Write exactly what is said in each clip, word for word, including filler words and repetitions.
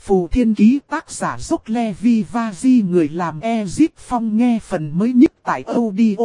Phù Thiên Ký tác giả Dốc Levi Vaji, người làm Ezip Phong, nghe phần mới nhất tại audio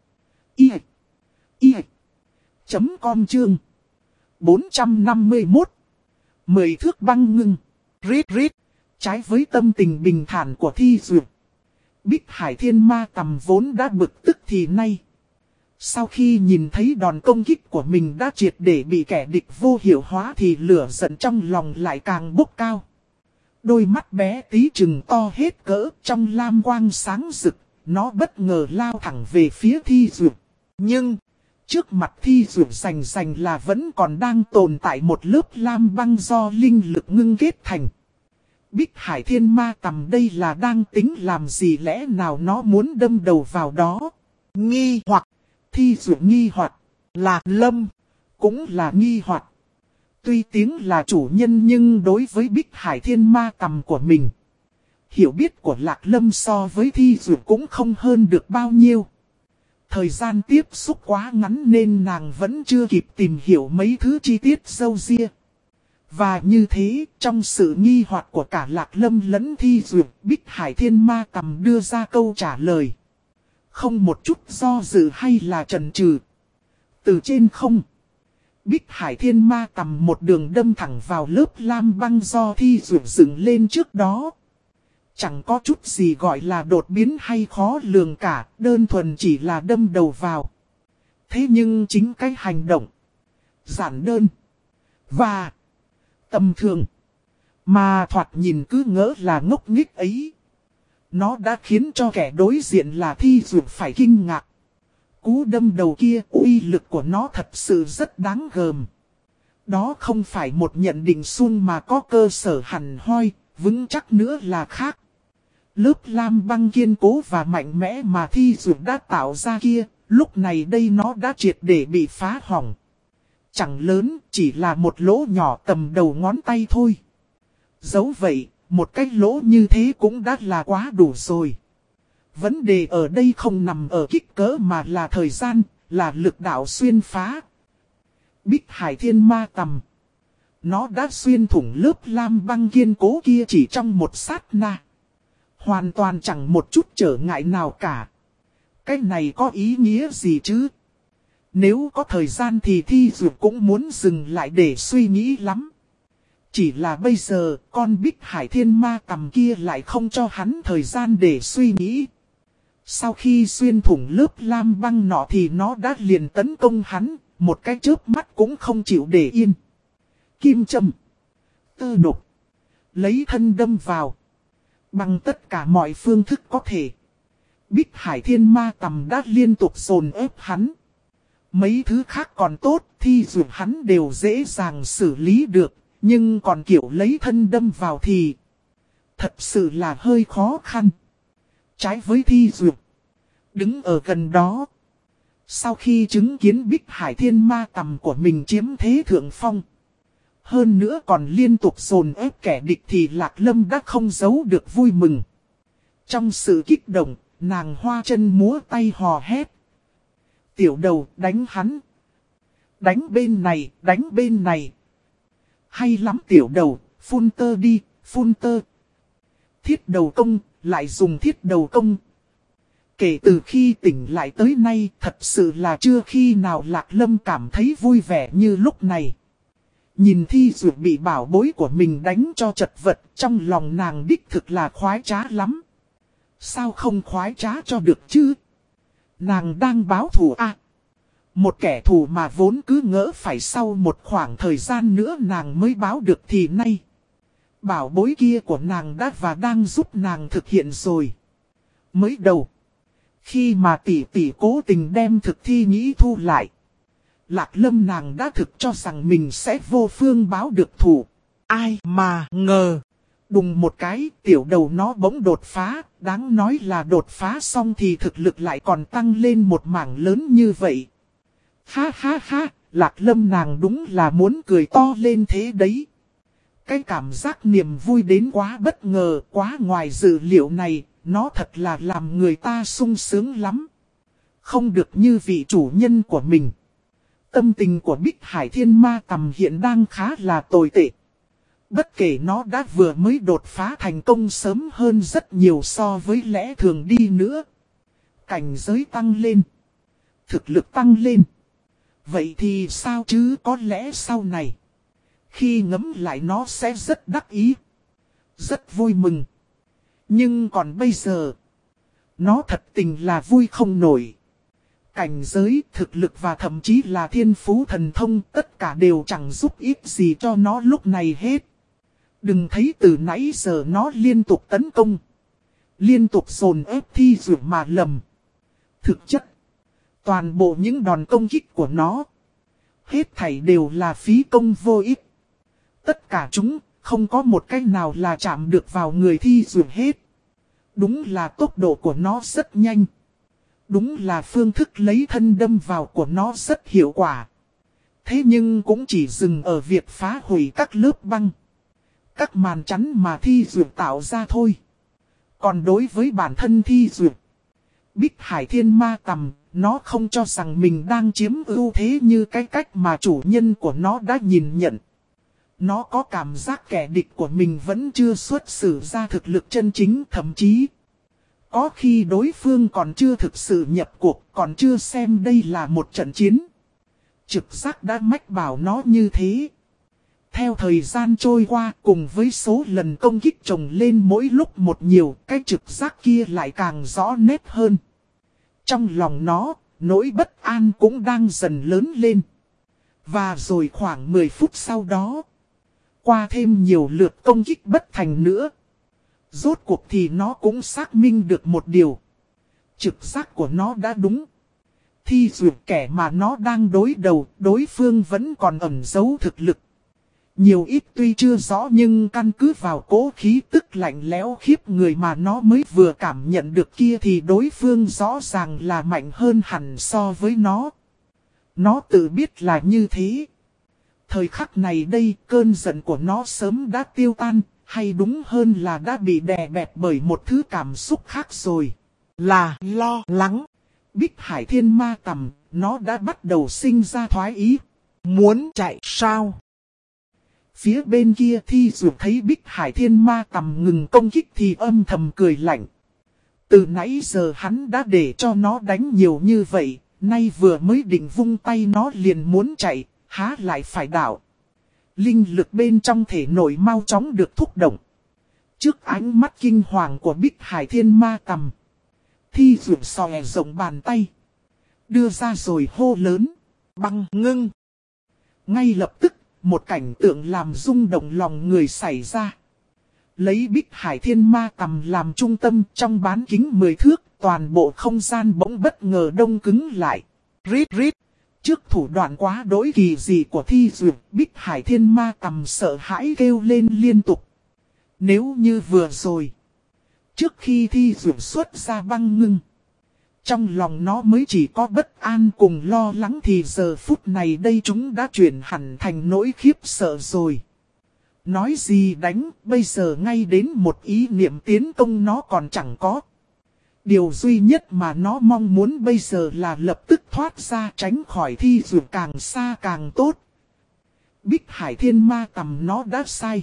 i i chấm com chương bốn trăm năm mươi mốt. Mười thước băng ngưng. Rít rít. Trái với tâm tình bình thản của Thi Duyệt, Bích Hải Thiên Ma Tầm vốn đã bực tức thì nay, sau khi nhìn thấy đòn công kích của mình đã triệt để bị kẻ địch vô hiệu hóa thì lửa giận trong lòng lại càng bốc cao. Đôi mắt bé tí chừng to hết cỡ, trong lam quang sáng rực, nó bất ngờ lao thẳng về phía Thi Duyệt. Nhưng, trước mặt Thi Duyệt rành rành là vẫn còn đang tồn tại một lớp lam băng do linh lực ngưng kết thành. Bích Hải Thiên Ma Tầm đây là đang tính làm gì, lẽ nào nó muốn đâm đầu vào đó? Nghi hoặc, Thi Duyệt nghi hoặc, Lạc Lâm cũng là nghi hoặc. Tuy tiếng là chủ nhân nhưng đối với Bích Hải Thiên Ma Tầm của mình, hiểu biết của Lạc Lâm so với Thi Duyệt cũng không hơn được bao nhiêu. Thời gian tiếp xúc quá ngắn nên nàng vẫn chưa kịp tìm hiểu mấy thứ chi tiết râu ria. Và như thế, trong sự nghi hoặc của cả Lạc Lâm lẫn Thi Duyệt, Bích Hải Thiên Ma Tầm đưa ra câu trả lời. Không một chút do dự hay là chần chừ. Từ trên không, Bích Hải Thiên Ma Tầm một đường đâm thẳng vào lớp lam băng do Thi Duyệt dựng lên trước đó. Chẳng có chút gì gọi là đột biến hay khó lường cả, đơn thuần chỉ là đâm đầu vào. Thế nhưng chính cái hành động giản đơn và tầm thường mà thoạt nhìn cứ ngỡ là ngốc nghếch ấy, nó đã khiến cho kẻ đối diện là Thi Duyệt phải kinh ngạc. Cú đâm đầu kia, uy lực của nó thật sự rất đáng gờm. Đó không phải một nhận định suông mà có cơ sở hẳn hoi, vững chắc nữa là khác. Lớp lam băng kiên cố và mạnh mẽ mà Thi Duyệt đã tạo ra kia, lúc này đây nó đã triệt để bị phá hỏng. Chẳng lớn, chỉ là một lỗ nhỏ tầm đầu ngón tay thôi. Dẫu vậy, một cái lỗ như thế cũng đã là quá đủ rồi. Vấn đề ở đây không nằm ở kích cỡ mà là thời gian, là lực đạo xuyên phá. Bích Hải Thiên Ma Tầm, nó đã xuyên thủng lớp lam băng kiên cố kia chỉ trong một sát na. Hoàn toàn chẳng một chút trở ngại nào cả. Cái này có ý nghĩa gì chứ? Nếu có thời gian thì Thi Duyệt cũng muốn dừng lại để suy nghĩ lắm. Chỉ là bây giờ, con Bích Hải Thiên Ma Tầm kia lại không cho hắn thời gian để suy nghĩ. Sau khi xuyên thủng lớp lam băng nọ thì nó đã liền tấn công hắn, một cái chớp mắt cũng không chịu để yên. Kim châm, tơ độc, lấy thân đâm vào. Bằng tất cả mọi phương thức có thể, Bích Hải Thiên Ma Tầm đã liên tục dồn ép hắn. Mấy thứ khác còn tốt, Thi Duyệt hắn đều dễ dàng xử lý được. Nhưng còn kiểu lấy thân đâm vào thì thật sự là hơi khó khăn. Trái với Thi Duyệt, đứng ở gần đó, sau khi chứng kiến Bích Hải Thiên Ma Tầm của mình chiếm thế thượng phong, hơn nữa còn liên tục dồn ép kẻ địch thì Lạc Lâm đã không giấu được vui mừng. Trong sự kích động, nàng hoa chân múa tay hò hét. Tiểu đầu, đánh hắn. Đánh bên này, đánh bên này. Hay lắm tiểu đầu, phun tơ đi, phun tơ. Thiết đầu công, lại dùng thiết đầu công. Kể từ khi tỉnh lại tới nay, thật sự là chưa khi nào Lạc Lâm cảm thấy vui vẻ như lúc này. Nhìn Thi Duyệt bị bảo bối của mình đánh cho chật vật, trong lòng nàng đích thực là khoái trá lắm. Sao không khoái trá cho được chứ? Nàng đang báo thù à? Một kẻ thù mà vốn cứ ngỡ phải sau một khoảng thời gian nữa nàng mới báo được thì nay, bảo bối kia của nàng đã và đang giúp nàng thực hiện rồi. Mới đầu, khi mà tỷ tỷ cố tình đem thực thi nghĩ thu lại, Lạc Lâm nàng đã thực cho rằng mình sẽ vô phương báo được thù. Ai mà ngờ, đùng một cái tiểu đầu nó bỗng đột phá, đáng nói là đột phá xong thì thực lực lại còn tăng lên một mảng lớn như vậy. Ha ha ha, Lạc Lâm nàng đúng là muốn cười to lên thế đấy. Cái cảm giác niềm vui đến quá bất ngờ, quá ngoài dự liệu này, nó thật là làm người ta sung sướng lắm. Không được như vị chủ nhân của mình. Tâm tình của Bích Hải Thiên Ma Tầm hiện đang khá là tồi tệ. Bất kể nó đã vừa mới đột phá thành công sớm hơn rất nhiều so với lẽ thường đi nữa. Cảnh giới tăng lên. Thực lực tăng lên. Vậy thì sao chứ, có lẽ sau này, khi ngẫm lại nó sẽ rất đắc ý. Rất vui mừng. Nhưng còn bây giờ, nó thật tình là vui không nổi. Cảnh giới, thực lực và thậm chí là thiên phú thần thông, tất cả đều chẳng giúp ích gì cho nó lúc này hết. Đừng thấy từ nãy giờ nó liên tục tấn công, liên tục dồn ép Thi Dược mà lầm. Thực chất, toàn bộ những đòn công kích của nó, hết thảy đều là phí công vô ích. Tất cả chúng, không có một cách nào là chạm được vào người Thi Dược hết. Đúng là tốc độ của nó rất nhanh. Đúng là phương thức lấy thân đâm vào của nó rất hiệu quả. Thế nhưng cũng chỉ dừng ở việc phá hủy các lớp băng, các màn chắn mà Thi Dược tạo ra thôi. Còn đối với bản thân Thi Dược, Bích Hải Thiên Ma Tầm, nó không cho rằng mình đang chiếm ưu thế như cái cách mà chủ nhân của nó đã nhìn nhận. Nó có cảm giác kẻ địch của mình vẫn chưa xuất xử ra thực lực chân chính, thậm chí có khi đối phương còn chưa thực sự nhập cuộc, còn chưa xem đây là một trận chiến. Trực giác đã mách bảo nó như thế. Theo thời gian trôi qua, cùng với số lần công kích chồng lên mỗi lúc một nhiều, cái trực giác kia lại càng rõ nét hơn. Trong lòng nó, nỗi bất an cũng đang dần lớn lên. Và rồi khoảng mười phút sau đó, qua thêm nhiều lượt công kích bất thành nữa, rốt cuộc thì nó cũng xác minh được một điều. Trực giác của nó đã đúng. Thi Dược kẻ mà nó đang đối đầu, đối phương vẫn còn ẩn giấu thực lực. Nhiều ít tuy chưa rõ nhưng căn cứ vào cố khí tức lạnh lẽo khiếp người mà nó mới vừa cảm nhận được kia thì đối phương rõ ràng là mạnh hơn hẳn so với nó. Nó tự biết là như thế. Thời khắc này đây, cơn giận của nó sớm đã tiêu tan, hay đúng hơn là đã bị đè bẹp bởi một thứ cảm xúc khác rồi. Là lo lắng. Bích Hải Thiên Ma Tầm, nó đã bắt đầu sinh ra thoái ý. Muốn chạy sao? Phía bên kia Thi Dược thấy Bích Hải Thiên Ma Tầm ngừng công kích thì âm thầm cười lạnh. Từ nãy giờ hắn đã để cho nó đánh nhiều như vậy, nay vừa mới định vung tay nó liền muốn chạy, há lại phải đảo. Linh lực bên trong thể nội mau chóng được thúc động. Trước ánh mắt kinh hoàng của Bích Hải Thiên Ma Tầm, Thi Dược xòe rộng bàn tay, đưa ra rồi hô lớn, băng ngưng. Ngay lập tức, một cảnh tượng làm rung động lòng người xảy ra. Lấy Bích Hải Thiên Ma Tầm làm trung tâm trong bán kính mười thước, toàn bộ không gian bỗng bất ngờ đông cứng lại. Rít rít. Trước thủ đoạn quá đỗi kỳ dị của Thi Dược, Bích Hải Thiên Ma Tầm sợ hãi kêu lên liên tục. Nếu như vừa rồi, trước khi Thi Dược xuất ra băng ngưng, trong lòng nó mới chỉ có bất an cùng lo lắng thì giờ phút này đây chúng đã chuyển hẳn thành nỗi khiếp sợ rồi. Nói gì đánh, bây giờ ngay đến một ý niệm tiến công nó còn chẳng có. Điều duy nhất mà nó mong muốn bây giờ là lập tức thoát ra tránh khỏi Thi Dược càng xa càng tốt. Bích Hải Thiên Ma Tầm nó đã sai.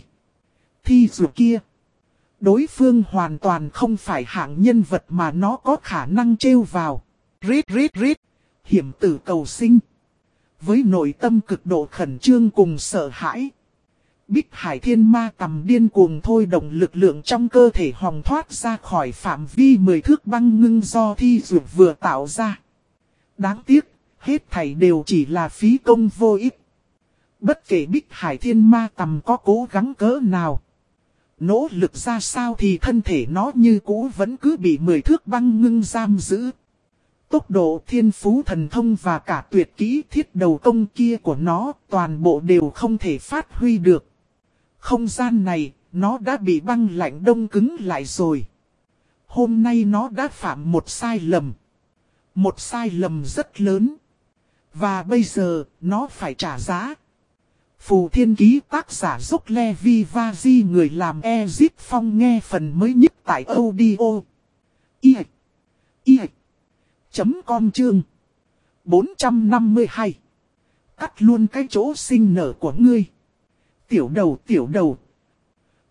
Thi Dược kia, đối phương hoàn toàn không phải hạng nhân vật mà nó có khả năng trêu vào. Rít rít rít, hiểm tử cầu sinh. Với nội tâm cực độ khẩn trương cùng sợ hãi, Bích Hải Thiên Ma Tầm điên cuồng thôi động lực lượng trong cơ thể hòng thoát ra khỏi phạm vi mười thước băng ngưng do Thi Dược vừa tạo ra. Đáng tiếc, hết thảy đều chỉ là phí công vô ích. Bất kể Bích Hải Thiên Ma Tầm có cố gắng cỡ nào, nỗ lực ra sao thì thân thể nó như cũ vẫn cứ bị mười thước băng ngưng giam giữ. Tốc độ, thiên phú thần thông và cả tuyệt kỹ thiết đầu công kia của nó toàn bộ đều không thể phát huy được. Không gian này, nó đã bị băng lạnh đông cứng lại rồi. Hôm nay nó đã phạm một sai lầm. Một sai lầm rất lớn. Và bây giờ, nó phải trả giá. Phù Thiên Ký tác giả Dốc Levi Vazi người làm Ezip Phong nghe phần mới nhất tại audio. I I chấm com chương bốn trăm năm mươi hai. Cắt luôn cái chỗ sinh nở của ngươi. Tiểu đầu tiểu đầu,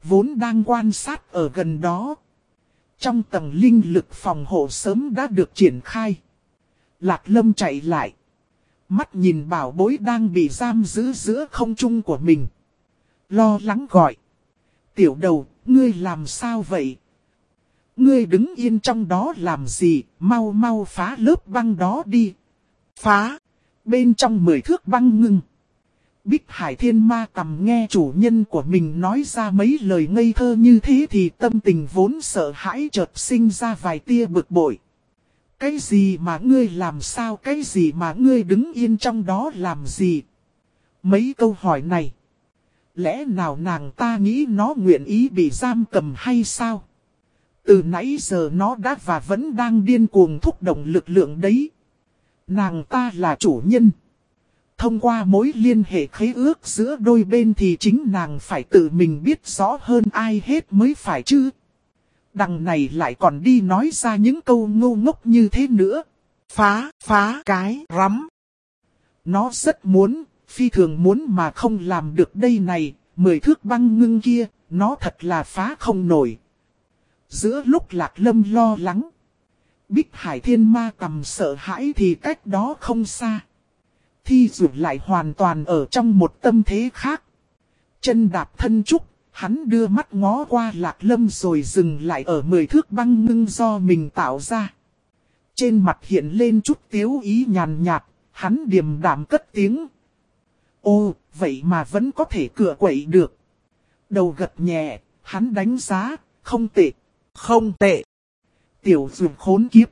vốn đang quan sát ở gần đó. Trong tầng linh lực phòng hộ sớm đã được triển khai. Lạc Lâm chạy lại. Mắt nhìn bảo bối đang bị giam giữ giữa không trung của mình. Lo lắng gọi. Tiểu đầu, ngươi làm sao vậy? Ngươi đứng yên trong đó làm gì, mau mau phá lớp băng đó đi. Phá, bên trong mười thước băng ngưng. Bích Hải Thiên Ma Tầm nghe chủ nhân của mình nói ra mấy lời ngây thơ như thế thì tâm tình vốn sợ hãi chợt sinh ra vài tia bực bội. Cái gì mà ngươi làm sao, cái gì mà ngươi đứng yên trong đó làm gì? Mấy câu hỏi này, lẽ nào nàng ta nghĩ nó nguyện ý bị giam cầm hay sao? Từ nãy giờ nó đã và vẫn đang điên cuồng thúc động lực lượng đấy. Nàng ta là chủ nhân. Thông qua mối liên hệ khế ước giữa đôi bên thì chính nàng phải tự mình biết rõ hơn ai hết mới phải chứ. Đằng này lại còn đi nói ra những câu ngô ngốc như thế nữa. Phá, phá cái rắm. Nó rất muốn, phi thường muốn mà không làm được đây này. Mười thước băng ngưng kia, nó thật là phá không nổi. Giữa lúc Lạc Lâm lo lắng, Bích Hải Thiên Ma Tầm sợ hãi thì cách đó không xa. Thi Dụ lại hoàn toàn ở trong một tâm thế khác. Chân đạp thân trúc, hắn đưa mắt ngó qua Lạc Lâm rồi dừng lại ở mười thước băng ngưng do mình tạo ra. Trên mặt hiện lên chút tiếu ý nhàn nhạt, hắn điềm đạm cất tiếng. Ô, vậy mà vẫn có thể cựa quậy được. Đầu gật nhẹ, hắn đánh giá, không tệ, không tệ. Tiểu Dụ khốn kiếp.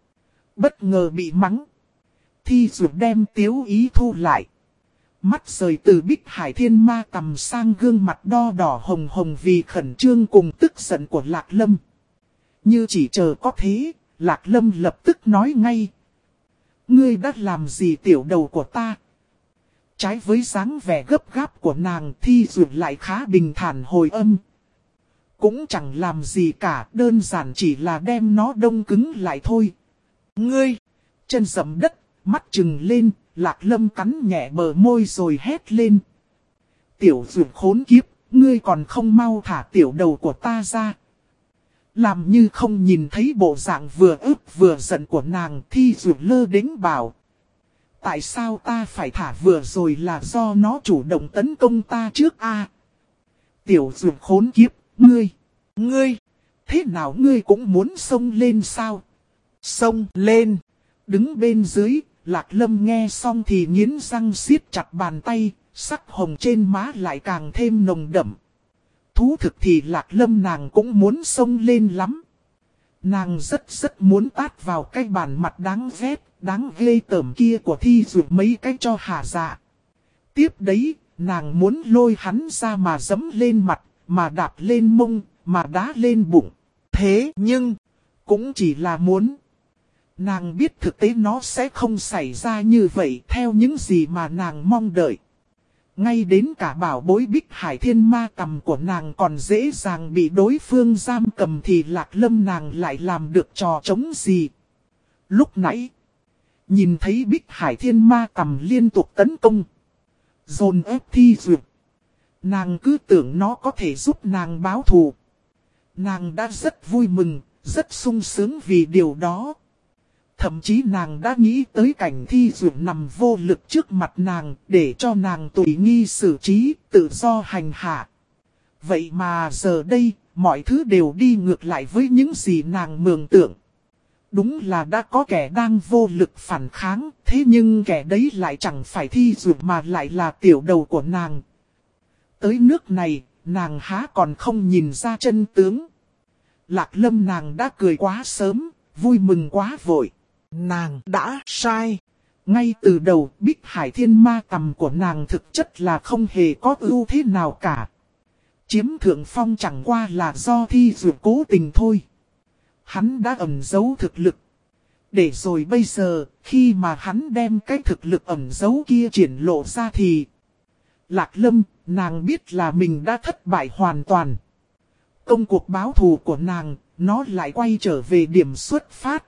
Bất ngờ bị mắng. Thi Dụ đem tiếu ý thu lại. Mắt rời từ Bích Hải Thiên Ma Tầm sang gương mặt đo đỏ hồng hồng vì khẩn trương cùng tức giận của Lạc Lâm. Như chỉ chờ có thế, Lạc Lâm lập tức nói ngay. Ngươi đã làm gì tiểu đầu của ta? Trái với dáng vẻ gấp gáp của nàng, Thi Dụ lại khá bình thản hồi âm. Cũng chẳng làm gì cả, đơn giản chỉ là đem nó đông cứng lại thôi. Ngươi, chân dẫm đất, mắt trừng lên, Lạc Lâm cắn nhẹ bờ môi rồi hét lên. Tiểu Dụ khốn kiếp, ngươi còn không mau thả tiểu đầu của ta ra. Làm như không nhìn thấy bộ dạng vừa ức vừa giận của nàng, Thi Dụ lơ đễnh bảo. Tại sao ta phải thả vừa rồi là do nó chủ động tấn công ta trước a? À, tiểu Dụ khốn kiếp, ngươi, ngươi, thế nào ngươi cũng muốn xông lên sao? Xông lên, đứng bên dưới, Lạc Lâm nghe xong thì nghiến răng siết chặt bàn tay, sắc hồng trên má lại càng thêm nồng đậm. Thú thực thì Lạc Lâm nàng cũng muốn xông lên lắm. Nàng rất rất muốn tát vào cái bàn mặt đáng ghét, đáng ghê tởm kia của Thi Dụ mấy cái cho hả dạ. Tiếp đấy, nàng muốn lôi hắn ra mà giẫm lên mặt, mà đạp lên mông, mà đá lên bụng. Thế nhưng, cũng chỉ là muốn. Nàng biết thực tế nó sẽ không xảy ra như vậy theo những gì mà nàng mong đợi. Ngay đến cả bảo bối Bích Hải Thiên Ma Tầm của nàng còn dễ dàng bị đối phương giam cầm thì Lạc Lâm nàng lại làm được trò chống gì. Lúc nãy, nhìn thấy Bích Hải Thiên Ma Tầm liên tục tấn công, dồn ép Thi Dụ. Nàng cứ tưởng nó có thể giúp nàng báo thù. Nàng đã rất vui mừng, rất sung sướng vì điều đó. Thậm chí nàng đã nghĩ tới cảnh Thi Dụ nằm vô lực trước mặt nàng để cho nàng tùy nghi xử trí, tự do hành hạ. Vậy mà giờ đây, mọi thứ đều đi ngược lại với những gì nàng mường tượng. Đúng là đã có kẻ đang vô lực phản kháng, thế nhưng kẻ đấy lại chẳng phải Thi Dụ mà lại là tiểu đầu của nàng. Tới nước này, nàng há còn không nhìn ra chân tướng. Lạc Lâm nàng đã cười quá sớm, vui mừng quá vội. Nàng đã sai. Ngay từ đầu, Bích Hải Thiên Ma Tầm của nàng thực chất là không hề có ưu thế nào cả. Chiếm thượng phong chẳng qua là do Thi Dụ cố tình thôi. Hắn đã ẩn giấu thực lực. Để rồi bây giờ, khi mà hắn đem cái thực lực ẩn giấu kia triển lộ ra thì... Lạc Lâm, nàng biết là mình đã thất bại hoàn toàn. Công cuộc báo thù của nàng, nó lại quay trở về điểm xuất phát.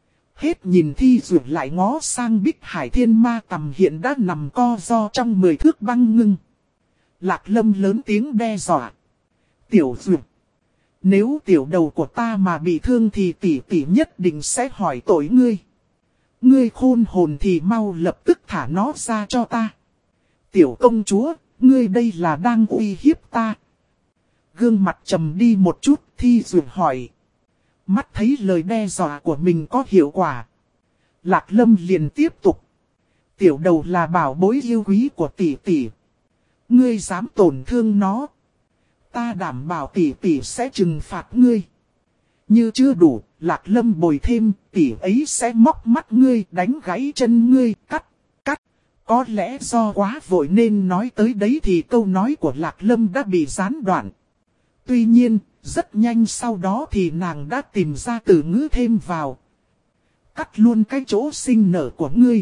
Hết nhìn Thi Dụ lại ngó sang Bích Hải Thiên Ma Tầm hiện đã nằm co ro trong mười thước băng ngưng. Lạc Lâm lớn tiếng đe dọa. Tiểu Duyệt. Nếu tiểu đầu của ta mà bị thương thì tỷ tỷ nhất định sẽ hỏi tội ngươi. Ngươi khôn hồn thì mau lập tức thả nó ra cho ta. Tiểu công chúa, ngươi đây là đang uy hiếp ta. Gương mặt trầm đi một chút, Thi Duyệt hỏi. Mắt thấy lời đe dọa của mình có hiệu quả. Lạc Lâm liền tiếp tục. Tiểu đầu là bảo bối yêu quý của tỷ tỷ. Ngươi dám tổn thương nó. Ta đảm bảo tỷ tỷ sẽ trừng phạt ngươi. Như chưa đủ, Lạc Lâm bồi thêm, tỷ ấy sẽ móc mắt ngươi, đánh gãy chân ngươi, cắt, cắt. Có lẽ do quá vội nên nói tới đấy thì câu nói của Lạc Lâm đã bị gián đoạn. Tuy nhiên, rất nhanh sau đó thì nàng đã tìm ra từ ngữ thêm vào. Cắt luôn cái chỗ sinh nở của ngươi.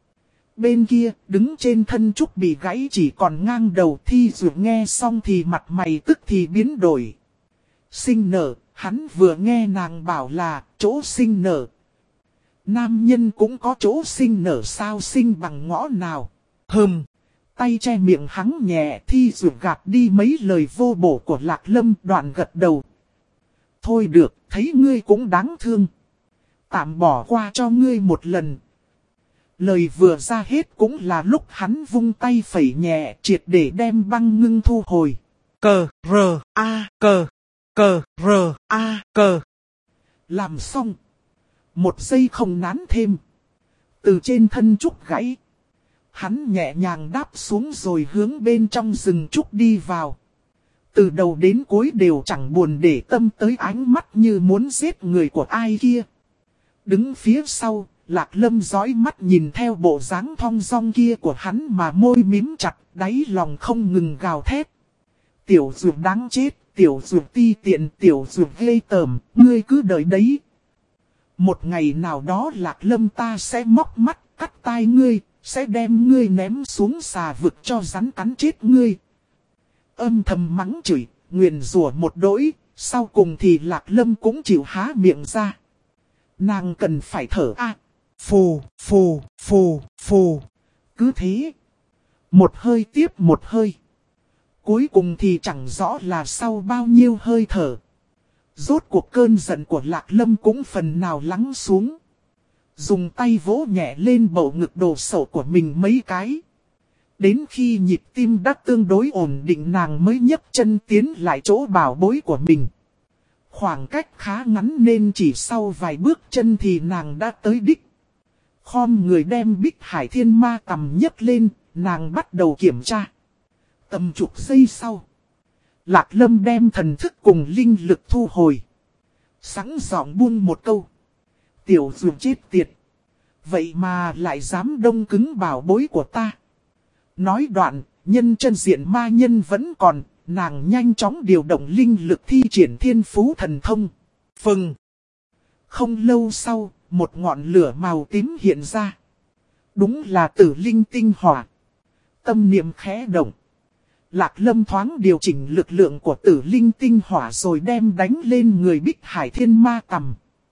Bên kia, đứng trên thân trúc bị gãy chỉ còn ngang đầu. Thi Duyệt nghe xong thì mặt mày tức thì biến đổi. Sinh nở, hắn vừa nghe nàng bảo là chỗ sinh nở. Nam nhân cũng có chỗ sinh nở sao, sinh bằng ngõ nào. Hừm, tay che miệng hắn nhẹ. Thi Duyệt gạt đi mấy lời vô bổ của Lạc Lâm, đoạn gật đầu. Thôi được, thấy ngươi cũng đáng thương. Tạm bỏ qua cho ngươi một lần. Lời vừa ra hết cũng là lúc hắn vung tay phẩy nhẹ, triệt để đem băng ngưng thu hồi. Cờ, rờ, a, cờ, cờ, rờ, a, cờ. Làm xong. Một giây không nán thêm. Từ trên thân trúc gãy. Hắn nhẹ nhàng đáp xuống rồi hướng bên trong rừng trúc đi vào. Từ đầu đến cuối đều chẳng buồn để tâm tới ánh mắt như muốn giết người của ai kia. Đứng phía sau, Lạc Lâm dõi mắt nhìn theo bộ dáng thong dong kia của hắn mà môi mím chặt, đáy lòng không ngừng gào thét. Tiểu Duyệt đáng chết, Tiểu Duyệt ti tiện, Tiểu Duyệt ghê tởm, ngươi cứ đợi đấy. Một ngày nào đó Lạc Lâm ta sẽ móc mắt, cắt tai ngươi, sẽ đem ngươi ném xuống xà vực cho rắn cắn chết ngươi. Âm thầm mắng chửi, nguyền rủa một đỗi, sau cùng thì Lạc Lâm cũng chịu há miệng ra. Nàng cần phải thở a, phù, phù, phù, phù. Cứ thế, một hơi tiếp một hơi. Cuối cùng thì chẳng rõ là sau bao nhiêu hơi thở. Rốt cuộc cơn giận của Lạc Lâm cũng phần nào lắng xuống. Dùng tay vỗ nhẹ lên bầu ngực đồ sổ của mình mấy cái. Đến khi nhịp tim đã tương đối ổn định nàng mới nhấc chân tiến lại chỗ bảo bối của mình. Khoảng cách khá ngắn nên chỉ sau vài bước chân thì nàng đã tới đích. Khom người đem Bích Hải Thiên Ma tầm nhấc lên, nàng bắt đầu kiểm tra. Tầm chục giây sau. Lạc Lâm đem thần thức cùng linh lực thu hồi. Sẵn giọng buông một câu. Tiểu Duyệt chết tiệt. Vậy mà lại dám đông cứng bảo bối của ta. Nói đoạn, nhân chân diện ma nhân vẫn còn, nàng nhanh chóng điều động linh lực thi triển thiên phú thần thông. Phừng. Không lâu sau, một ngọn lửa màu tím hiện ra. Đúng là tử linh tinh hỏa. Tâm niệm khẽ động. Lạc Lâm thoáng điều chỉnh lực lượng của tử linh tinh hỏa rồi đem đánh lên người Bích Hải Thiên Ma tầm.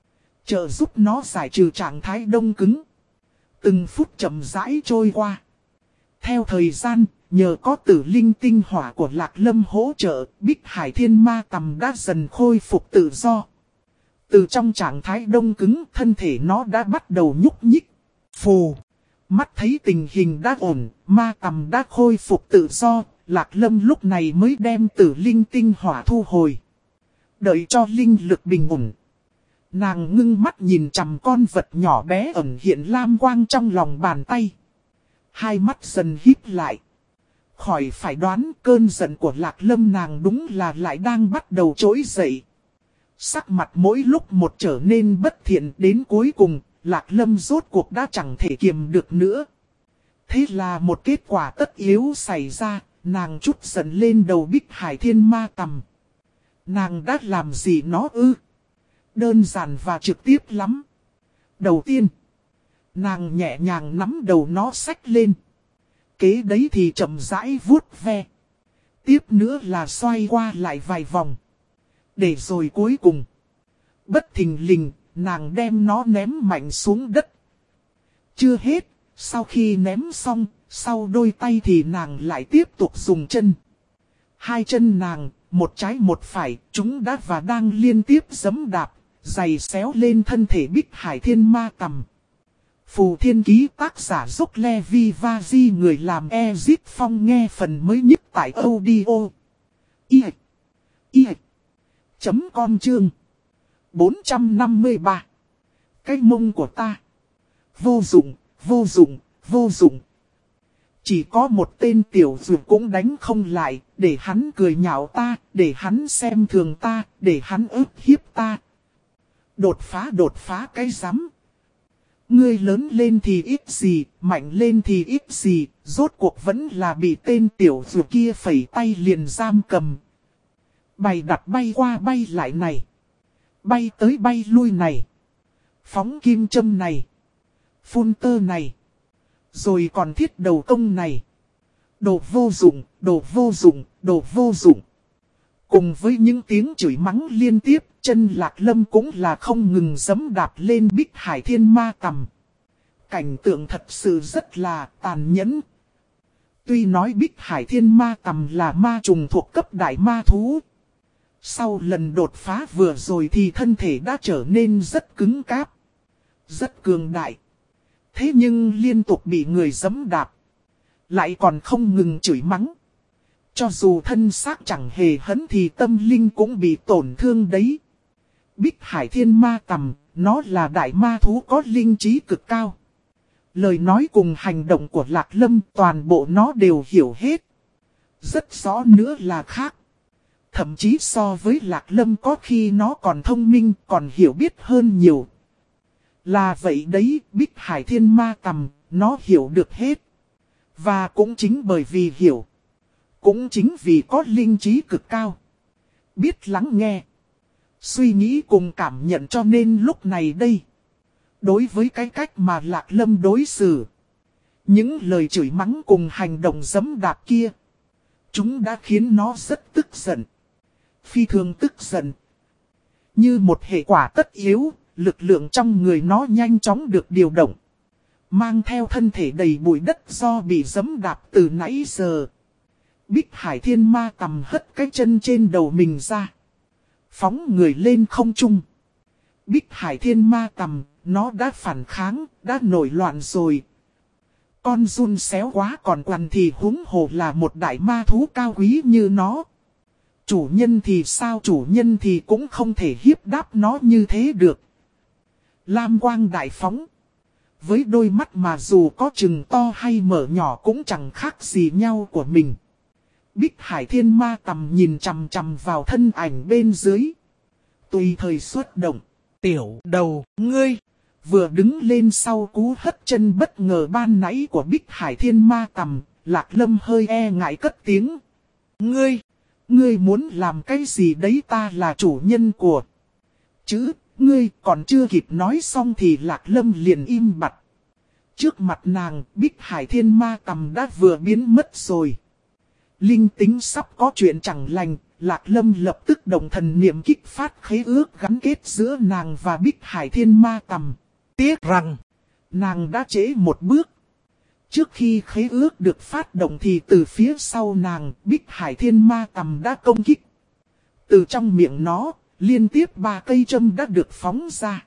Trợ giúp nó giải trừ trạng thái đông cứng. Từng phút chậm rãi trôi qua. Theo thời gian, nhờ có tử linh tinh hỏa của Lạc Lâm hỗ trợ, Bích Hải Thiên Ma tầm đã dần khôi phục tự do. Từ trong trạng thái đông cứng, thân thể nó đã bắt đầu nhúc nhích. Phù. Mắt thấy tình hình đã ổn, ma tầm đã khôi phục tự do, Lạc Lâm lúc này mới đem tử linh tinh hỏa thu hồi. Đợi cho linh lực bình ổn. Nàng ngưng mắt nhìn chằm con vật nhỏ bé ẩn hiện lam quang trong lòng bàn tay. Hai mắt dần híp lại. Khỏi phải đoán cơn giận của Lạc Lâm nàng đúng là lại đang bắt đầu trỗi dậy. Sắc mặt mỗi lúc một trở nên bất thiện đến cuối cùng, Lạc Lâm rốt cuộc đã chẳng thể kiềm được nữa. Thế là một kết quả tất yếu xảy ra, nàng trút giận lên đầu Bích Hải Thiên Ma tầm. Nàng đã làm gì nó ư? Đơn giản và trực tiếp lắm. Đầu tiên, nàng nhẹ nhàng nắm đầu nó xách lên. Kế đấy thì chậm rãi vuốt ve. Tiếp nữa là xoay qua lại vài vòng. Để rồi cuối cùng, bất thình lình, nàng đem nó ném mạnh xuống đất. Chưa hết, sau khi ném xong, sau đôi tay thì nàng lại tiếp tục dùng chân. Hai chân nàng, một trái một phải, chúng đã và đang liên tiếp giẫm đạp, giày xéo lên thân thể Bích Hải Thiên Ma Tầm. Phù Thiên Ký tác giả Dốc Levi Vazi người làm Ezip Phong nghe phần mới nhất tại audio. I I chấm com chương bốn trăm năm mươi ba. Cái mông của ta. Vô dụng, vô dụng, vô dụng. Chỉ có một tên tiểu dược cũng đánh không lại, để hắn cười nhạo ta, để hắn xem thường ta, để hắn ức hiếp ta. Đột phá đột phá cái rắm. Ngươi lớn lên thì ít gì, mạnh lên thì ít gì, rốt cuộc vẫn là bị tên tiểu dược kia phẩy tay liền giam cầm. Bày đặt bay qua bay lại này. Bay tới bay lui này. Phóng kim châm này. Phun tơ này. Rồi còn thiết đầu công này. Đồ vô dụng, đồ vô dụng, đồ vô dụng. Cùng với những tiếng chửi mắng liên tiếp, chân Lạc Lâm cũng là không ngừng giẫm đạp lên Bích Hải Thiên Ma Tầm. Cảnh tượng thật sự rất là tàn nhẫn. Tuy nói Bích Hải Thiên Ma Tầm là ma trùng thuộc cấp đại ma thú. Sau lần đột phá vừa rồi thì thân thể đã trở nên rất cứng cáp. Rất cường đại. Thế nhưng liên tục bị người giẫm đạp. Lại còn không ngừng chửi mắng. Cho dù thân xác chẳng hề hấn thì tâm linh cũng bị tổn thương đấy. Bích Hải Thiên Ma Tầm, nó là đại ma thú có linh trí cực cao. Lời nói cùng hành động của Lạc Lâm toàn bộ nó đều hiểu hết. Rất rõ nữa là khác. Thậm chí so với Lạc Lâm có khi nó còn thông minh, còn hiểu biết hơn nhiều. Là vậy đấy, Bích Hải Thiên Ma Tầm, nó hiểu được hết. Và cũng chính bởi vì hiểu. Cũng chính vì có linh trí cực cao. Biết lắng nghe. Suy nghĩ cùng cảm nhận cho nên lúc này đây. Đối với cái cách mà Lạc Lâm đối xử. Những lời chửi mắng cùng hành động giẫm đạp kia. Chúng đã khiến nó rất tức giận. Phi thường tức giận. Như một hệ quả tất yếu, lực lượng trong người nó nhanh chóng được điều động. Mang theo thân thể đầy bụi đất do bị giẫm đạp từ nãy giờ. Bích Hải Thiên Ma Tầm hất cái chân trên đầu mình ra. Phóng người lên không trung. Bích Hải Thiên Ma Tầm, nó đã phản kháng, đã nổi loạn rồi. Con giun xéo quá còn quằn thì huống hồ là một đại ma thú cao quý như nó. Chủ nhân thì sao, chủ nhân thì cũng không thể hiếp đáp nó như thế được. Lam quang đại phóng. Với đôi mắt mà dù có chừng to hay mở nhỏ cũng chẳng khác gì nhau của mình. Bích Hải Thiên Ma Tầm nhìn chằm chằm vào thân ảnh bên dưới. Tùy thời xuất động. Tiểu đầu, ngươi. Vừa đứng lên sau cú hất chân bất ngờ ban nãy của Bích Hải Thiên Ma Tầm, Lạc Lâm hơi e ngại cất tiếng. Ngươi, ngươi muốn làm cái gì đấy, ta là chủ nhân của. Chứ, ngươi còn chưa kịp nói xong thì Lạc Lâm liền im bặt. Trước mặt nàng, Bích Hải Thiên Ma Tầm đã vừa biến mất rồi. Linh tính sắp có chuyện chẳng lành, Lạc Lâm lập tức đồng thần niệm kích phát khế ước gắn kết giữa nàng và Bích Hải Thiên Ma Tầm. Tiếc rằng, nàng đã trễ một bước. Trước khi khế ước được phát động thì từ phía sau nàng, Bích Hải Thiên Ma Tầm đã công kích. Từ trong miệng nó, liên tiếp ba cây châm đã được phóng ra.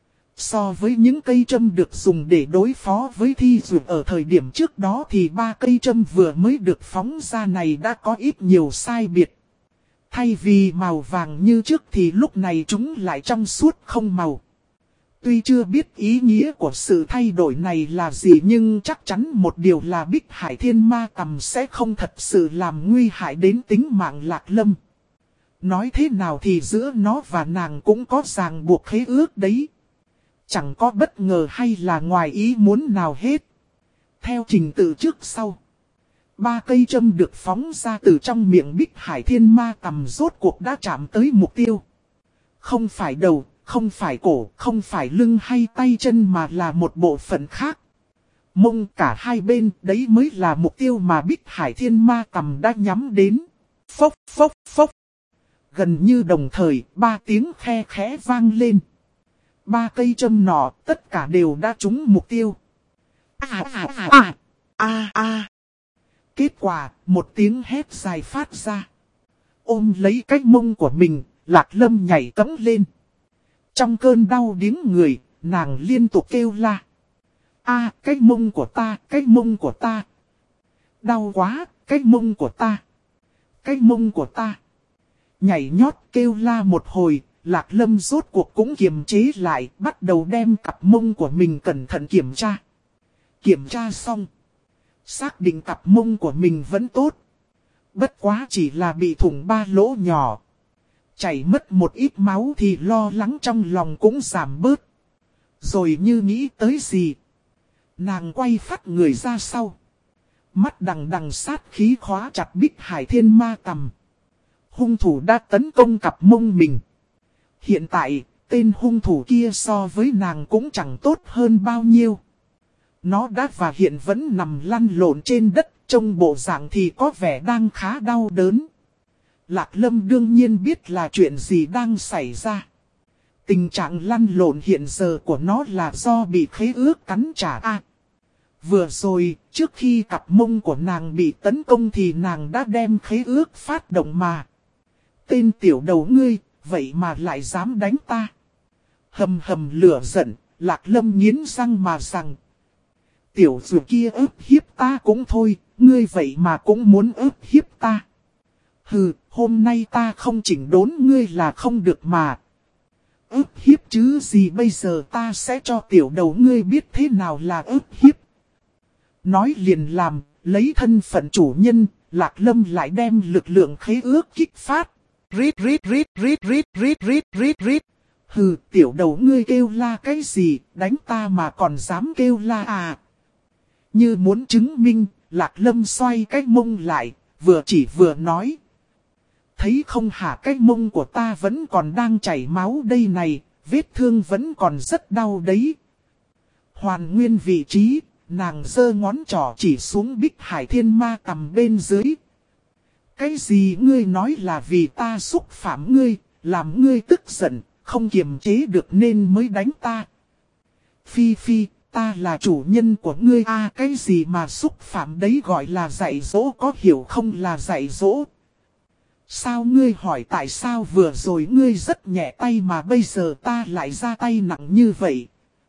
So với những cây châm được dùng để đối phó với thi dược ở thời điểm trước đó thì ba cây châm vừa mới được phóng ra này đã có ít nhiều sai biệt. Thay vì màu vàng như trước thì lúc này chúng lại trong suốt không màu. Tuy chưa biết ý nghĩa của sự thay đổi này là gì nhưng chắc chắn một điều là Bích Hải Thiên Ma Tầm sẽ không thật sự làm nguy hại đến tính mạng Lạc Lâm. Nói thế nào thì giữa nó và nàng cũng có ràng buộc khế ước đấy. Chẳng có bất ngờ hay là ngoài ý muốn nào hết. Theo trình tự trước sau. Ba cây châm được phóng ra từ trong miệng Bích Hải Thiên Ma Tầm rốt cuộc đã chạm tới mục tiêu. Không phải đầu, không phải cổ, không phải lưng hay tay chân mà là một bộ phận khác. Mông cả hai bên đấy mới là mục tiêu mà Bích Hải Thiên Ma Tầm đã nhắm đến. Phốc phốc phốc. Gần như đồng thời, ba tiếng khe khẽ vang lên. Ba cây châm nọ, tất cả đều đã trúng mục tiêu. À à à à, à à. Kết quả, một tiếng hét dài phát ra. ôm lấy cái mông của mình, Lạc Lâm nhảy cẫng lên. Trong cơn đau điếng người, nàng liên tục kêu la. A, cái mông của ta, cái mông của ta. Đau quá, cái mông của ta. Cái mông của ta. Nhảy nhót kêu la một hồi, Lạc Lâm rốt cuộc cũng kiềm chế lại, bắt đầu đem cặp mông của mình cẩn thận kiểm tra. Kiểm tra xong. Xác định cặp mông của mình vẫn tốt. Bất quá chỉ là bị thủng ba lỗ nhỏ. Chảy mất một ít máu thì lo lắng trong lòng cũng giảm bớt. Rồi như nghĩ tới gì. Nàng quay phát người ra sau. Mắt đằng đằng sát khí khóa chặt Bích Hải Thiên Ma Tầm. Hung thủ đã tấn công cặp mông mình. Hiện tại, tên hung thủ kia so với nàng cũng chẳng tốt hơn bao nhiêu. Nó đã và hiện vẫn nằm lăn lộn trên đất, trông bộ dạng thì có vẻ đang khá đau đớn. Lạc Lâm đương nhiên biết là chuyện gì đang xảy ra. Tình trạng lăn lộn hiện giờ của nó là do bị khế ước cắn trả a. Vừa rồi, trước khi cặp mông của nàng bị tấn công thì nàng đã đem khế ước phát động mà. Tên tiểu đầu ngươi, vậy mà lại dám đánh ta. Hầm hầm lửa giận, Lạc Lâm nghiến răng mà rằng. Tiểu dù kia ức hiếp ta cũng thôi, ngươi vậy mà cũng muốn ức hiếp ta. Hừ, hôm nay ta không chỉnh đốn ngươi là không được mà. Ức hiếp chứ gì, bây giờ ta sẽ cho tiểu đầu ngươi biết thế nào là ức hiếp. Nói liền làm, lấy thân phận chủ nhân, Lạc Lâm lại đem lực lượng khế ước kích phát. Rít rít rít rít rít rít rít rít rít. Hừ, tiểu đầu ngươi kêu la cái gì, đánh ta mà còn dám kêu la à. Như muốn chứng minh, Lạc Lâm xoay cái mông lại, vừa chỉ vừa nói. Thấy không hả, cái mông của ta vẫn còn đang chảy máu đây này, vết thương vẫn còn rất đau đấy. Hoàn nguyên vị trí, nàng giơ ngón trỏ chỉ xuống Bích Hải Thiên Ma Tầm bên dưới. Cái gì ngươi nói là vì ta xúc phạm ngươi, làm ngươi tức giận, không kiềm chế được nên mới đánh ta. Phi Phi, ta là chủ nhân của ngươi à, cái gì mà xúc phạm đấy gọi là dạy dỗ, có hiểu không là dạy dỗ. Sao ngươi hỏi tại sao vừa rồi ngươi rất nhẹ tay mà bây giờ ta lại ra tay nặng như vậy?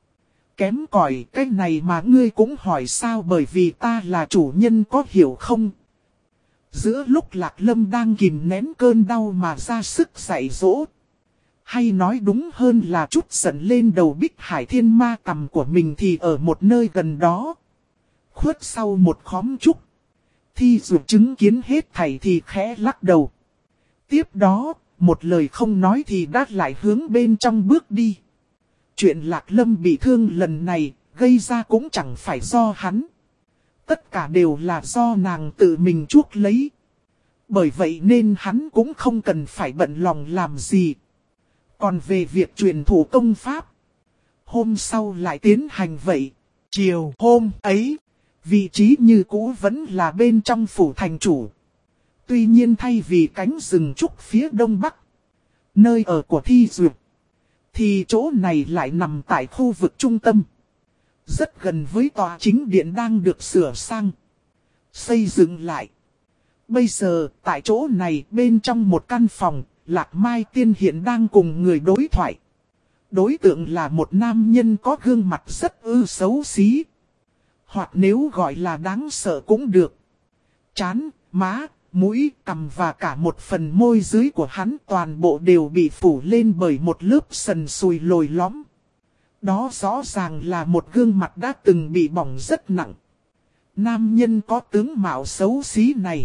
Kém cỏi cái này mà ngươi cũng hỏi sao, bởi vì ta là chủ nhân có hiểu không? Giữa lúc Lạc Lâm đang kìm nén cơn đau mà ra sức dạy dỗ. Hay nói đúng hơn là chút giận lên đầu Bích Hải Thiên Ma Tầm của mình thì ở một nơi gần đó. Khuất sau một khóm trúc. Thi dù chứng kiến hết thảy thì khẽ lắc đầu. Tiếp đó, một lời không nói thì đã lại hướng bên trong bước đi. Chuyện Lạc Lâm bị thương lần này, gây ra cũng chẳng phải do hắn. Tất cả đều là do nàng tự mình chuốc lấy. Bởi vậy nên hắn cũng không cần phải bận lòng làm gì. Còn về việc truyền thủ công pháp, hôm sau lại tiến hành vậy. Chiều hôm ấy, vị trí như cũ vẫn là bên trong phủ thành chủ. Tuy nhiên thay vì cánh rừng trúc phía đông bắc, nơi ở của Thi Duyệt, thì chỗ này lại nằm tại khu vực trung tâm. Rất gần với tòa chính điện đang được sửa sang, xây dựng lại. Bây giờ, tại chỗ này bên trong một căn phòng, Lạc Mai Tiên hiện đang cùng người đối thoại. Đối tượng là một nam nhân có gương mặt rất ư xấu xí. Hoặc nếu gọi là đáng sợ cũng được. Trán, má, mũi, cằm và cả một phần môi dưới của hắn toàn bộ đều bị phủ lên bởi một lớp sần sùi lồi lõm. Đó rõ ràng là một gương mặt đã từng bị bỏng rất nặng. Nam nhân có tướng mạo xấu xí này,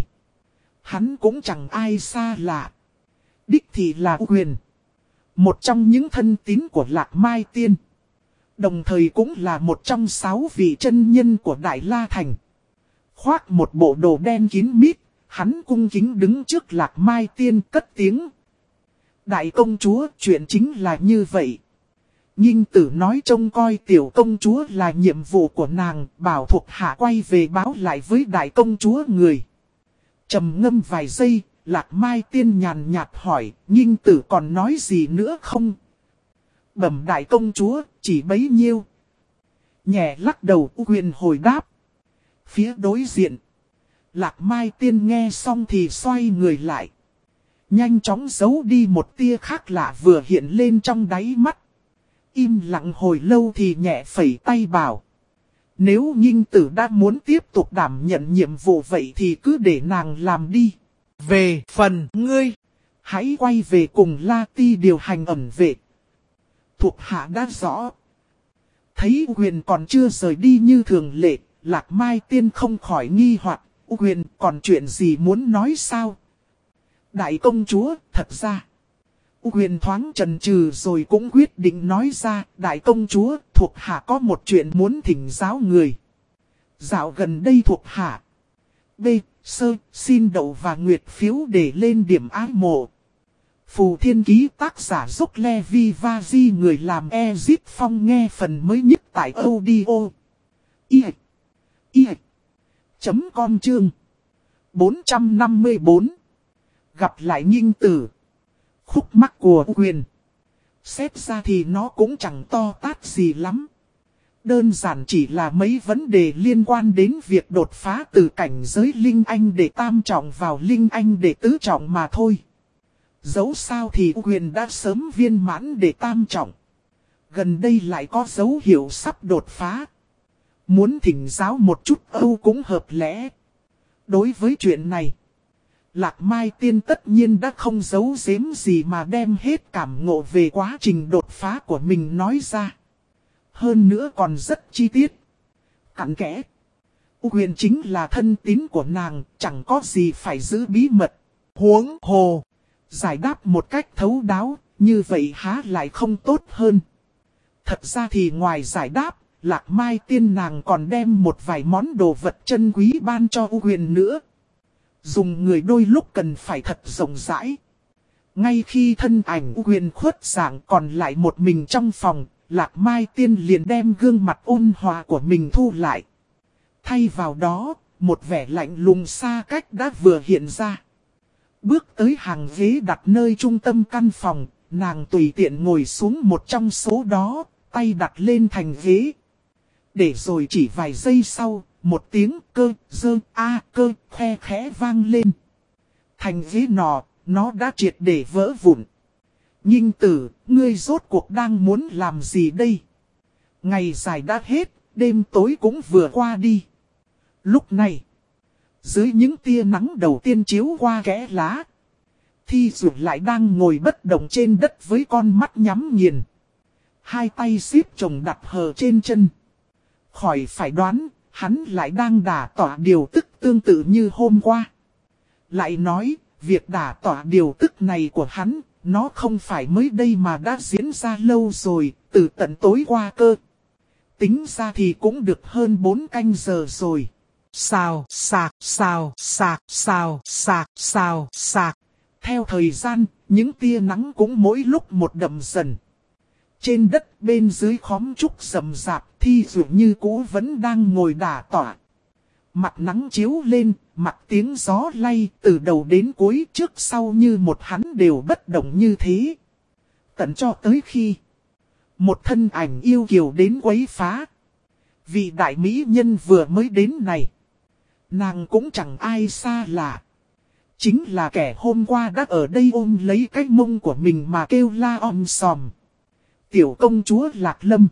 hắn cũng chẳng ai xa lạ. Đích thị là Quyền, một trong những thân tín của Lạc Mai Tiên. Đồng thời cũng là một trong sáu vị chân nhân của Đại La Thành. Khoác một bộ đồ đen kín mít, hắn cung kính đứng trước Lạc Mai Tiên cất tiếng. Đại công chúa, chuyện chính là như vậy. Nghinh Tử nói trông coi tiểu công chúa là nhiệm vụ của nàng, bảo thuộc hạ quay về báo lại với đại công chúa người. Trầm ngâm vài giây, Lạc Mai Tiên nhàn nhạt hỏi, Nghinh Tử còn nói gì nữa không? Bẩm đại công chúa, chỉ bấy nhiêu. Nhẹ lắc đầu, Quyền hồi đáp. Phía đối diện, Lạc Mai Tiên nghe xong thì xoay người lại. nhanh chóng giấu đi một tia khác lạ vừa hiện lên trong đáy mắt. Im lặng hồi lâu thì nhẹ phẩy tay bảo. Nếu Nghinh Tử đã muốn tiếp tục đảm nhận nhiệm vụ vậy thì cứ để nàng làm đi. Về phần ngươi, hãy quay về cùng La Ti điều hành ẩn vệ. Thuộc hạ đã rõ. Thấy Huyền còn chưa rời đi như thường lệ, Lạc Mai Tiên không khỏi nghi hoặc. Huyền còn chuyện gì muốn nói sao? Đại công chúa, thật ra. Huyền thoáng chần chừ rồi cũng quyết định nói ra. Đại công chúa, thuộc hạ có một chuyện muốn thỉnh giáo người. Dạo gần đây thuộc hạ. B. Sơ, xin đậu và nguyệt phiếu để lên điểm ái mộ. Phù Thiên Ký tác giả Dốc Levi Vazi người làm Ezip Phong nghe phần mới nhất tại audio. I. I. Chấm com chương. bốn trăm năm mươi bốn. Gặp lại Nghinh Tử. Khúc mắc của Huyền. Xét ra thì nó cũng chẳng to tát gì lắm. Đơn giản chỉ là mấy vấn đề liên quan đến việc đột phá từ cảnh giới Linh Anh để tam trọng vào Linh Anh để tứ trọng mà thôi. Dẫu sao thì Huyền đã sớm viên mãn để tam trọng. Gần đây lại có dấu hiệu sắp đột phá. Muốn thỉnh giáo một chút Âu cũng hợp lẽ. Đối với chuyện này, Lạc Mai Tiên tất nhiên đã không giấu giếm gì mà đem hết cảm ngộ về quá trình đột phá của mình nói ra. Hơn nữa còn rất chi tiết, cặn kẽ. Huyền chính là thân tín của nàng, chẳng có gì phải giữ bí mật. Huống hồ, giải đáp một cách thấu đáo, như vậy há lại không tốt hơn. Thật ra thì ngoài giải đáp, Lạc Mai Tiên nàng còn đem một vài món đồ vật chân quý ban cho Huyền nữa. Dùng người đôi lúc cần phải thật rộng rãi. Ngay khi thân ảnh Huyền khuất dạng còn lại một mình trong phòng, Lạc Mai Tiên liền đem gương mặt ôn hòa của mình thu lại. Thay vào đó, một vẻ lạnh lùng xa cách đã vừa hiện ra. Bước tới hàng ghế đặt nơi trung tâm căn phòng, nàng tùy tiện ngồi xuống một trong số đó, tay đặt lên thành ghế. Để rồi chỉ vài giây sau, một tiếng cơ, dơ, a, cơ, khe khẽ vang lên. Thành ghế nọ, nó đã triệt để vỡ vụn. Nghinh Tử, ngươi rốt cuộc đang muốn làm gì đây? Ngày dài đã hết, đêm tối cũng vừa qua đi. Lúc này, dưới những tia nắng đầu tiên chiếu qua kẽ lá, Thi Dụ lại đang ngồi bất động trên đất với con mắt nhắm nghiền. Hai tay xếp chồng đặt hờ trên chân. Khỏi phải đoán, hắn lại đang đả tỏa điều tức tương tự như hôm qua. Lại nói, việc đả tỏa điều tức này của hắn, nó không phải mới đây mà đã diễn ra lâu rồi, từ tận tối qua cơ. Tính ra thì cũng được hơn bốn canh giờ rồi. Sao, sạc, sao, sạc, sao, sạc, sao, sạc. Theo thời gian, những tia nắng cũng mỗi lúc một đậm dần. Trên đất bên dưới khóm trúc rậm rạp, Thi Dụ như cũ vẫn đang ngồi đả tỏa. Mặt nắng chiếu lên, mặt tiếng gió lay từ đầu đến cuối trước sau như một hắn đều bất động như thế. Tận cho tới khi một thân ảnh yêu kiều đến quấy phá. Vị đại mỹ nhân vừa mới đến này, nàng cũng chẳng ai xa lạ. Chính là kẻ hôm qua đã ở đây ôm lấy cái mông của mình mà kêu la om sòm. Tiểu công chúa Lạc Lâm.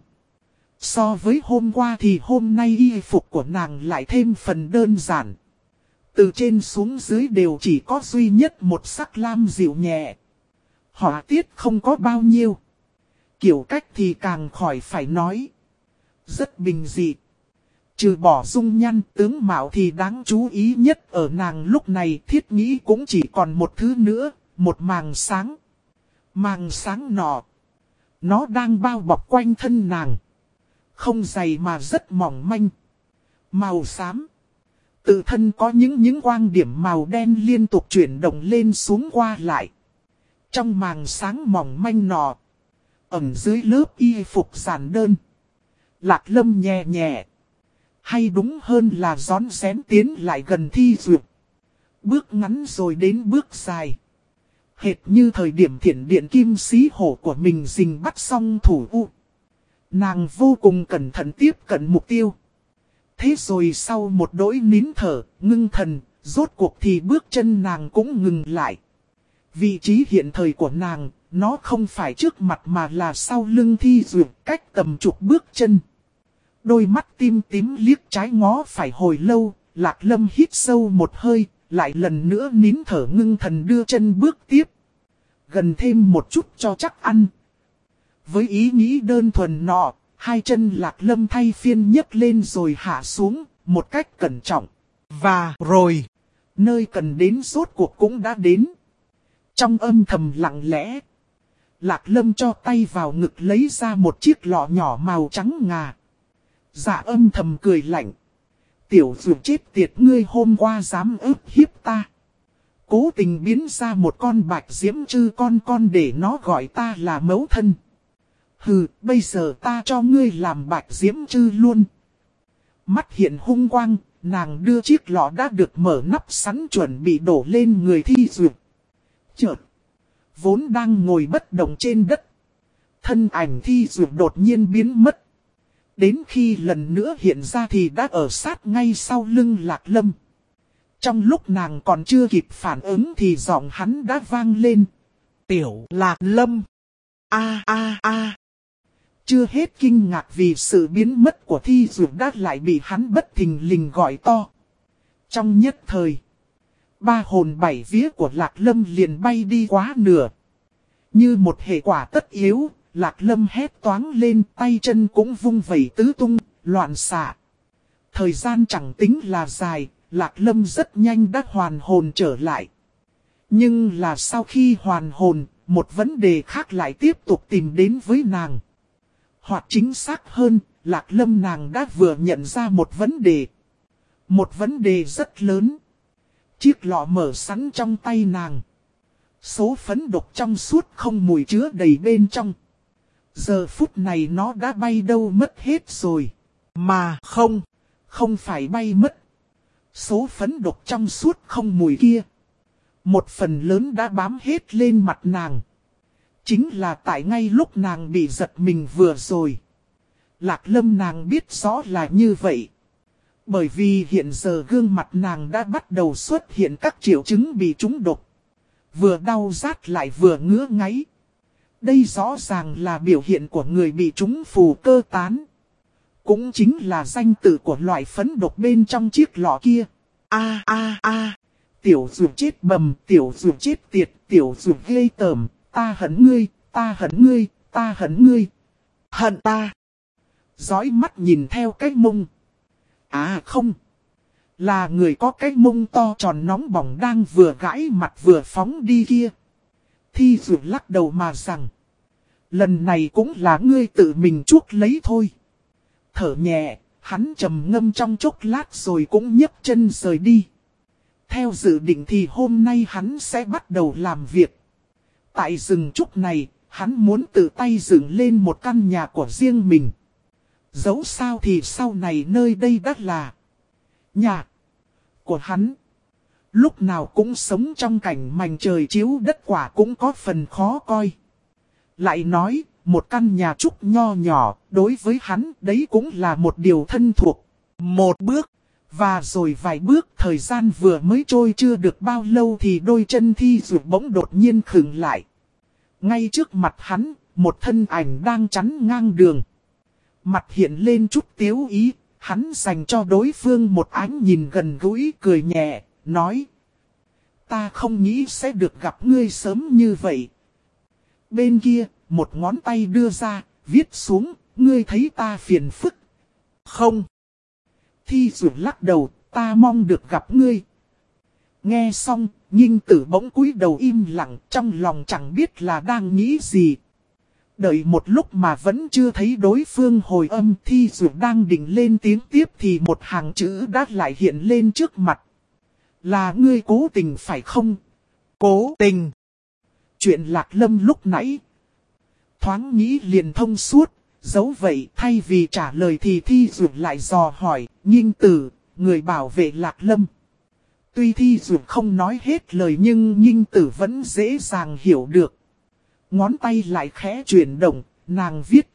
So với hôm qua thì hôm nay y phục của nàng lại thêm phần đơn giản. Từ trên xuống dưới đều chỉ có duy nhất một sắc lam dịu nhẹ. Họa tiết không có bao nhiêu. Kiểu cách thì càng khỏi phải nói. Rất bình dị. Trừ bỏ dung nhan tướng mạo thì đáng chú ý nhất ở nàng lúc này thiết nghĩ cũng chỉ còn một thứ nữa, một màng sáng. Màng sáng nọ. Nó đang bao bọc quanh thân nàng. Không dày mà rất mỏng manh. Màu xám. Tự thân có những những quang điểm màu đen liên tục chuyển động lên xuống qua lại. Trong màng sáng mỏng manh nọ. Ẩn dưới lớp y phục giản đơn. Lạc Lâm nhẹ nhẹ. Hay đúng hơn là rón rén tiến lại gần Thi Dụ. Bước ngắn rồi đến bước dài. Hệt như thời điểm thiển điện kim xí hổ của mình rình bắt xong thủ u. Nàng vô cùng cẩn thận tiếp cận mục tiêu. Thế rồi sau một đỗi nín thở, ngưng thần, rốt cuộc thì bước chân nàng cũng ngừng lại. Vị trí hiện thời của nàng, nó không phải trước mặt mà là sau lưng Thi Duyệt, cách tầm chục bước chân. Đôi mắt tim tím liếc trái ngó phải hồi lâu, Lạc Lâm hít sâu một hơi, lại lần nữa nín thở ngưng thần đưa chân bước tiếp. Gần thêm một chút cho chắc ăn. Với ý nghĩ đơn thuần nọ, hai chân Lạc Lâm thay phiên nhấc lên rồi hạ xuống, một cách cẩn trọng. Và rồi, nơi cần đến rốt cuộc cũng đã đến. Trong âm thầm lặng lẽ, Lạc Lâm cho tay vào ngực lấy ra một chiếc lọ nhỏ màu trắng ngà. Dạ âm thầm cười lạnh. Tiểu Duyệt chết tiệt, ngươi hôm qua dám ức hiếp ta. Cố tình biến ra một con bạch diễm chư con con để nó gọi ta là mẫu thân. Hừ, bây giờ ta cho ngươi làm bạch diễm chư luôn. Mắt hiện hung quang, nàng đưa chiếc lọ đã được mở nắp sẵn chuẩn bị đổ lên người Thi Duyệt. Chợt, vốn đang ngồi bất động trên đất, thân ảnh Thi Duyệt đột nhiên biến mất. Đến khi lần nữa hiện ra thì đã ở sát ngay sau lưng Lạc Lâm. Trong lúc nàng còn chưa kịp phản ứng thì giọng hắn đã vang lên. Tiểu Lạc Lâm. A a a. Chưa hết kinh ngạc vì sự biến mất của Thi Duyệt đã lại bị hắn bất thình lình gọi to. Trong nhất thời, ba hồn bảy vía của Lạc Lâm liền bay đi quá nửa. Như một hệ quả tất yếu, Lạc Lâm hét toáng lên, tay chân cũng vung vẩy tứ tung, loạn xạ. Thời gian chẳng tính là dài, Lạc Lâm rất nhanh đã hoàn hồn trở lại. Nhưng là sau khi hoàn hồn, một vấn đề khác lại tiếp tục tìm đến với nàng. Hoặc chính xác hơn, Lạc Lâm nàng đã vừa nhận ra một vấn đề. Một vấn đề rất lớn. Chiếc lọ mở sẵn trong tay nàng. Số phấn độc trong suốt không mùi chứa đầy bên trong. Giờ phút này nó đã bay đâu mất hết rồi. Mà không, không phải bay mất. Số phấn độc trong suốt không mùi kia, một phần lớn đã bám hết lên mặt nàng. Chính là tại ngay lúc nàng bị giật mình vừa rồi. Lạc Lâm nàng biết rõ là như vậy. Bởi vì hiện giờ gương mặt nàng đã bắt đầu xuất hiện các triệu chứng bị trúng độc. Vừa đau rát lại vừa ngứa ngáy. Đây rõ ràng là biểu hiện của người bị trúng phù cơ tán. Cũng chính là danh tự của loại phấn độc bên trong chiếc lọ kia. A a a, Tiểu Duyệt chết bầm, Tiểu Duyệt chết tiệt, Tiểu Duyệt ghê tởm, ta hận ngươi, ta hận ngươi, ta hận ngươi. Hận ta. Dõi mắt nhìn theo cái mông. À không, là người có cái mông to tròn nóng bỏng đang vừa gãi mặt vừa phóng đi kia. Thi Duyệt lắc đầu mà rằng, lần này cũng là ngươi tự mình chuốc lấy thôi. Thở nhẹ, hắn trầm ngâm trong chốc lát rồi cũng nhấc chân rời đi. Theo dự định thì hôm nay hắn sẽ bắt đầu làm việc. Tại rừng trúc này, hắn muốn tự tay dựng lên một căn nhà của riêng mình. Dẫu sao thì sau này nơi đây đã là nhà của hắn. Lúc nào cũng sống trong cảnh mành trời chiếu đất quả cũng có phần khó coi. Lại nói, một căn nhà trúc nho nhỏ, đối với hắn đấy cũng là một điều thân thuộc. Một bước, và rồi vài bước, thời gian vừa mới trôi chưa được bao lâu thì đôi chân Thi Duyệt bỗng đột nhiên khựng lại. Ngay trước mặt hắn, một thân ảnh đang chắn ngang đường. Mặt hiện lên chút tiếu ý, hắn dành cho đối phương một ánh nhìn gần gũi cười nhẹ, nói. Ta không nghĩ sẽ được gặp ngươi sớm như vậy. Bên kia, một ngón tay đưa ra, viết xuống, ngươi thấy ta phiền phức. Không. Thi Duyệt lắc đầu, ta mong được gặp ngươi. Nghe xong, Nhinh Tử bỗng cúi đầu im lặng, trong lòng chẳng biết là đang nghĩ gì. Đợi một lúc mà vẫn chưa thấy đối phương hồi âm, Thi Duyệt đang định lên tiếng tiếp thì một hàng chữ đã lại hiện lên trước mặt. Là ngươi cố tình phải không? Cố tình. Chuyện Lạc Lâm lúc nãy thoáng nghĩ liền thông suốt, dẫu vậy thay vì trả lời thì Thi Duyệt lại dò hỏi, Nhinh Tử, người bảo vệ Lạc Lâm. Tuy Thi Duyệt không nói hết lời nhưng Nhinh Tử vẫn dễ dàng hiểu được. Ngón tay lại khẽ chuyển động, nàng viết.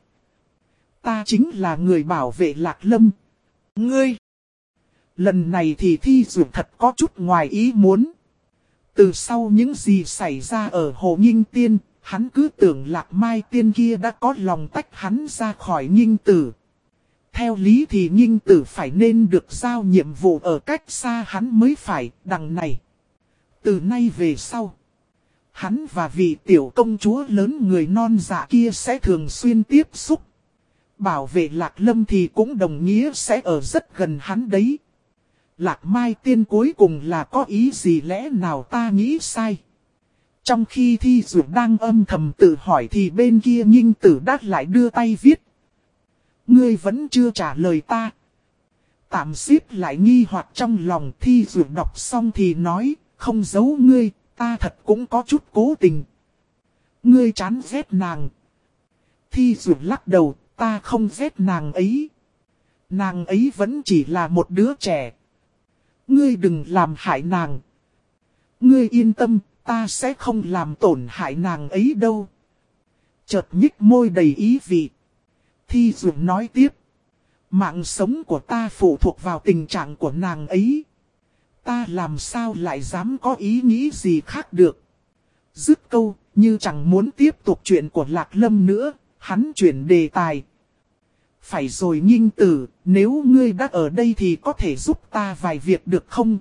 Ta chính là người bảo vệ Lạc Lâm. Ngươi. Lần này thì Thi Duyệt thật có chút ngoài ý muốn. Từ sau những gì xảy ra ở Hồ Nghinh Tiên, hắn cứ tưởng Lạc Mai Tiên kia đã có lòng tách hắn ra khỏi Nghinh Tử. Theo lý thì Nghinh Tử phải nên được giao nhiệm vụ ở cách xa hắn mới phải, đằng này. Từ nay về sau, hắn và vị tiểu công chúa lớn người non dạ kia sẽ thường xuyên tiếp xúc. Bảo vệ Lạc Lâm thì cũng đồng nghĩa sẽ ở rất gần hắn đấy. Lạc Mai Tiên cuối cùng là có ý gì, lẽ nào ta nghĩ sai? Trong khi Thi Dụ đang âm thầm tự hỏi thì bên kia Nghinh Tử đát lại đưa tay viết. Ngươi vẫn chưa trả lời ta. Tạm xếp lại nghi hoặc trong lòng, Thi Dụ đọc xong thì nói, không giấu ngươi, ta thật cũng có chút cố tình. Ngươi chán ghét nàng. Thi Dụ lắc đầu, ta không ghét nàng ấy. Nàng ấy vẫn chỉ là một đứa trẻ. Ngươi đừng làm hại nàng. Ngươi yên tâm, ta sẽ không làm tổn hại nàng ấy đâu. Chợt nhích môi đầy ý vị. Thi Dụ nói tiếp. Mạng sống của ta phụ thuộc vào tình trạng của nàng ấy. Ta làm sao lại dám có ý nghĩ gì khác được. Dứt câu, như chẳng muốn tiếp tục chuyện của Lạc Lâm nữa, hắn chuyển đề tài. Phải rồi Nghinh Tử, nếu ngươi đã ở đây thì có thể giúp ta vài việc được không?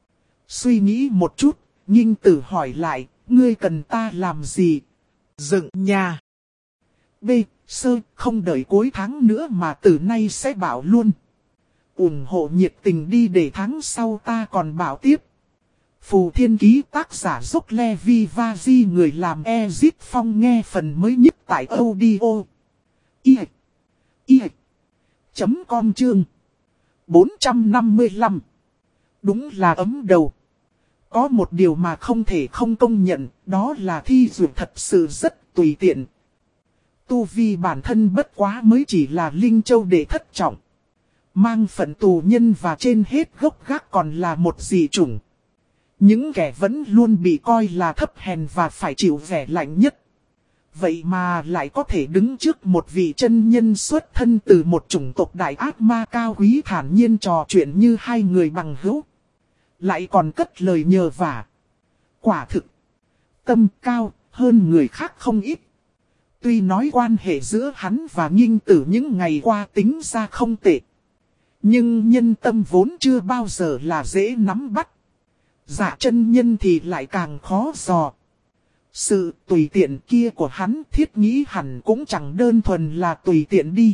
Suy nghĩ một chút, Nghinh Tử hỏi lại, ngươi cần ta làm gì? Dựng nhà. B. Sơ, không đợi cuối tháng nữa mà từ nay sẽ bảo luôn. ủng hộ nhiệt tình đi để tháng sau ta còn bảo tiếp. Phù Thiên Ký tác giả Dốc Levi Vazi, người làm Ezit Phong, nghe phần mới nhất tại audio. I. I. Chấm com chương. bốn trăm năm mươi lăm. Đúng là ấm đầu. Có một điều mà không thể không công nhận, đó là Thi Dụ thật sự rất tùy tiện. Tu vi bản thân bất quá mới chỉ là Linh Châu đệ thất trọng. Mang phận tù nhân và trên hết gốc gác còn là một dị chủng. Những kẻ vẫn luôn bị coi là thấp hèn và phải chịu vẻ lạnh nhất. Vậy mà lại có thể đứng trước một vị chân nhân xuất thân từ một chủng tộc đại ác ma cao quý, thản nhiên trò chuyện như hai người bằng hữu. Lại còn cất lời nhờ vả. Quả thực, tâm cao hơn người khác không ít. Tuy nói quan hệ giữa hắn và Nghinh Tử những ngày qua tính ra không tệ. Nhưng nhân tâm vốn chưa bao giờ là dễ nắm bắt. Dạ chân nhân thì lại càng khó dò. Sự tùy tiện kia của hắn thiết nghĩ hẳn cũng chẳng đơn thuần là tùy tiện đi.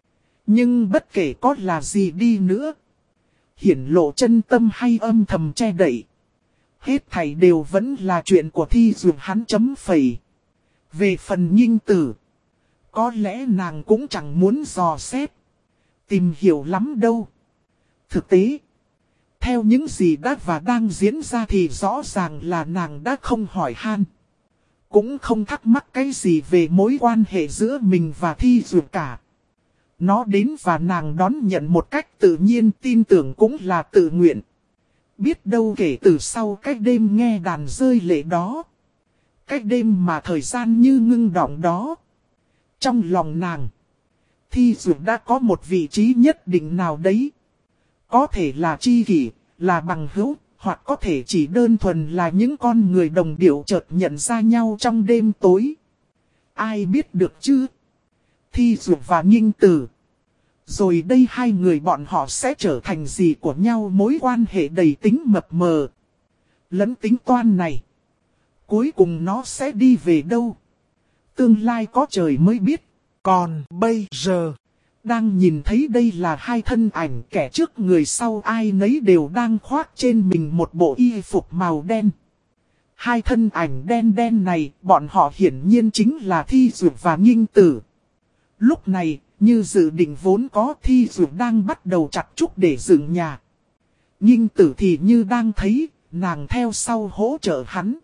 Nhưng bất kể có là gì đi nữa, hiển lộ chân tâm hay âm thầm che đậy, hết thảy đều vẫn là chuyện của Thi Dụ hắn chấm phẩy. Về phần Nghinh Tử, có lẽ nàng cũng chẳng muốn dò xét, tìm hiểu lắm đâu. Thực tế, theo những gì đã và đang diễn ra thì rõ ràng là nàng đã không hỏi han. Cũng không thắc mắc cái gì về mối quan hệ giữa mình và Thi Dụ cả. Nó đến và nàng đón nhận một cách tự nhiên, tin tưởng cũng là tự nguyện. Biết đâu kể từ sau cách đêm nghe đàn rơi lệ đó, cách đêm mà thời gian như ngưng đọng đó, trong lòng nàng, Thi Dụ đã có một vị trí nhất định nào đấy. Có thể là tri kỷ, là bằng hữu, hoặc có thể chỉ đơn thuần là những con người đồng điệu chợt nhận ra nhau trong đêm tối. Ai biết được chứ? Thi Dụ và Nghinh Tử. Rồi đây hai người bọn họ sẽ trở thành gì của nhau, mối quan hệ đầy tính mập mờ. Lẫn tính toan này. Cuối cùng nó sẽ đi về đâu? Tương lai có trời mới biết. Còn bây giờ, đang nhìn thấy đây là hai thân ảnh, kẻ trước người sau ai nấy đều đang khoác trên mình một bộ y phục màu đen. Hai thân ảnh đen đen này, bọn họ hiển nhiên chính là Thi Dụ và Nghinh Tử. Lúc này, như dự định vốn có, Thi Dụ đang bắt đầu chặt trúc để dựng nhà. Nghinh Tử thì như đang thấy, nàng theo sau hỗ trợ hắn.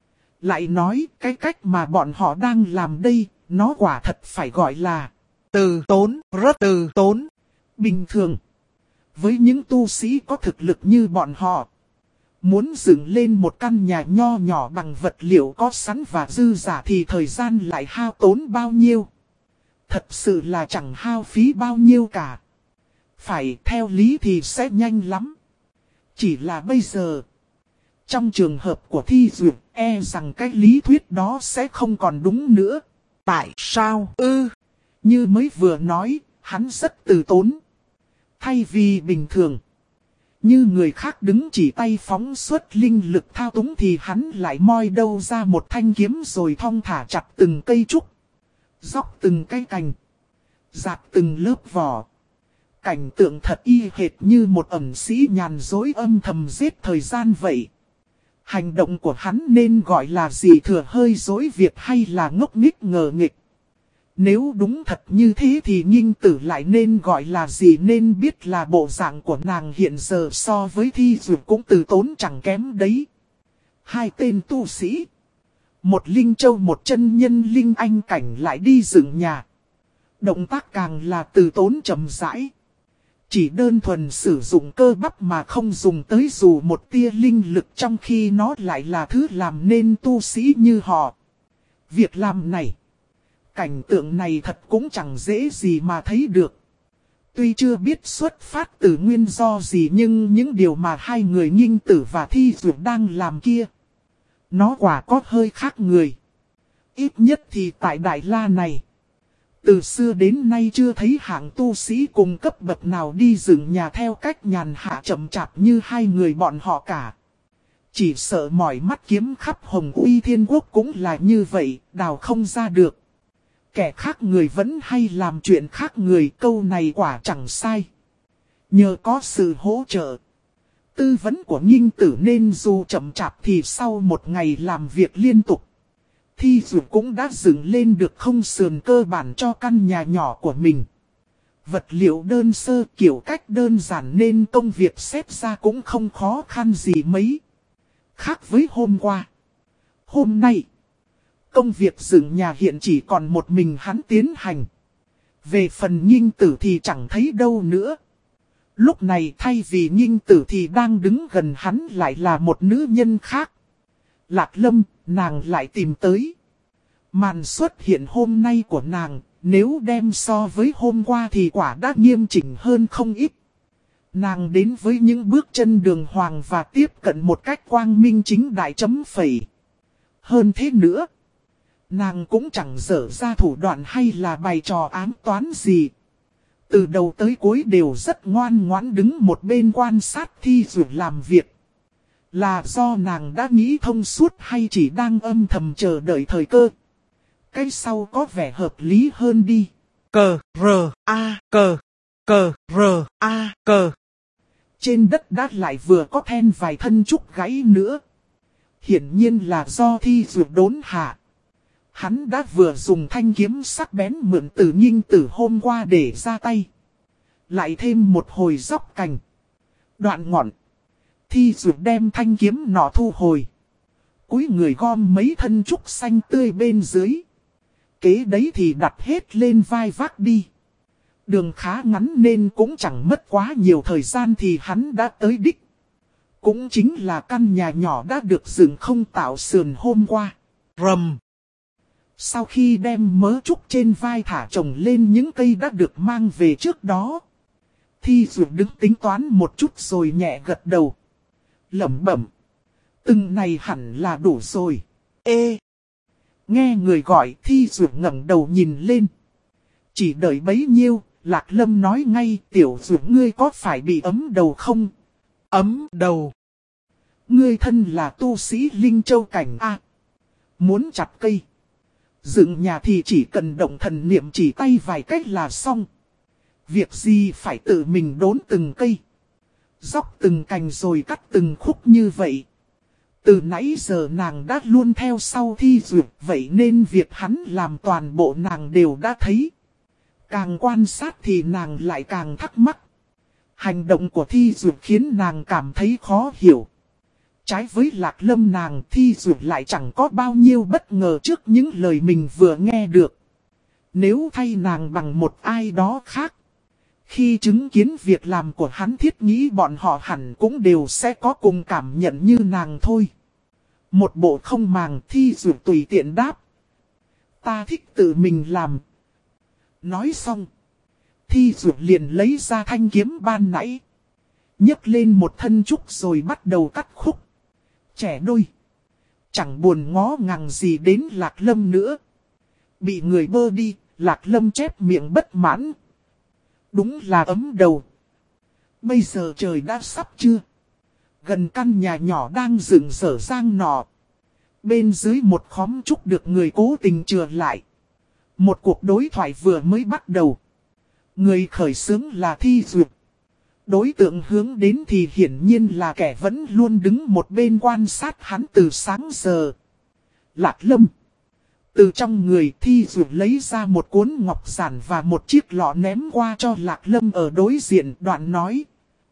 Lại nói, cái cách mà bọn họ đang làm đây, nó quả thật phải gọi là từ tốn, rất từ tốn. Bình thường, với những tu sĩ có thực lực như bọn họ, muốn dựng lên một căn nhà nho nhỏ bằng vật liệu có sẵn và dư giả thì thời gian lại hao tốn bao nhiêu. Thật sự là chẳng hao phí bao nhiêu cả. Phải theo lý thì sẽ nhanh lắm. Chỉ là bây giờ, Trong trường hợp của Thi Duyệt, e rằng cái lý thuyết đó sẽ không còn đúng nữa. Tại sao ư? Như mới vừa nói, hắn rất từ tốn. Thay vì bình thường, như người khác đứng chỉ tay phóng xuất linh lực thao túng thì hắn lại moi đâu ra một thanh kiếm rồi thong thả chặt từng cây trúc, dóc từng cây cành, dạt từng lớp vỏ. Cảnh tượng thật y hệt như một ẩn sĩ nhàn dối âm thầm giết thời gian vậy. Hành động của hắn nên gọi là gì, thừa hơi dối việc hay là ngốc nghếch ngờ nghịch? Nếu đúng thật như thế thì Nghinh Tử lại nên gọi là gì, nên biết là bộ dạng của nàng hiện giờ so với Thi Duyệt cũng từ tốn chẳng kém đấy. Hai tên tu sĩ, một linh châu một chân nhân linh anh cảnh lại đi dựng nhà. Động tác càng là từ tốn chậm rãi. Chỉ đơn thuần sử dụng cơ bắp mà không dùng tới dù một tia linh lực, trong khi nó lại là thứ làm nên tu sĩ như họ. Việc làm này, cảnh tượng này thật cũng chẳng dễ gì mà thấy được. Tuy chưa biết xuất phát từ nguyên do gì nhưng những điều mà hai người Nghinh Tử và Thi Duyệt đang làm kia, nó quả có hơi khác người. Ít nhất thì tại Đại La này, từ xưa đến nay chưa thấy hạng tu sĩ cùng cấp bậc nào đi dựng nhà theo cách nhàn hạ chậm chạp như hai người bọn họ cả. Chỉ sợ mỏi mắt kiếm khắp Hồng Uy Thiên Quốc cũng là như vậy, đào không ra được. Kẻ khác người vẫn hay làm chuyện khác người, câu này quả chẳng sai. Nhờ có sự hỗ trợ, tư vấn của Nghinh Tử nên dù chậm chạp thì sau một ngày làm việc liên tục, Thi Duyệt cũng đã dựng lên được không sườn cơ bản cho căn nhà nhỏ của mình. Vật liệu đơn sơ, kiểu cách đơn giản nên công việc xếp ra cũng không khó khăn gì mấy. Khác với hôm qua, hôm nay, công việc dựng nhà hiện chỉ còn một mình hắn tiến hành. Về phần Nghinh Tử thì chẳng thấy đâu nữa. Lúc này thay vì Nghinh Tử thì đang đứng gần hắn lại là một nữ nhân khác. Lạc Lâm, nàng lại tìm tới. Màn xuất hiện hôm nay của nàng, nếu đem so với hôm qua thì quả đã nghiêm chỉnh hơn không ít. Nàng đến với những bước chân đường hoàng và tiếp cận một cách quang minh chính đại chấm phẩy. Hơn thế nữa, nàng cũng chẳng dở ra thủ đoạn hay là bày trò ám toán gì. Từ đầu tới cuối đều rất ngoan ngoãn đứng một bên quan sát Thi Duyệt làm việc. Là do nàng đã nghĩ thông suốt hay chỉ đang âm thầm chờ đợi thời cơ? Cái sau có vẻ hợp lý hơn đi. Cờ, rờ, a, cờ, cờ, rờ, a, cờ. Trên đất đá lại vừa có then vài thân trúc gãy nữa. Hiển nhiên là do Thi Duyệt đốn hạ. Hắn đã vừa dùng thanh kiếm sắc bén mượn từ Nghinh Tử hôm qua để ra tay. Lại thêm một hồi dóc cành, đoạn ngọn. Thi Duyệt đem thanh kiếm nọ thu hồi. Cúi người gom mấy thân trúc xanh tươi bên dưới. Kế đấy thì đặt hết lên vai vác đi. Đường khá ngắn nên cũng chẳng mất quá nhiều thời gian thì hắn đã tới đích. Cũng chính là căn nhà nhỏ đã được dựng không tạo sườn hôm qua. Rầm. Sau khi đem mớ trúc trên vai thả chồng lên những cây đã được mang về trước đó, Thi Duyệt đứng tính toán một chút rồi nhẹ gật đầu. Lẩm bẩm. Từng này hẳn là đủ rồi. Ê! Nghe người gọi, Thi Duyệt ngẩng đầu nhìn lên. Chỉ đợi bấy nhiêu, Lạc Lâm nói ngay, tiểu Duyệt ngươi có phải bị ấm đầu không? Ấm đầu? Ngươi thân là tu sĩ Linh Châu Cảnh A. Muốn chặt cây, dựng nhà thì chỉ cần động thần niệm chỉ tay vài cách là xong. Việc gì phải tự mình đốn từng cây, dóc từng cành rồi cắt từng khúc như vậy. Từ nãy giờ nàng đã luôn theo sau Thi Duyệt, vậy nên việc hắn làm toàn bộ nàng đều đã thấy. Càng quan sát thì nàng lại càng thắc mắc. Hành động của Thi Duyệt khiến nàng cảm thấy khó hiểu. Trái với Lạc Lâm, nàng Thi Duyệt lại chẳng có bao nhiêu bất ngờ trước những lời mình vừa nghe được. Nếu thay nàng bằng một ai đó khác, khi chứng kiến việc làm của hắn thiết nghĩ bọn họ hẳn cũng đều sẽ có cùng cảm nhận như nàng thôi. Một bộ không màng, Thi Duyệt tùy tiện đáp. Ta thích tự mình làm. Nói xong, Thi Duyệt liền lấy ra thanh kiếm ban nãy, nhấc lên một thân trúc rồi bắt đầu cắt khúc. Trẻ đôi. Chẳng buồn ngó ngàng gì đến Lạc Lâm nữa. Bị người bơ đi, Lạc Lâm chép miệng bất mãn. Đúng là ấm đầu. Bây giờ trời đã sắp trưa. Gần căn nhà nhỏ đang dựng dở giang nọ. Bên dưới một khóm trúc được người cố tình chừa lại. Một cuộc đối thoại vừa mới bắt đầu. Người khởi xướng là Thi Duyệt. Đối tượng hướng đến thì hiển nhiên là kẻ vẫn luôn đứng một bên quan sát hắn từ sáng giờ. Lạc Lâm. Từ trong người Thi Duyệt lấy ra một cuốn ngọc giản và một chiếc lọ ném qua cho Lạc Lâm ở đối diện, đoạn nói.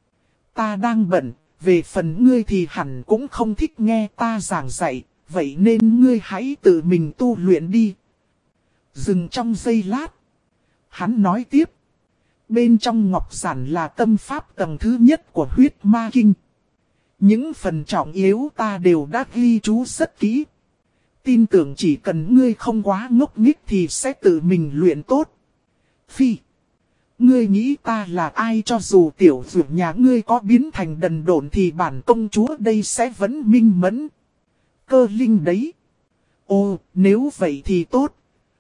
Ta đang bận, về phần ngươi thì hẳn cũng không thích nghe ta giảng dạy, vậy nên ngươi hãy tự mình tu luyện đi. Dừng trong giây lát. Hắn nói tiếp. Bên trong ngọc giản là tâm pháp tầng thứ nhất của huyết ma kinh. Những phần trọng yếu ta đều đã ghi chú rất kỹ. Tin tưởng chỉ cần ngươi không quá ngốc nghếch thì sẽ tự mình luyện tốt. Phi. Ngươi nghĩ ta là ai, cho dù tiểu dược nhà ngươi có biến thành đần độn thì bản công chúa đây sẽ vẫn minh mẫn. Cơ linh đấy. Ồ, nếu vậy thì tốt.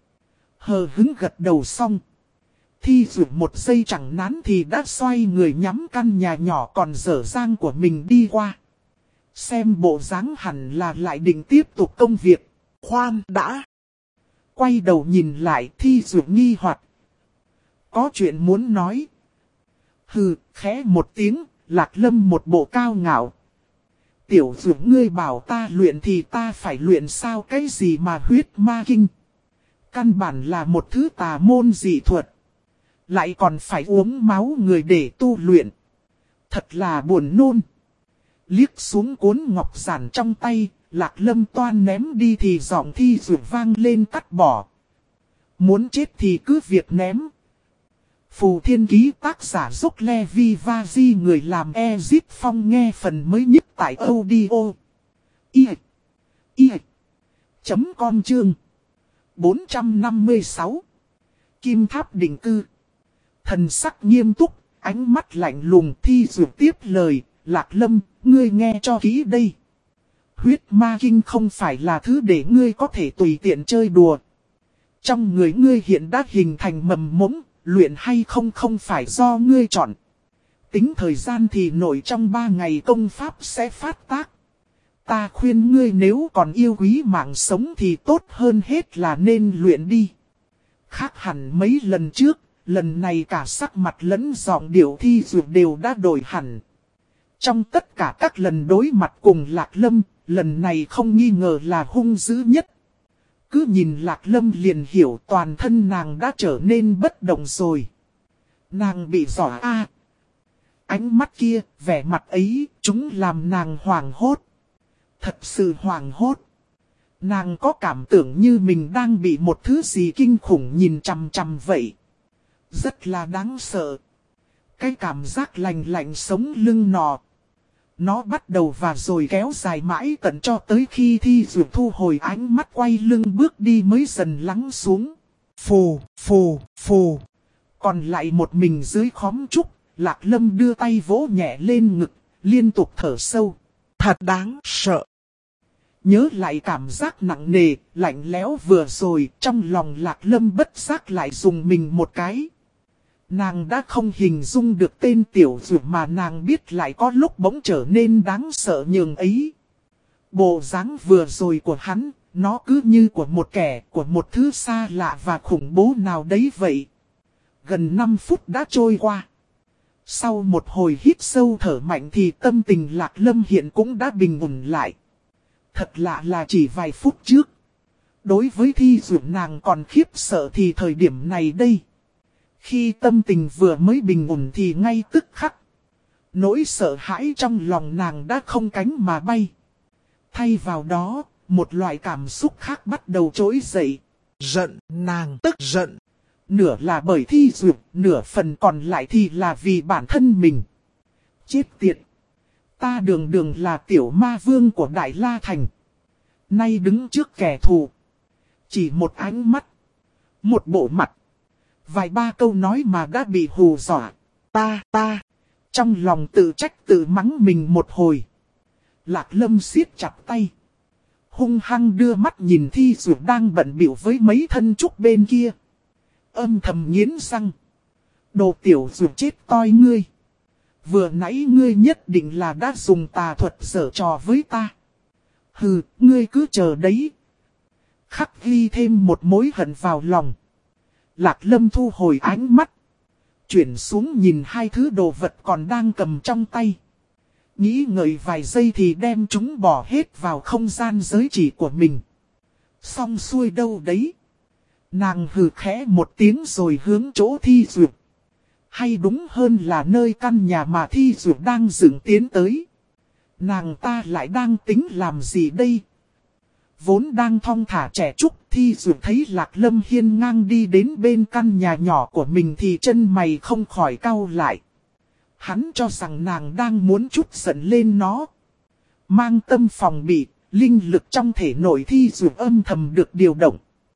Hờ hứng gật đầu xong. Thi dược một giây chẳng nán thì đã xoay người nhắm căn nhà nhỏ còn dở dang của mình đi qua. Xem bộ dáng hẳn là lại định tiếp tục công việc. Khoan đã. Quay đầu nhìn lại Thi dược nghi hoặc. Có chuyện muốn nói. Hừ, khẽ một tiếng, Lạc Lâm một bộ cao ngạo. Tiểu dược ngươi bảo ta luyện thì ta phải luyện sao, cái gì mà huyết ma kinh. Căn bản là một thứ tà môn dị thuật. Lại còn phải uống máu người để tu luyện. Thật là buồn nôn. Liếc xuống cuốn ngọc giản trong tay, Lạc Lâm toan ném đi thì giọng Thi dược vang lên cắt bỏ. Muốn chết thì cứ việc ném. Phù Thiên Ký tác giả Dốc Levi Vazi, người làm Ezip Phong, nghe phần mới nhất tại audio. I. I. Chấm com chương. bốn trăm năm mươi sáu. Kim Tháp định cư. Thần sắc nghiêm túc, ánh mắt lạnh lùng. Thi dược tiếp lời. Lạc Lâm, ngươi nghe cho kỹ đây. Huyết ma kinh không phải là thứ để ngươi có thể tùy tiện chơi đùa. Trong người ngươi hiện đã hình thành mầm mống. Luyện hay không không phải do ngươi chọn. Tính thời gian thì nội trong ba ngày công pháp sẽ phát tác. Ta khuyên ngươi nếu còn yêu quý mạng sống thì tốt hơn hết là nên luyện đi. Khác hẳn mấy lần trước, lần này cả sắc mặt lẫn giọng điệu Thi dược đều đã đổi hẳn. Trong tất cả các lần đối mặt cùng Lạc Lâm, lần này không nghi ngờ là hung dữ nhất. Cứ nhìn Lạc Lâm liền hiểu toàn thân nàng đã trở nên bất động rồi. Nàng bị dọa a. Ánh mắt kia, vẻ mặt ấy, chúng làm nàng hoảng hốt. Thật sự hoảng hốt. Nàng có cảm tưởng như mình đang bị một thứ gì kinh khủng nhìn chằm chằm vậy. Rất là đáng sợ. Cái cảm giác lạnh lạnh sống lưng nọ. Nó bắt đầu và rồi kéo dài mãi tận cho tới khi Thi dược thu hồi ánh mắt, quay lưng bước đi mới dần lắng xuống. Phù, phù, phù. Còn lại một mình dưới khóm trúc, Lạc Lâm đưa tay vỗ nhẹ lên ngực, liên tục thở sâu. Thật đáng sợ. Nhớ lại cảm giác nặng nề, lạnh lẽo vừa rồi, trong lòng Lạc Lâm bất giác lại dùng mình một cái. Nàng đã không hình dung được tên tiểu dược mà nàng biết lại có lúc bỗng trở nên đáng sợ nhường ấy. Bộ dáng vừa rồi của hắn, nó cứ như của một kẻ, của một thứ xa lạ và khủng bố nào đấy vậy. Gần năm phút đã trôi qua. Sau một hồi hít sâu thở mạnh thì tâm tình Lạc Lâm hiện cũng đã bình ổn lại. Thật lạ là chỉ vài phút trước. Đối với Thi dược nàng còn khiếp sợ thì thời điểm này đây. Khi tâm tình vừa mới bình ổn thì ngay tức khắc. Nỗi sợ hãi trong lòng nàng đã không cánh mà bay. Thay vào đó, một loại cảm xúc khác bắt đầu trỗi dậy. Giận, nàng tức giận. Nửa là bởi Thi dược, nửa phần còn lại thì là vì bản thân mình. Chết tiệt. Ta đường đường là tiểu ma vương của Đại La Thành. Nay đứng trước kẻ thù. Chỉ một ánh mắt. Một bộ mặt. Vài ba câu nói mà đã bị hù dọa. Ta, ta. Trong lòng tự trách tự mắng mình một hồi. Lạc Lâm siết chặt tay. Hung hăng đưa mắt nhìn Thi Dược đang bận bịu với mấy thân trúc bên kia. Âm thầm nghiến răng. Đồ tiểu Dược chết toi ngươi. Vừa nãy ngươi nhất định là đã dùng tà thuật giở trò với ta. Hừ, ngươi cứ chờ đấy. Khắc ghi thêm một mối hận vào lòng. Lạc Lâm thu hồi ánh mắt. Chuyển xuống nhìn hai thứ đồ vật còn đang cầm trong tay. Nghĩ ngợi vài giây thì đem chúng bỏ hết vào không gian giới chỉ của mình. Xong xuôi đâu đấy. Nàng hừ khẽ một tiếng rồi hướng chỗ Thi Dược. Hay đúng hơn là nơi căn nhà mà Thi Dược đang dựng tiến tới. Nàng ta lại đang tính làm gì đây? Vốn đang thong thả trẻ trúc, Thi Dược thấy Lạc Lâm hiên ngang đi đến bên căn nhà nhỏ của mình thì chân mày không khỏi cau lại. Hắn cho rằng nàng đang muốn trút giận lên nó. Mang tâm phòng bị, linh lực trong thể nội Thi Dược âm thầm được điều động.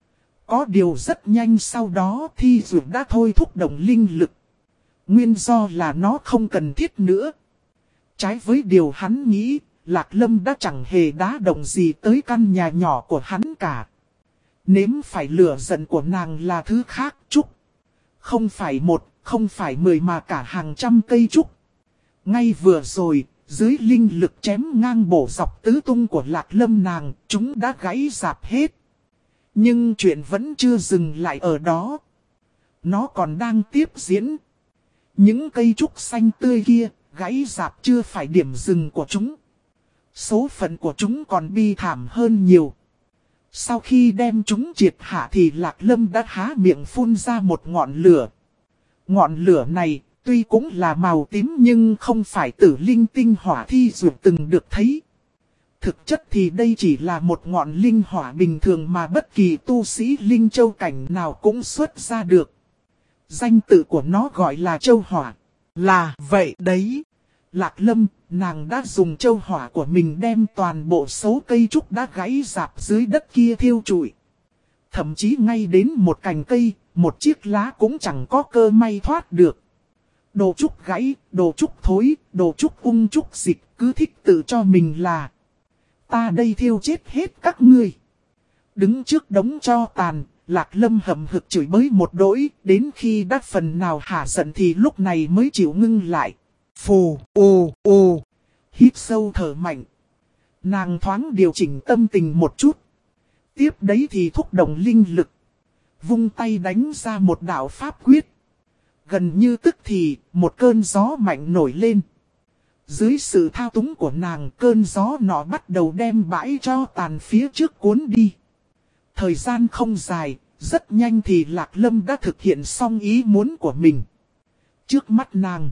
Có điều rất nhanh sau đó Thi Dược đã thôi thúc động linh lực. Nguyên do là nó không cần thiết nữa. Trái với điều hắn nghĩ, Lạc Lâm đã chẳng hề đá động gì tới căn nhà nhỏ của hắn cả. Nếm phải lửa giận của nàng là thứ khác trúc. Không phải một, không phải mười mà cả hàng trăm cây trúc. Ngay vừa rồi, dưới linh lực chém ngang bổ dọc tứ tung của Lạc Lâm nàng, chúng đã gãy rạp hết. Nhưng chuyện vẫn chưa dừng lại ở đó. Nó còn đang tiếp diễn. Những cây trúc xanh tươi kia, gãy rạp chưa phải điểm dừng của chúng. Số phận của chúng còn bi thảm hơn nhiều. Sau khi đem chúng triệt hạ thì Lạc Lâm đã há miệng phun ra một ngọn lửa. Ngọn lửa này tuy cũng là màu tím nhưng không phải tử linh tinh hỏa Thi Dược từng được thấy. Thực chất thì đây chỉ là một ngọn linh hỏa bình thường mà bất kỳ tu sĩ linh châu cảnh nào cũng xuất ra được. Danh tự của nó gọi là châu hỏa. Là vậy đấy. Lạc Lâm, nàng đã dùng châu hỏa của mình đem toàn bộ số cây trúc đã gãy rạp dưới đất kia thiêu trụi. Thậm chí ngay đến một cành cây, một chiếc lá cũng chẳng có cơ may thoát được. Đồ trúc gãy, đồ trúc thối, đồ trúc ung trúc dịch, cứ thích tự cho mình là ta đây thiêu chết hết các ngươi. Đứng trước đống tro tàn, Lạc Lâm hậm hực chửi bới một đỗi, đến khi đắt phần nào hả giận thì lúc này mới chịu ngưng lại. Phù, ồ, ồ, hít sâu thở mạnh. Nàng thoáng điều chỉnh tâm tình một chút. Tiếp đấy thì thúc động linh lực. Vung tay đánh ra một đạo pháp quyết. Gần như tức thì, một cơn gió mạnh nổi lên. Dưới sự thao túng của nàng, cơn gió nọ bắt đầu đem bãi tro tàn phía trước cuốn đi. Thời gian không dài, rất nhanh thì Lạc Lâm đã thực hiện xong ý muốn của mình. Trước mắt nàng,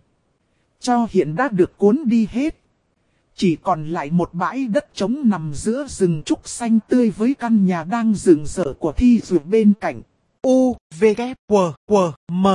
tro hiện đã được cuốn đi hết. Chỉ còn lại một bãi đất trống nằm giữa rừng trúc xanh tươi với căn nhà đang rừng rở của Thi Dược bên cạnh. U, V, K, W, W, M.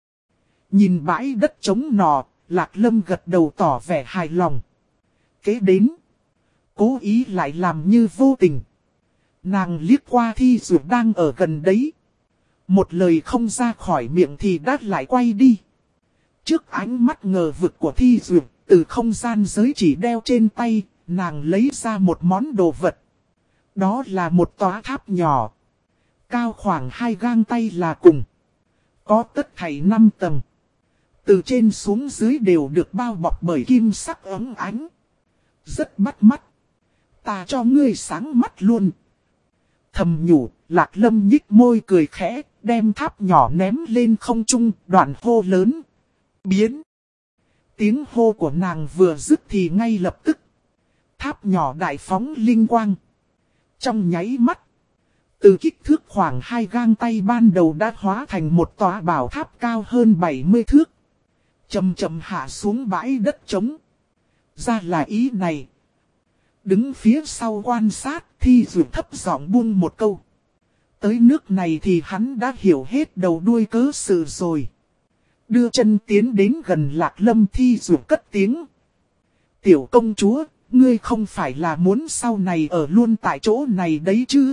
Nhìn bãi đất trống nọ, Lạc Lâm gật đầu tỏ vẻ hài lòng. Kế đến, cố ý lại làm như vô tình. Nàng liếc qua Thi Dược đang ở gần đấy. Một lời không ra khỏi miệng thì đã lại quay đi. Trước ánh mắt ngờ vực của Thi Dược, từ không gian giới chỉ đeo trên tay, nàng lấy ra một món đồ vật. Đó là một tòa tháp nhỏ. Cao khoảng hai gang tay là cùng. Có tất thảy năm tầng. Từ trên xuống dưới đều được bao bọc bởi kim sắc ấm ánh. Rất bắt mắt. Ta cho ngươi sáng mắt luôn. Thầm nhủ, Lạc Lâm nhích môi cười khẽ, đem tháp nhỏ ném lên không trung, đoạn hô lớn. Biến. Tiếng hô của nàng vừa dứt thì ngay lập tức. Tháp nhỏ đại phóng linh quang. Trong nháy mắt. Từ kích thước khoảng hai gang tay ban đầu đã hóa thành một tòa bảo tháp cao hơn bảy mươi thước. Chầm chầm hạ xuống bãi đất trống. Ra là ý này. Đứng phía sau quan sát, Thi Dược thấp giọng buông một câu. Tới nước này thì hắn đã hiểu hết đầu đuôi cớ sự rồi. Đưa chân tiến đến gần Lạc Lâm, Thi Dược cất tiếng. Tiểu công chúa, ngươi không phải là muốn sau này ở luôn tại chỗ này đấy chứ?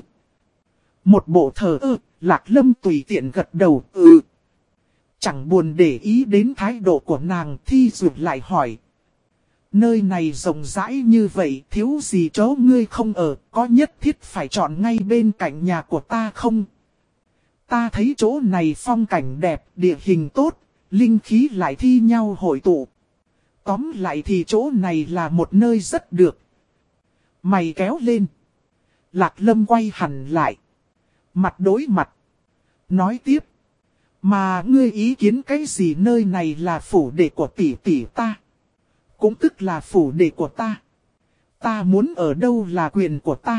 Một bộ thờ ơ, Lạc Lâm tùy tiện gật đầu, ừ. Chẳng buồn để ý đến thái độ của nàng, Thi Dược lại hỏi. Nơi này rộng rãi như vậy, thiếu gì chỗ ngươi không ở, có nhất thiết phải chọn ngay bên cạnh nhà của ta không? Ta thấy chỗ này phong cảnh đẹp, địa hình tốt, linh khí lại thi nhau hội tụ. Tóm lại thì chỗ này là một nơi rất được. Mày kéo lên. Lạc Lâm quay hẳn lại. Mặt đối mặt. Nói tiếp. Mà ngươi ý kiến cái gì, nơi này là phủ đệ của tỷ tỷ ta. Cũng tức là phủ đệ của ta. Ta muốn ở đâu là quyền của ta.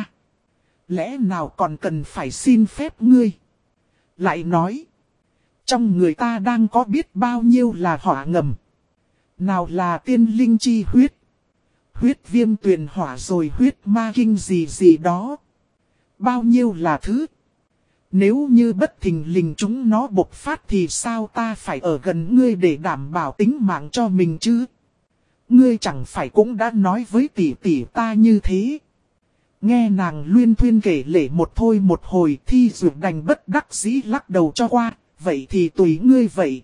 Lẽ nào còn cần phải xin phép ngươi. Lại nói. Trong người ta đang có biết bao nhiêu là hỏa ngầm. Nào là tiên linh chi huyết. Huyết viêm tuyền hỏa rồi huyết ma kinh gì gì đó. Bao nhiêu là thứ. Nếu như bất thình lình chúng nó bộc phát thì sao ta phải ở gần ngươi để đảm bảo tính mạng cho mình chứ? Ngươi chẳng phải cũng đã nói với tỷ tỷ ta như thế. Nghe nàng luyên thuyên kể lể một thôi một hồi, Thi Dược đành bất đắc dĩ lắc đầu cho qua, vậy thì tùy ngươi vậy.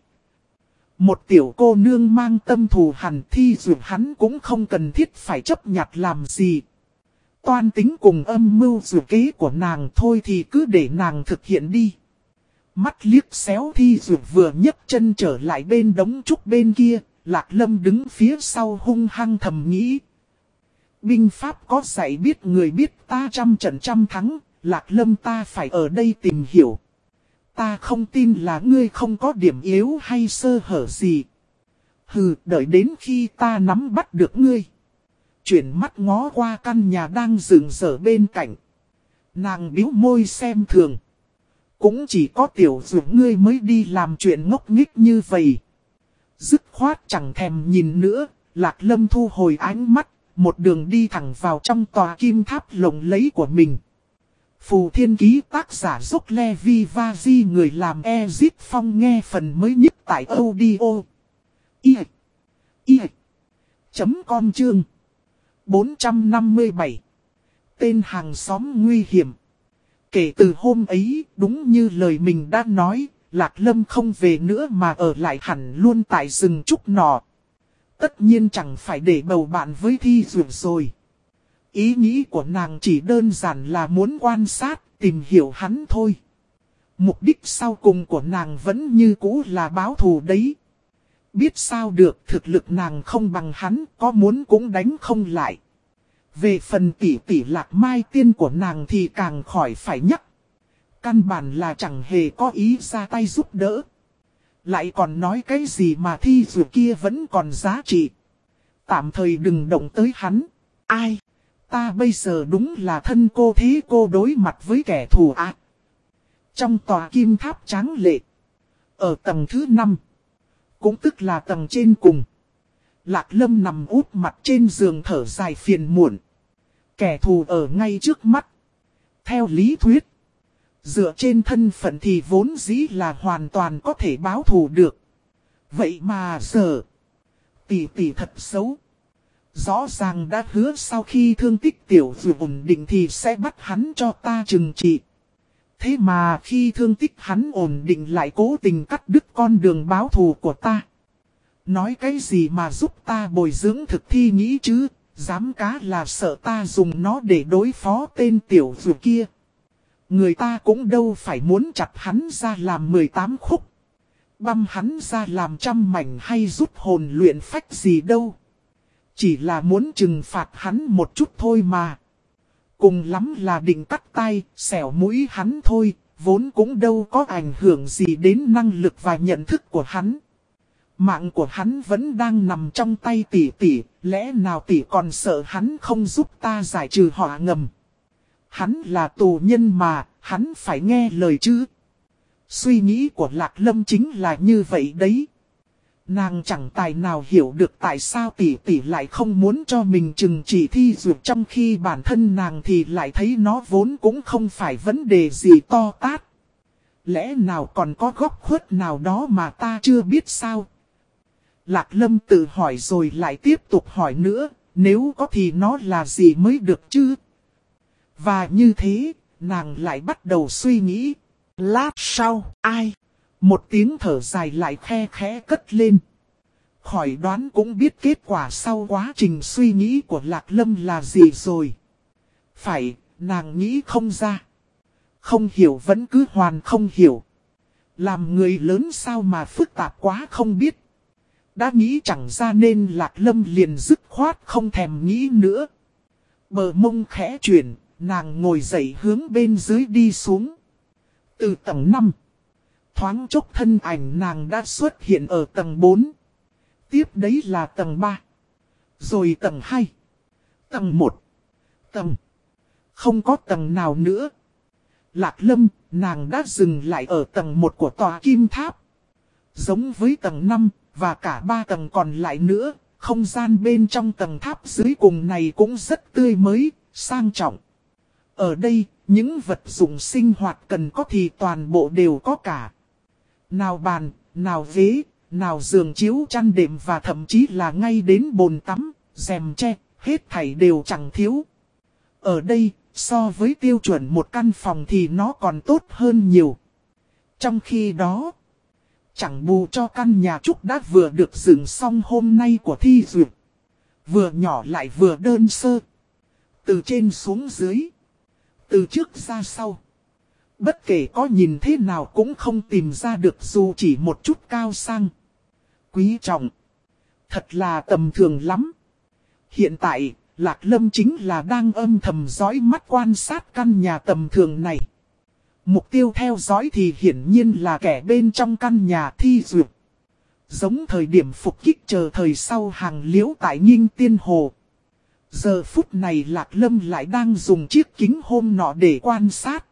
Một tiểu cô nương mang tâm thù hằn, Thi Dược hắn cũng không cần thiết phải chấp nhặt làm gì. Toan tính cùng âm mưu dự kế của nàng thôi thì cứ để nàng thực hiện đi. Mắt liếc xéo Thi Dược vừa nhấc chân trở lại bên đống trúc bên kia, Lạc Lâm đứng phía sau hung hăng thầm nghĩ. Binh pháp có dạy biết người biết ta trăm trận trăm thắng, Lạc Lâm ta phải ở đây tìm hiểu. Ta không tin là ngươi không có điểm yếu hay sơ hở gì. Hừ, đợi đến khi ta nắm bắt được ngươi. Chuyển mắt ngó qua căn nhà đang dựng dở bên cạnh. Nàng bĩu môi xem thường. Cũng chỉ có tiểu Dược ngươi mới đi làm chuyện ngốc nghếch như vậy. Dứt khoát chẳng thèm nhìn nữa, Lạc Lâm thu hồi ánh mắt, một đường đi thẳng vào trong tòa kim tháp lộng lẫy của mình. Phù Thiên Ký tác giả Dốc Levi Vazi, người làm Ezip Phong, nghe phần mới nhất tại audio. I. I. Chấm com chương. bốn trăm năm mươi bảy. Tên hàng xóm nguy hiểm. Kể từ hôm ấy, đúng như lời mình đã nói, Lạc Lâm không về nữa mà ở lại hẳn luôn tại rừng trúc nọ. Tất nhiên chẳng phải để bầu bạn với Thi Dược rồi. Ý nghĩ của nàng chỉ đơn giản là muốn quan sát, tìm hiểu hắn thôi. Mục đích sau cùng của nàng vẫn như cũ là báo thù đấy. Biết sao được, thực lực nàng không bằng hắn, có muốn cũng đánh không lại. Về phần tỷ tỷ Lạc Mai Tiên của nàng thì càng khỏi phải nhắc. Căn bản là chẳng hề có ý ra tay giúp đỡ. Lại còn nói cái gì mà Thi Dược kia vẫn còn giá trị. Tạm thời đừng động tới hắn. Ai? Ta bây giờ đúng là thân cô thế cô đối mặt với kẻ thù ác. Trong tòa kim tháp tráng lệ. Ở tầng thứ năm. Cũng tức là tầng trên cùng. Lạc Lâm nằm úp mặt trên giường thở dài phiền muộn. Kẻ thù ở ngay trước mắt. Theo lý thuyết. Dựa trên thân phận thì vốn dĩ là hoàn toàn có thể báo thù được. Vậy mà giờ. Tỷ tỷ thật xấu. Rõ ràng đã hứa sau khi thương tích tiểu Dược ổn định thì sẽ bắt hắn cho ta trừng trị. Thế mà khi thương tích hắn ổn định lại cố tình cắt đứt con đường báo thù của ta. Nói cái gì mà giúp ta bồi dưỡng thực thi nghĩ chứ, dám cá là sợ ta dùng nó để đối phó tên tiểu Dược kia. Người ta cũng đâu phải muốn chặt hắn ra làm mười tám khúc. Băm hắn ra làm trăm mảnh hay rút hồn luyện phách gì đâu. Chỉ là muốn trừng phạt hắn một chút thôi mà. Cùng lắm là định cắt tay, xẻo mũi hắn thôi, vốn cũng đâu có ảnh hưởng gì đến năng lực và nhận thức của hắn. Mạng của hắn vẫn đang nằm trong tay tỷ tỷ, lẽ nào tỷ còn sợ hắn không giúp ta giải trừ họa ngầm. Hắn là tù nhân mà, hắn phải nghe lời chứ. Suy nghĩ của Lạc Lâm chính là như vậy đấy. Nàng chẳng tài nào hiểu được tại sao tỷ tỷ lại không muốn cho mình trừng trị Thi Dược, trong khi bản thân nàng thì lại thấy nó vốn cũng không phải vấn đề gì to tát. Lẽ nào còn có góc khuất nào đó mà ta chưa biết sao? Lạc Lâm tự hỏi rồi lại tiếp tục hỏi nữa, nếu có thì nó là gì mới được chứ? Và như thế, nàng lại bắt đầu suy nghĩ. Lát sau, ai? Một tiếng thở dài lại khe khẽ cất lên. Khỏi đoán cũng biết kết quả sau quá trình suy nghĩ của Lạc Lâm là gì rồi. Phải, nàng nghĩ không ra. Không hiểu vẫn cứ hoàn không hiểu. Làm người lớn sao mà phức tạp quá không biết. Đã nghĩ chẳng ra nên Lạc Lâm liền dứt khoát không thèm nghĩ nữa. Bờ mông khẽ chuyển, nàng ngồi dậy hướng bên dưới đi xuống. Từ tầng năm, thoáng chốc thân ảnh nàng đã xuất hiện ở tầng bốn. Tiếp đấy là tầng ba. Rồi tầng hai. Tầng một. Tầng. Không có tầng nào nữa. Lạc Lâm, nàng đã dừng lại ở tầng một của tòa kim tháp. Giống với tầng năm, và cả ba tầng còn lại nữa, không gian bên trong tầng tháp dưới cùng này cũng rất tươi mới, sang trọng. Ở đây, những vật dụng sinh hoạt cần có thì toàn bộ đều có cả. Nào bàn, nào ghế, nào giường chiếu chăn đệm và thậm chí là ngay đến bồn tắm, rèm tre, hết thảy đều chẳng thiếu. Ở đây, so với tiêu chuẩn một căn phòng thì nó còn tốt hơn nhiều. Trong khi đó, chẳng bù cho căn nhà trúc đã vừa được dựng xong hôm nay của Thi Duyệt. Vừa nhỏ lại vừa đơn sơ. Từ trên xuống dưới, từ trước ra sau. Bất kể có nhìn thế nào cũng không tìm ra được dù chỉ một chút cao sang. Quý trọng. Thật là tầm thường lắm. Hiện tại, Lạc Lâm chính là đang âm thầm dõi mắt quan sát căn nhà tầm thường này. Mục tiêu theo dõi thì hiển nhiên là kẻ bên trong căn nhà Thi Duyệt. Giống thời điểm phục kích chờ thời sau hàng liễu tại Nghinh Tiên Hồ. Giờ phút này Lạc Lâm lại đang dùng chiếc kính hôm nọ để quan sát.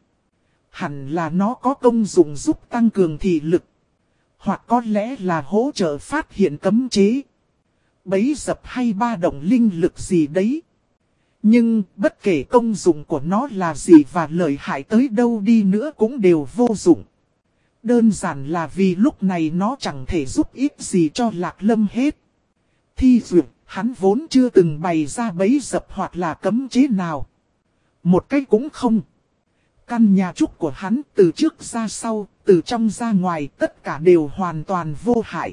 Hẳn là nó có công dụng giúp tăng cường thị lực. Hoặc có lẽ là hỗ trợ phát hiện cấm chế. Bấy dập hay ba động linh lực gì đấy. Nhưng bất kể công dụng của nó là gì và lợi hại tới đâu đi nữa cũng đều vô dụng. Đơn giản là vì lúc này nó chẳng thể giúp ích gì cho Lạc Lâm hết. Thi Duyệt, hắn vốn chưa từng bày ra bấy dập hoặc là cấm chế nào. Một cách cũng không. Căn nhà trúc của hắn từ trước ra sau, từ trong ra ngoài tất cả đều hoàn toàn vô hại.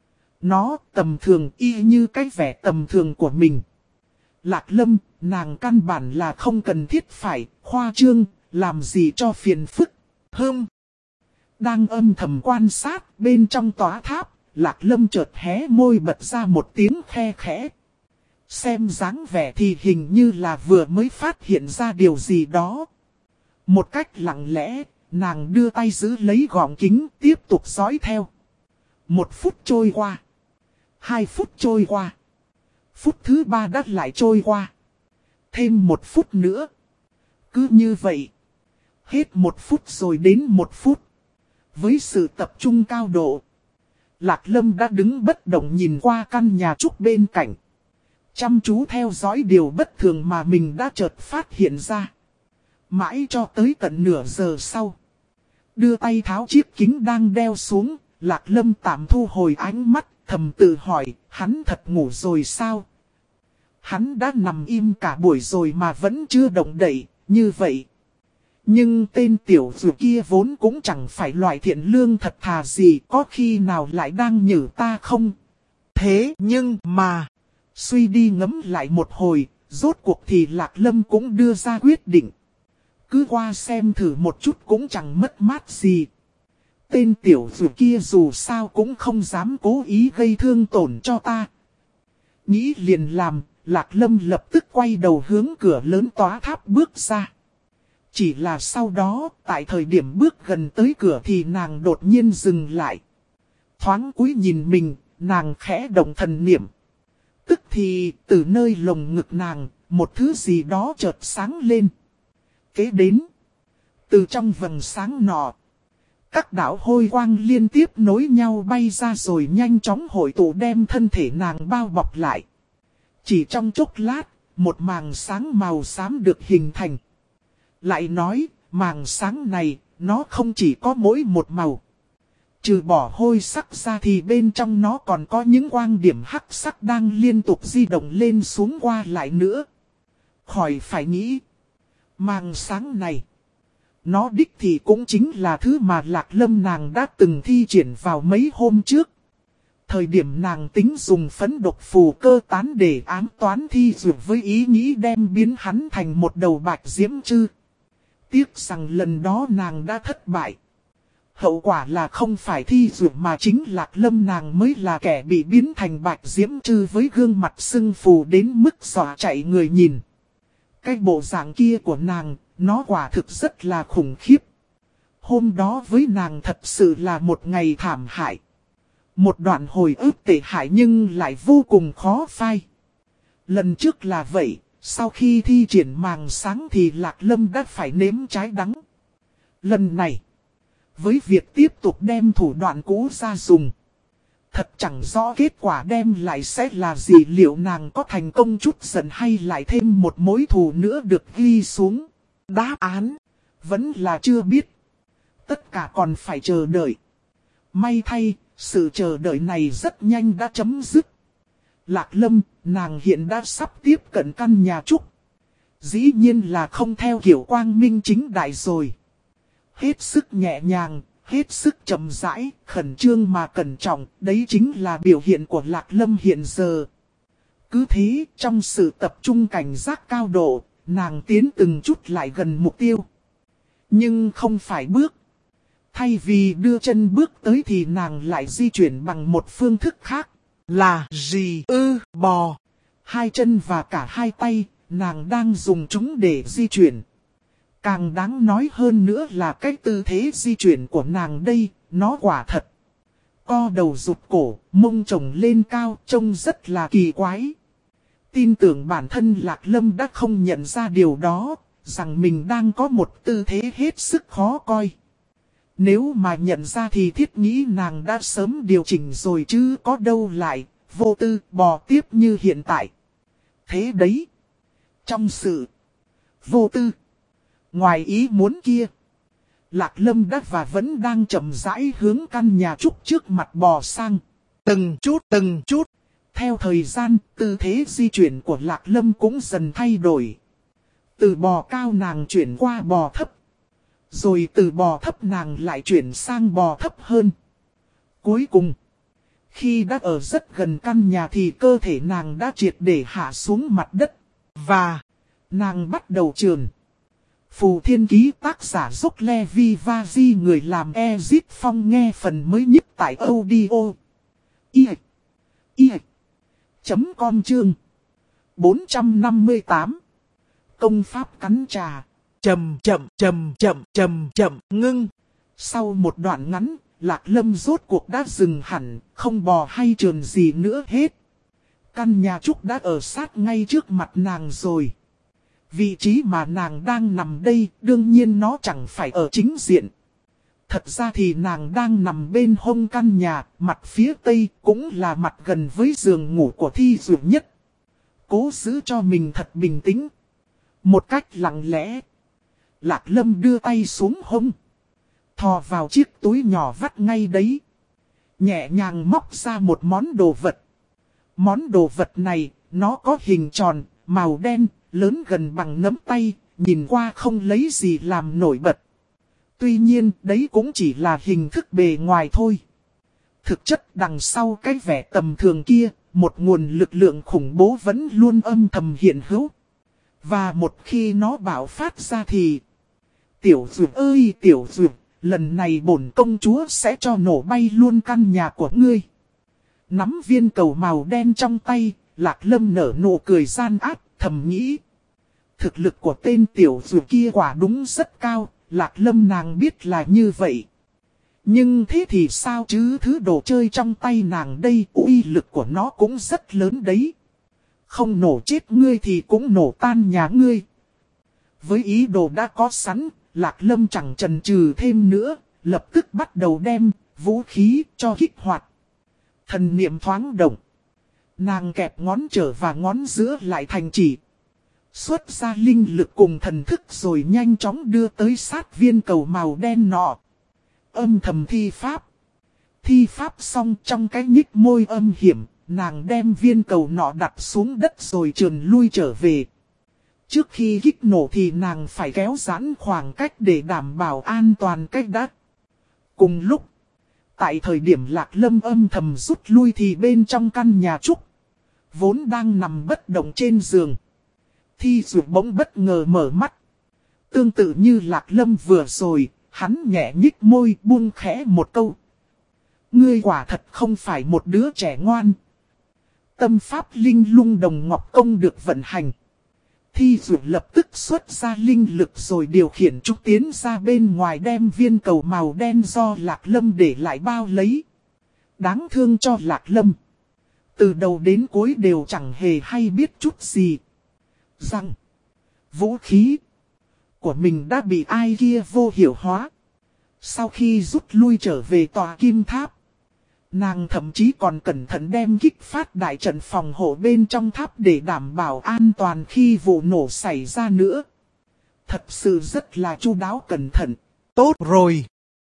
Nó tầm thường y như cái vẻ tầm thường của mình. Lạc Lâm, nàng căn bản là không cần thiết phải khoa trương, làm gì cho phiền phức. Hơm. Đang âm thầm quan sát bên trong tòa tháp, Lạc Lâm chợt hé môi bật ra một tiếng khe khẽ. Xem dáng vẻ thì hình như là vừa mới phát hiện ra điều gì đó. Một cách lặng lẽ, nàng đưa tay giữ lấy gọng kính tiếp tục dõi theo. Một phút trôi qua. Hai phút trôi qua. Phút thứ ba đã lại trôi qua. Thêm một phút nữa. Cứ như vậy. Hết một phút rồi đến một phút. Với sự tập trung cao độ. Lạc Lâm đã đứng bất động nhìn qua căn nhà trúc bên cạnh. Chăm chú theo dõi điều bất thường mà mình đã chợt phát hiện ra. Mãi cho tới tận nửa giờ sau. Đưa tay tháo chiếc kính đang đeo xuống. Lạc Lâm tạm thu hồi ánh mắt. Thầm tự hỏi, hắn thật ngủ rồi sao? Hắn đã nằm im cả buổi rồi mà vẫn chưa động đậy, như vậy. Nhưng tên tiểu dù kia vốn cũng chẳng phải loại thiện lương thật thà gì, có khi nào lại đang nhử ta không? Thế nhưng mà, suy đi ngẫm lại một hồi, rốt cuộc thì Lạc Lâm cũng đưa ra quyết định. Cứ qua xem thử một chút cũng chẳng mất mát gì. Tên tiểu dù kia dù sao cũng không dám cố ý gây thương tổn cho ta. Nghĩ liền làm, Lạc Lâm lập tức quay đầu hướng cửa lớn tòa tháp bước ra. Chỉ là sau đó, tại thời điểm bước gần tới cửa thì nàng đột nhiên dừng lại. Thoáng cúi nhìn mình, nàng khẽ động thần niệm. Tức thì, từ nơi lồng ngực nàng, một thứ gì đó chợt sáng lên. Kế đến, từ trong vầng sáng nọ. Các đạo hôi quang liên tiếp nối nhau bay ra rồi nhanh chóng hội tụ đem thân thể nàng bao bọc lại. Chỉ trong chốc lát, một màng sáng màu xám được hình thành. Lại nói, màng sáng này, nó không chỉ có mỗi một màu. Trừ bỏ hôi sắc ra thì bên trong nó còn có những quang điểm hắc sắc đang liên tục di động lên xuống qua lại nữa. Khỏi phải nghĩ. Màng sáng này. Nó đích thì cũng chính là thứ mà Lạc Lâm nàng đã từng thi triển vào mấy hôm trước. Thời điểm nàng tính dùng phấn độc phù cơ tán để ám toán Thi Dược với ý nghĩ đem biến hắn thành một đầu bạch diễm chư. Tiếc rằng lần đó nàng đã thất bại. Hậu quả là không phải Thi Dược mà chính Lạc Lâm nàng mới là kẻ bị biến thành bạch diễm chư với gương mặt sưng phù đến mức dọa chạy người nhìn. Cái bộ dạng kia của nàng, nó quả thực rất là khủng khiếp. Hôm đó với nàng thật sự là một ngày thảm hại. Một đoạn hồi ức tệ hại nhưng lại vô cùng khó phai. Lần trước là vậy, sau khi thi triển màng sáng thì Lạc Lâm đã phải nếm trái đắng. Lần này, với việc tiếp tục đem thủ đoạn cũ ra dùng, thật chẳng rõ kết quả đem lại sẽ là gì, liệu nàng có thành công chút giận hay lại thêm một mối thù nữa được ghi xuống. Đáp án vẫn là chưa biết. Tất cả còn phải chờ đợi. May thay, sự chờ đợi này rất nhanh đã chấm dứt. Lạc Lâm, nàng hiện đã sắp tiếp cận căn nhà trúc. Dĩ nhiên là không theo kiểu quang minh chính đại rồi. Hết sức nhẹ nhàng, hết sức chậm rãi, khẩn trương mà cẩn trọng, đấy chính là biểu hiện của Lạc Lâm hiện giờ. Cứ thế, trong sự tập trung cảnh giác cao độ, nàng tiến từng chút lại gần mục tiêu. Nhưng không phải bước. Thay vì đưa chân bước tới thì nàng lại di chuyển bằng một phương thức khác. Là gì ư bò. Hai chân và cả hai tay, nàng đang dùng chúng để di chuyển. Càng đáng nói hơn nữa là cái tư thế di chuyển của nàng đây, nó quả thật. Co đầu rụt cổ, mông trồng lên cao, trông rất là kỳ quái. Tin tưởng bản thân Lạc Lâm đã không nhận ra điều đó, rằng mình đang có một tư thế hết sức khó coi. Nếu mà nhận ra thì thiết nghĩ nàng đã sớm điều chỉnh rồi chứ có đâu lại, vô tư bò tiếp như hiện tại. Thế đấy, trong sự vô tư, ngoài ý muốn kia, Lạc Lâm đã và vẫn đang chậm rãi hướng căn nhà trúc trước mặt bò sang. Từng chút từng chút, theo thời gian, tư thế di chuyển của Lạc Lâm cũng dần thay đổi. Từ bò cao nàng chuyển qua bò thấp. Rồi từ bò thấp nàng lại chuyển sang bò thấp hơn. Cuối cùng, khi đã ở rất gần căn nhà thì cơ thể nàng đã triệt để hạ xuống mặt đất. Và nàng bắt đầu trườn. Phù Thiên Ký tác giả Dốc Levi Vazi người làm Ezit Phong nghe phần mới nhất tại audio. I I chấm com chương bốn trăm năm mươi tám. Công pháp cắn trà. Chậm chậm chậm chậm chậm chậm ngưng. Sau một đoạn ngắn, Lạc Lâm rốt cuộc đã dừng hẳn, không bò hay trườn gì nữa hết. Căn nhà trúc đã ở sát ngay trước mặt nàng rồi. Vị trí mà nàng đang nằm đây, đương nhiên nó chẳng phải ở chính diện. Thật ra thì nàng đang nằm bên hông căn nhà, mặt phía tây cũng là mặt gần với giường ngủ của Thi Dược nhất. Cố giữ cho mình thật bình tĩnh. Một cách lặng lẽ, Lạc Lâm đưa tay xuống hông. Thò vào chiếc túi nhỏ vắt ngay đấy. Nhẹ nhàng móc ra một món đồ vật. Món đồ vật này, nó có hình tròn, màu đen, lớn gần bằng nắm tay, nhìn qua không lấy gì làm nổi bật. Tuy nhiên, đấy cũng chỉ là hình thức bề ngoài thôi. Thực chất đằng sau cái vẻ tầm thường kia, một nguồn lực lượng khủng bố vẫn luôn âm thầm hiện hữu. Và một khi nó bạo phát ra thì... Tiểu Dược ơi Tiểu Dược, lần này bổn công chúa sẽ cho nổ bay luôn căn nhà của ngươi. Nắm viên cầu màu đen trong tay, Lạc Lâm nở nụ cười gian ác, thầm nghĩ. Thực lực của tên Tiểu Dược kia quả đúng rất cao, Lạc Lâm nàng biết là như vậy. Nhưng thế thì sao chứ, thứ đồ chơi trong tay nàng đây, uy lực của nó cũng rất lớn đấy. Không nổ chết ngươi thì cũng nổ tan nhà ngươi. Với ý đồ đã có sẵn, Lạc Lâm chẳng chần chừ thêm nữa, lập tức bắt đầu đem vũ khí cho kích hoạt. Thần niệm thoáng động. Nàng kẹp ngón trỏ và ngón giữa lại thành chỉ. Xuất ra linh lực cùng thần thức rồi nhanh chóng đưa tới sát viên cầu màu đen nọ. Âm thầm thi pháp. Thi pháp xong trong cái nhích môi âm hiểm, nàng đem viên cầu nọ đặt xuống đất rồi trườn lui trở về. Trước khi kích nổ thì nàng phải kéo giãn khoảng cách để đảm bảo an toàn cách đã. Cùng lúc, Tại thời điểm Lạc Lâm âm thầm rút lui thì bên trong căn nhà trúc, vốn đang nằm bất động trên giường, Thi Dược bỗng bất ngờ mở mắt. Tương tự như Lạc Lâm vừa rồi, hắn nhẹ nhích môi buông khẽ một câu. Ngươi quả thật không phải một đứa trẻ ngoan. Tâm pháp linh lung đồng ngọc công được vận hành. Thi Dược lập tức xuất ra linh lực rồi điều khiển chúng tiến ra bên ngoài đem viên cầu màu đen do Lạc Lâm để lại bao lấy. Đáng thương cho Lạc Lâm. Từ đầu đến cuối đều chẳng hề hay biết chút gì. Rằng vũ khí của mình đã bị ai kia vô hiểu hóa. Sau khi rút lui trở về tòa kim tháp, nàng thậm chí còn cẩn thận đem kích phát đại trận phòng hộ bên trong tháp để đảm bảo an toàn khi vụ nổ xảy ra nữa. Thật sự rất là chu đáo cẩn thận. Tốt rồi.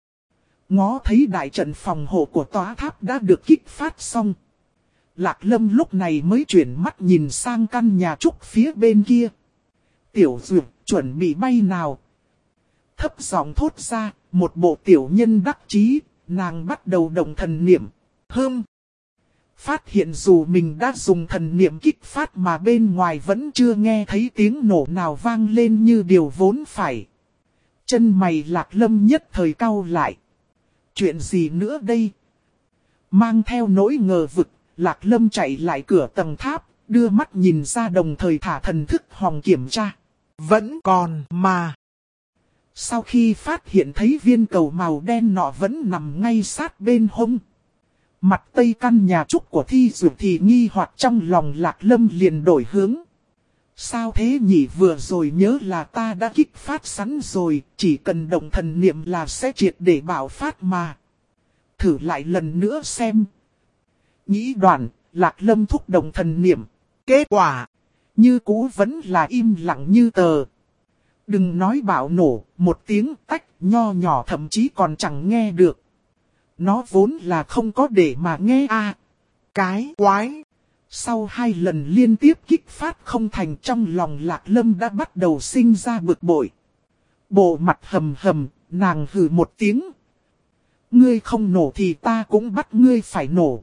Ngó thấy đại trận phòng hộ của tòa tháp đã được kích phát xong, Lạc Lâm lúc này mới chuyển mắt nhìn sang căn nhà trúc phía bên kia. Tiểu Dược chuẩn bị bay nào? Thấp giọng thốt ra, một bộ tiểu nhân đắc chí, nàng bắt đầu động thần niệm. Hơm! Phát hiện dù mình đã dùng thần niệm kích phát mà bên ngoài vẫn chưa nghe thấy tiếng nổ nào vang lên như điều vốn phải. Chân mày Lạc Lâm nhất thời cau lại. Chuyện gì nữa đây? Mang theo nỗi ngờ vực, Lạc Lâm chạy lại cửa tầng tháp, đưa mắt nhìn ra đồng thời thả thần thức hòng kiểm tra. Vẫn còn mà. Sau khi phát hiện thấy viên cầu màu đen nọ vẫn nằm ngay sát bên hông, mặt tây căn nhà trúc của Thi Dược thì nghi hoặc trong lòng Lạc Lâm liền đổi hướng. Sao thế nhỉ, vừa rồi nhớ là ta đã kích phát sẵn rồi, chỉ cần động thần niệm là sẽ triệt để bảo phát mà. Thử lại lần nữa xem. Nghĩ đoạn, Lạc Lâm thúc động thần niệm. Kết quả, như cũ vẫn là im lặng như tờ. Đừng nói bạo nổ, một tiếng tách nho nhỏ thậm chí còn chẳng nghe được. Nó vốn là không có để mà nghe à. Cái quái. Sau hai lần liên tiếp kích phát không thành, trong lòng Lạc Lâm đã bắt đầu sinh ra bực bội. Bộ mặt hầm hầm, nàng hừ một tiếng. Ngươi không nổ thì ta cũng bắt ngươi phải nổ.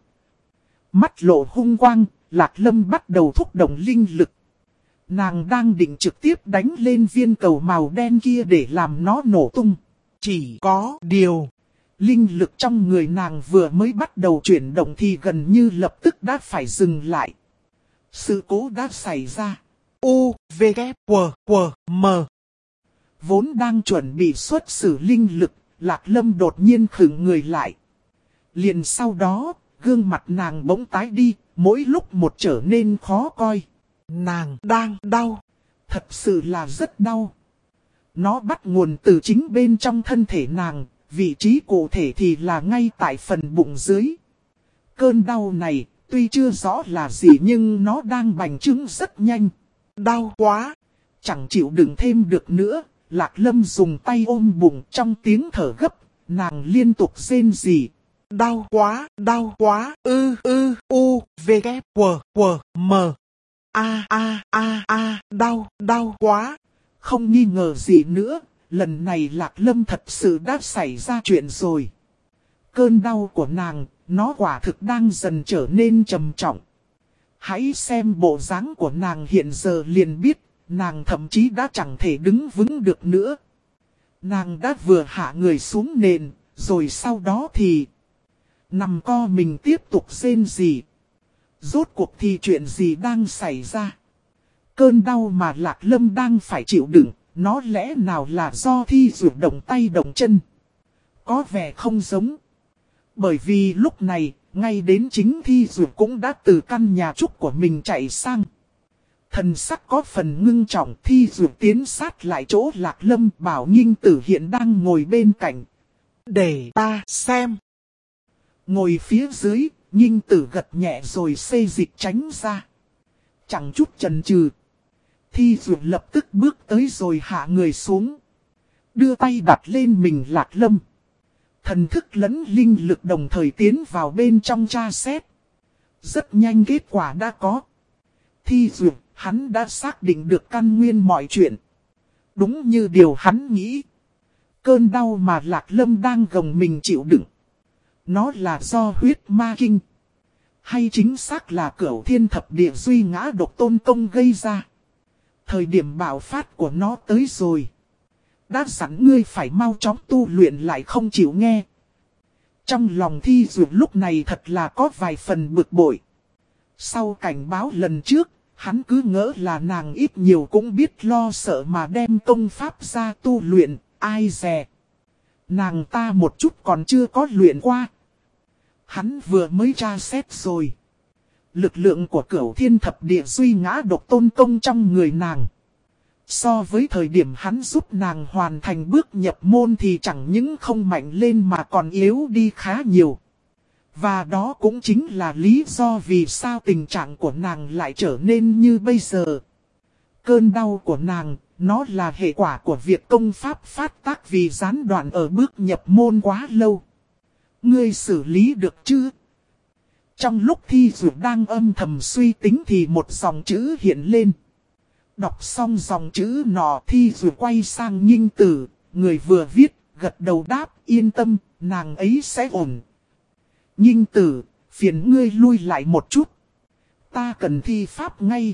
Mắt lộ hung quang, Lạc Lâm bắt đầu thúc động linh lực. Nàng đang định trực tiếp đánh lên viên cầu màu đen kia để làm nó nổ tung. Chỉ có điều, linh lực trong người nàng vừa mới bắt đầu chuyển động thì gần như lập tức đã phải dừng lại. Sự cố đã xảy ra. U, V, K, W, W, M. Vốn đang chuẩn bị xuất xử linh lực, Lạc Lâm đột nhiên khựng người lại. Liền sau đó, gương mặt nàng bỗng tái đi, mỗi lúc một trở nên khó coi. Nàng đang đau. Thật sự là rất đau. Nó bắt nguồn từ chính bên trong thân thể nàng, vị trí cụ thể thì là ngay tại phần bụng dưới. Cơn đau này, tuy chưa rõ là gì nhưng nó đang bành trướng rất nhanh. Đau quá. Chẳng chịu đựng thêm được nữa, Lạc Lâm dùng tay ôm bụng trong tiếng thở gấp, nàng liên tục rên rỉ. Đau quá, đau quá, ư ư, u, v, k, w, w, m. A a a a, đau, đau quá. Không nghi ngờ gì nữa, lần này Lạc Lâm thật sự đã xảy ra chuyện rồi. Cơn đau của nàng, nó quả thực đang dần trở nên trầm trọng. Hãy xem bộ dáng của nàng hiện giờ liền biết, nàng thậm chí đã chẳng thể đứng vững được nữa. Nàng đã vừa hạ người xuống nền, rồi sau đó thì nằm co mình tiếp tục rên rỉ. Rốt cuộc thì chuyện gì đang xảy ra? Cơn đau mà Lạc Lâm đang phải chịu đựng, nó lẽ nào là do Thi Dược động tay động chân? Có vẻ không giống. Bởi vì lúc này, ngay đến chính Thi Dược cũng đã từ căn nhà trúc của mình chạy sang. Thần sắc có phần ngưng trọng, Thi Dược tiến sát lại chỗ Lạc Lâm, bảo Nghinh Tử hiện đang ngồi bên cạnh. Để ta xem. Ngồi phía dưới, Nghinh Tử gật nhẹ rồi xê dịch tránh ra. Chẳng chút chần chừ, Thi Dược lập tức bước tới rồi hạ người xuống. Đưa tay đặt lên mình Lạc Lâm. Thần thức lẫn linh lực đồng thời tiến vào bên trong tra xét. Rất nhanh kết quả đã có. Thi Dược, hắn đã xác định được căn nguyên mọi chuyện. Đúng như điều hắn nghĩ. Cơn đau mà Lạc Lâm đang gồng mình chịu đựng, nó là do huyết ma kinh. Hay chính xác là Cửu Thiên Thập Địa Duy Ngã Độc Tôn Công gây ra. Thời điểm bạo phát của nó tới rồi. Đã sẵn ngươi phải mau chóng tu luyện lại không chịu nghe. Trong lòng Thi Dược lúc này thật là có vài phần bực bội. Sau cảnh báo lần trước, hắn cứ ngỡ là nàng ít nhiều cũng biết lo sợ mà đem công pháp ra tu luyện, ai dè. Nàng ta một chút còn chưa có luyện qua. Hắn vừa mới tra xét rồi. Lực lượng của Cửu Thiên Thập Địa Duy Ngã Độc Tôn Công trong người nàng. So với thời điểm hắn giúp nàng hoàn thành bước nhập môn thì chẳng những không mạnh lên mà còn yếu đi khá nhiều. Và đó cũng chính là lý do vì sao tình trạng của nàng lại trở nên như bây giờ. Cơn đau của nàng, nó là hệ quả của việc công pháp phát tác vì gián đoạn ở bước nhập môn quá lâu. Ngươi xử lý được chứ? Trong lúc Thi Dược đang âm thầm suy tính thì một dòng chữ hiện lên. Đọc xong dòng chữ nọ Thi Dược quay sang Nghinh Tử, người vừa viết, gật đầu đáp, yên tâm, nàng ấy sẽ ổn. Nghinh Tử, phiền ngươi lui lại một chút. Ta cần thi pháp ngay.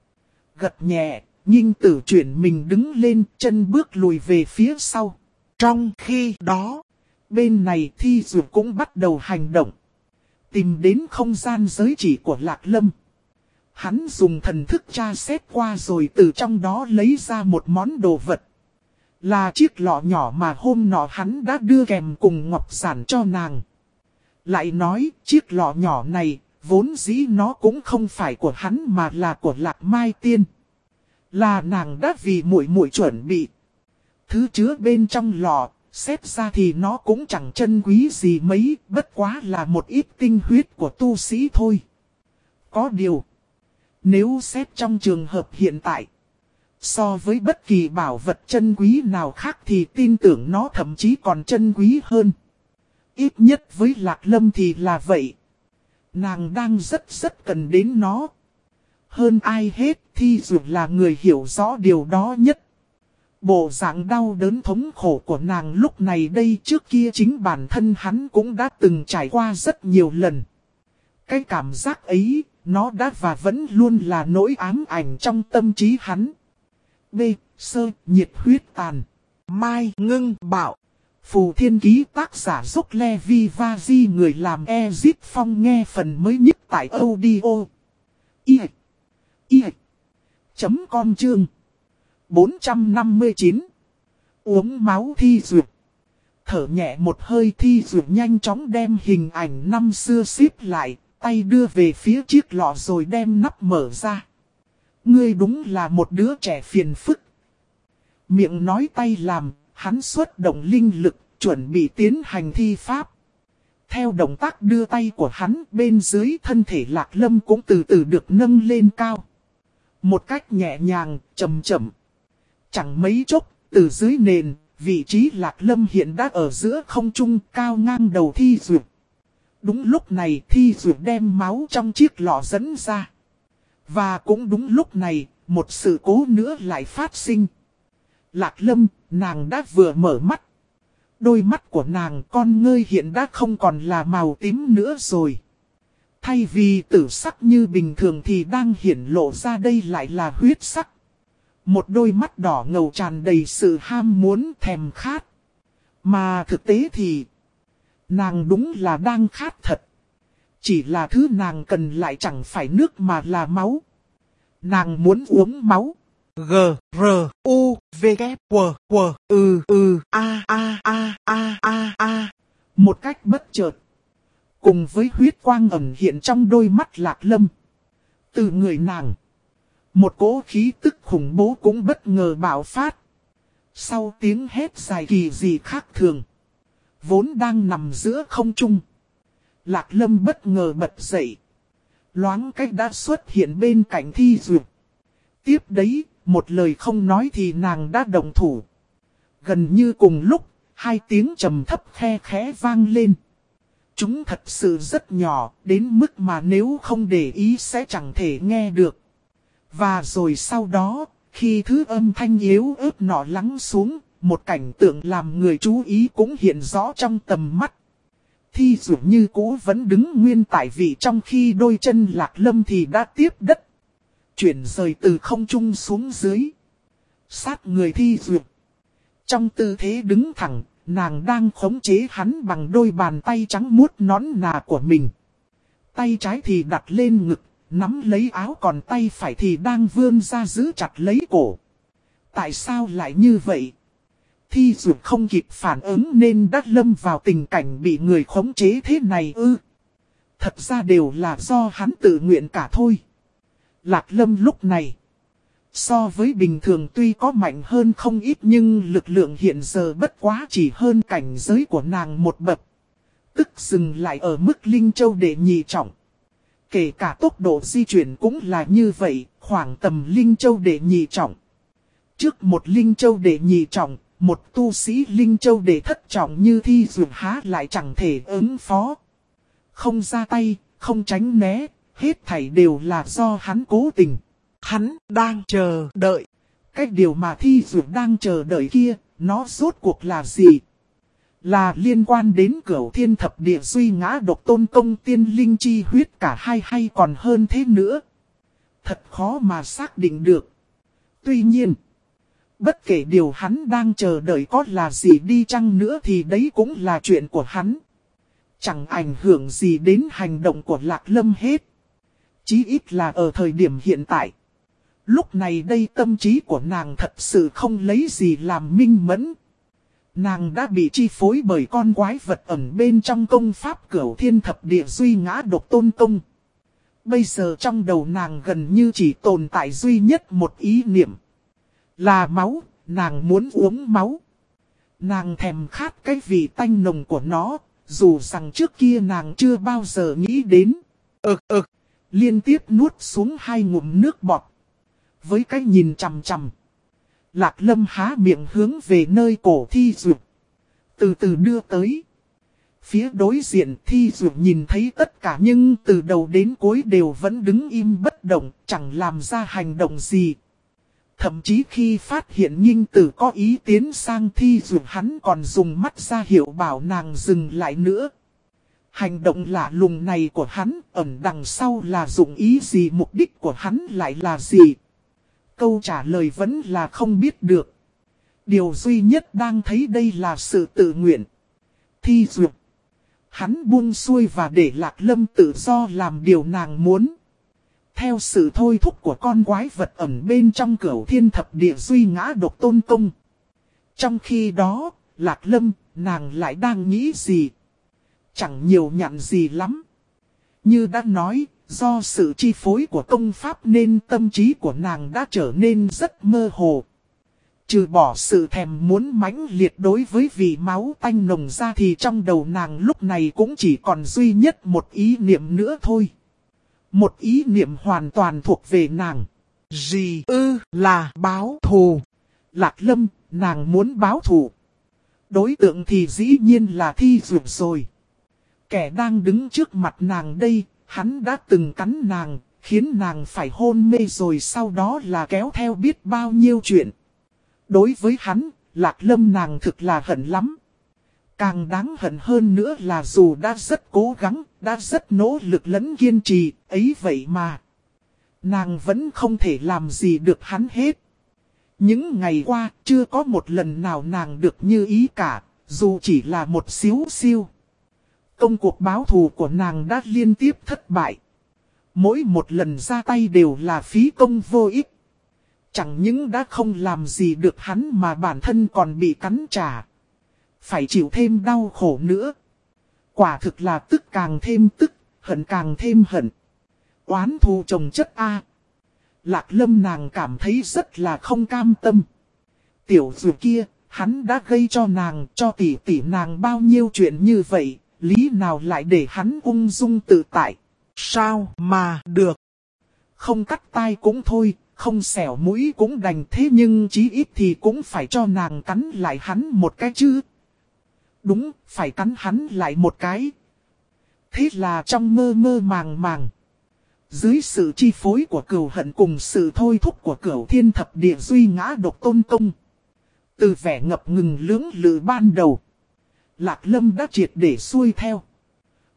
Gật nhẹ, Nghinh Tử chuyển mình đứng lên, chân bước lùi về phía sau. Trong khi đó, bên này Thi Dược cũng bắt đầu hành động. Tìm đến không gian giới chỉ của Lạc Lâm. Hắn dùng thần thức tra xét qua rồi từ trong đó lấy ra một món đồ vật. Là chiếc lọ nhỏ mà hôm nọ hắn đã đưa kèm cùng ngọc giản cho nàng. Lại nói chiếc lọ nhỏ này vốn dĩ nó cũng không phải của hắn mà là của Lạc Mai Tiên. Là nàng đã vì muội muội chuẩn bị. Thứ chứa bên trong lọ, xét ra thì nó cũng chẳng chân quý gì mấy, bất quá là một ít tinh huyết của tu sĩ thôi. Có điều, nếu xét trong trường hợp hiện tại, so với bất kỳ bảo vật chân quý nào khác thì tin tưởng nó thậm chí còn chân quý hơn. Ít nhất với Lạc Lâm thì là vậy. Nàng đang rất rất cần đến nó. Hơn ai hết Thi Dược là người hiểu rõ điều đó nhất. Bộ dạng đau đớn thống khổ của nàng lúc này đây trước kia chính bản thân hắn cũng đã từng trải qua rất nhiều lần. Cái cảm giác ấy, nó đã và vẫn luôn là nỗi ám ảnh trong tâm trí hắn. B. Sơ, nhiệt huyết tàn. Mai, ngưng, bạo. Phù Thiên Ký tác giả Dốc Levi Vazi người làm Ezip Phong nghe phần mới nhất tại audio. I. I. Chấm com chương. bốn trăm năm mươi chín. Uống máu Thi Dược. Thở nhẹ một hơi Thi Dược nhanh chóng đem hình ảnh năm xưa xếp lại, tay đưa về phía chiếc lọ rồi đem nắp mở ra. Ngươi đúng là một đứa trẻ phiền phức. Miệng nói tay làm, hắn xuất động linh lực, chuẩn bị tiến hành thi pháp. Theo động tác đưa tay của hắn, bên dưới thân thể Lạc Lâm cũng từ từ được nâng lên cao. Một cách nhẹ nhàng, chậm chậm. Chẳng mấy chốc, từ dưới nền, vị trí Lạc Lâm hiện đã ở giữa không trung cao ngang đầu Thi Dược. Đúng lúc này Thi Dược đem máu trong chiếc lọ dẫn ra. Và cũng đúng lúc này, một sự cố nữa lại phát sinh. Lạc Lâm, nàng đã vừa mở mắt. Đôi mắt của nàng con ngươi hiện đã không còn là màu tím nữa rồi. Thay vì tử sắc như bình thường thì đang hiển lộ ra đây lại là huyết sắc. Một đôi mắt đỏ ngầu tràn đầy sự ham muốn thèm khát. Mà thực tế thì, nàng đúng là đang khát thật. Chỉ là thứ nàng cần lại chẳng phải nước mà là máu. Nàng muốn uống máu. G, R, U, V, K, W, W, U, U, A, A, A, A, A, A. Một cách bất chợt. Cùng với huyết quang ẩn hiện trong đôi mắt Lạc Lâm. Từ người nàng, một cỗ khí tức khủng bố cũng bất ngờ bạo phát. Sau tiếng hét dài kỳ dị khác thường, vốn đang nằm giữa không trung, Lạc Lâm bất ngờ bật dậy. Loáng cách đã xuất hiện bên cạnh Thi Dược. Tiếp đấy, một lời không nói thì nàng đã động thủ. Gần như cùng lúc, hai tiếng trầm thấp khe khẽ vang lên. Chúng thật sự rất nhỏ, đến mức mà nếu không để ý sẽ chẳng thể nghe được. Và rồi sau đó, khi thứ âm thanh yếu ớt nọ lắng xuống, một cảnh tượng làm người chú ý cũng hiện rõ trong tầm mắt. Thi Dụ như cũ vẫn đứng nguyên tại vị, trong khi đôi chân Lạc Lâm thì đã tiếp đất. Chuyển rời từ không trung xuống dưới. Sát người Thi Dụ. Trong tư thế đứng thẳng, nàng đang khống chế hắn bằng đôi bàn tay trắng muốt nón nà của mình. Tay trái thì đặt lên ngực, nắm lấy áo, còn tay phải thì đang vươn ra giữ chặt lấy cổ. Tại sao lại như vậy? Thi Dụ không kịp phản ứng nên đã lâm vào tình cảnh bị người khống chế thế này ư. Thật ra đều là do hắn tự nguyện cả thôi. Lạc Lâm lúc này, so với bình thường tuy có mạnh hơn không ít nhưng lực lượng hiện giờ bất quá chỉ hơn cảnh giới của nàng một bậc. Tức dừng lại ở mức Linh Châu đệ nhị trọng. Kể cả tốc độ di chuyển cũng là như vậy, khoảng tầm Linh Châu đệ nhị trọng. Trước một Linh Châu đệ nhị trọng, một tu sĩ Linh Châu đệ thất trọng như Thi Dụ há lại chẳng thể ứng phó. Không ra tay, không tránh né, hết thảy đều là do hắn cố tình. Hắn đang chờ đợi. Cái điều mà Thi Dụ đang chờ đợi kia, nó rốt cuộc là gì? Là liên quan đến Cửu Thiên Thập Địa Duy Ngã Độc Tôn Công Tiên Linh Chi huyết cả hai, hay còn hơn thế nữa? Thật khó mà xác định được. Tuy nhiên, bất kể điều hắn đang chờ đợi có là gì đi chăng nữa thì đấy cũng là chuyện của hắn. Chẳng ảnh hưởng gì đến hành động của Lạc Lâm hết. Chí ít là ở thời điểm hiện tại. Lúc này đây tâm trí của nàng thật sự không lấy gì làm minh mẫn. Nàng đã bị chi phối bởi con quái vật ẩn bên trong công pháp Cửu Thiên Thập Địa Duy Ngã Độc Tôn Công. Bây giờ trong đầu nàng gần như chỉ tồn tại duy nhất một ý niệm. Là máu, nàng muốn uống máu. Nàng thèm khát cái vị tanh nồng của nó, dù rằng trước kia nàng chưa bao giờ nghĩ đến. Ực ực, liên tiếp nuốt xuống hai ngụm nước bọt. Với cái nhìn chằm chằm, Lạc Lâm há miệng hướng về nơi cổ Thi Dụ, từ từ đưa tới. Phía đối diện Thi Dụ nhìn thấy tất cả nhưng từ đầu đến cuối đều vẫn đứng im bất động, chẳng làm ra hành động gì. Thậm chí khi phát hiện Nghinh Tử có ý tiến sang Thi Dụ, hắn còn dùng mắt ra hiệu bảo nàng dừng lại nữa. Hành động lạ lùng này của hắn ẩn đằng sau là dụng ý gì, mục đích của hắn lại là gì? Câu trả lời vẫn là không biết được. Điều duy nhất đang thấy đây là sự tự nguyện. Thi Dụ, hắn buông xuôi và để Lạc Lâm tự do làm điều nàng muốn. Theo sự thôi thúc của con quái vật ẩn bên trong Cửu Thiên Thập Địa Duy Ngã Độc Tôn Công. Trong khi đó, Lạc Lâm, nàng lại đang nghĩ gì? Chẳng nhiều nhặn gì lắm. Như đã nói, do sự chi phối của công pháp nên tâm trí của nàng đã trở nên rất mơ hồ. Trừ bỏ sự thèm muốn mãnh liệt đối với vị máu tanh nồng ra thì trong đầu nàng lúc này cũng chỉ còn duy nhất một ý niệm nữa thôi. Một ý niệm hoàn toàn thuộc về nàng. Gì ư là báo thù? Lạc Lâm, nàng muốn báo thù. Đối tượng thì dĩ nhiên là Thi Dụ rồi. Kẻ đang đứng trước mặt nàng đây, hắn đã từng cắn nàng, khiến nàng phải hôn mê rồi sau đó là kéo theo biết bao nhiêu chuyện. Đối với hắn, Lạc Lâm nàng thực là hận lắm. Càng đáng hận hơn nữa là dù đã rất cố gắng, đã rất nỗ lực lẫn kiên trì, ấy vậy mà nàng vẫn không thể làm gì được hắn hết. Những ngày qua, chưa có một lần nào nàng được như ý cả, dù chỉ là một xíu xiu. Công cuộc báo thù của nàng đã liên tiếp thất bại. Mỗi một lần ra tay đều là phí công vô ích. Chẳng những đã không làm gì được hắn mà bản thân còn bị cắn trả. Phải chịu thêm đau khổ nữa. Quả thực là tức càng thêm tức, hận càng thêm hận. Oán thù chồng chất A. Lạc Lâm nàng cảm thấy rất là không cam tâm. Tiểu Dụ kia, hắn đã gây cho nàng, cho tỷ tỷ nàng bao nhiêu chuyện như vậy, lý nào lại để hắn ung dung tự tại. Sao mà được? Không cắt tai cũng thôi, không xẻo mũi cũng đành, thế nhưng chí ít thì cũng phải cho nàng cắn lại hắn một cái chứ. Đúng, phải cắn hắn lại một cái. Thế là trong mơ mơ màng màng, dưới sự chi phối của cừu hận cùng sự thôi thúc của Cửu Thiên Thập Địa Duy Ngã Độc Tôn Công, từ vẻ ngập ngừng lưỡng lự ban đầu, Lạc Lâm đã triệt để xuôi theo.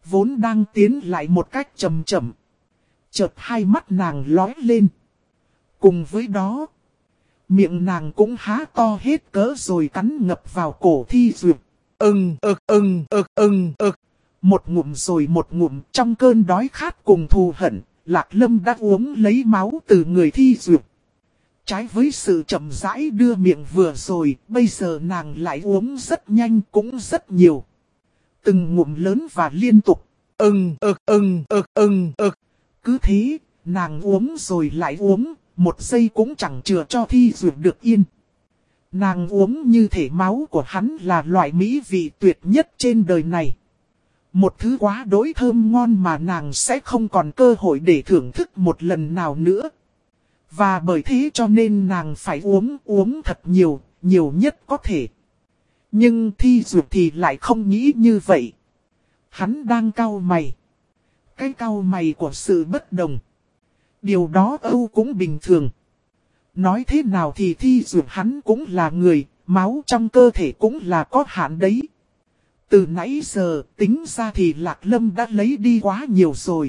vốn đang tiến lại một cách chậm chậm. Chợt hai mắt nàng lóe lên. Cùng với đó, miệng nàng cũng há to hết cỡ rồi cắn ngập vào cổ Thi Duyệt. Ưng ực ưng ực ưng ực. Một ngụm rồi một ngụm, trong cơn đói khát cùng thù hận, Lạc Lâm đã uống lấy máu từ người Thi Duyệt. Trái với sự chậm rãi đưa miệng vừa rồi, bây giờ nàng lại uống rất nhanh cũng rất nhiều. Từng ngụm lớn và liên tục. Ưng ực ưng ực ưng ực. Cứ thế, nàng uống rồi lại uống, một giây cũng chẳng chừa cho Thi Duyệt được yên. Nàng uống như thể máu của hắn là loại mỹ vị tuyệt nhất trên đời này. Một thứ quá đối thơm ngon mà nàng sẽ không còn cơ hội để thưởng thức một lần nào nữa. Và bởi thế cho nên nàng phải uống uống thật nhiều, nhiều nhất có thể. Nhưng Thi Duyệt thì lại không nghĩ như vậy. Hắn đang cau mày. Cái cau mày của sự bất đồng. Điều đó Âu cũng bình thường. Nói thế nào thì Thi Duyệt hắn cũng là người, máu trong cơ thể cũng là có hạn đấy. Từ nãy giờ tính ra thì Lạc Lâm đã lấy đi quá nhiều rồi.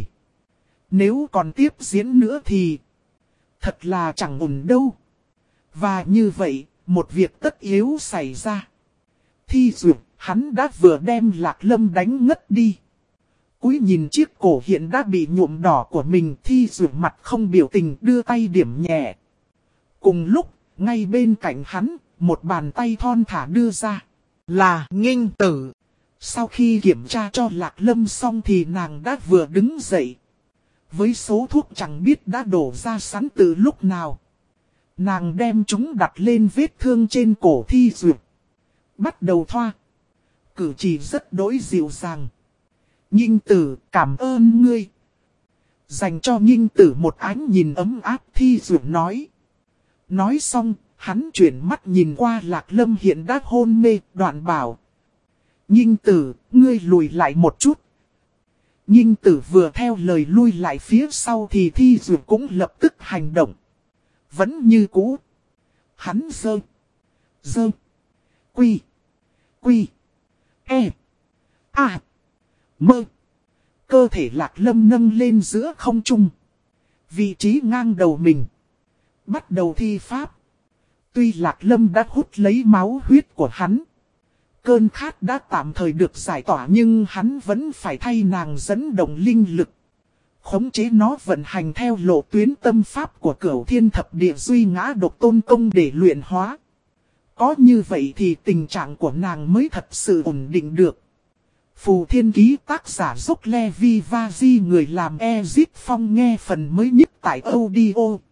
Nếu còn tiếp diễn nữa thì thật là chẳng ổn đâu. Và như vậy, một việc tất yếu xảy ra. Thi Duyệt, hắn đã vừa đem Lạc Lâm đánh ngất đi. Cúi nhìn chiếc cổ hiện đã bị nhuộm đỏ của mình, Thi Duyệt mặt không biểu tình đưa tay điểm nhẹ. Cùng lúc, ngay bên cạnh hắn, một bàn tay thon thả đưa ra. Là Nghinh Tử. Sau khi kiểm tra cho Lạc Lâm xong thì nàng đã vừa đứng dậy. Với số thuốc chẳng biết đã đổ ra sẵn từ lúc nào. Nàng đem chúng đặt lên vết thương trên cổ Thi Duyệt. Bắt đầu thoa. Cử chỉ rất đối dịu dàng. Nghinh Tử, cảm ơn ngươi. Dành cho Nghinh Tử một ánh nhìn ấm áp, Thi Duyệt nói. Nói xong, hắn chuyển mắt nhìn qua Lạc Lâm hiện đã hôn mê, đoạn bảo. Nghinh Tử, ngươi lùi lại một chút. Nghinh Tử vừa theo lời lui lại phía sau thì Thi Duyệt cũng lập tức hành động. Vẫn như cũ. Hắn dơ. Dơ. Quy. Quy. E. A. Mơ. Cơ thể Lạc Lâm nâng lên giữa không trung. Vị trí ngang đầu mình. Bắt đầu thi pháp. Tuy Lạc Lâm đã hút lấy máu huyết của hắn. Cơn khát đã tạm thời được giải tỏa nhưng hắn vẫn phải thay nàng dẫn động linh lực. Khống chế nó vận hành theo lộ tuyến tâm pháp của Cửu Thiên Thập Địa Duy Ngã Độc Tôn Công để luyện hóa. Có như vậy thì tình trạng của nàng mới thật sự ổn định được. Phù Thiên Ký tác giả Dốc Levi Vazi người làm Ezip Phong nghe phần mới nhất tại audio.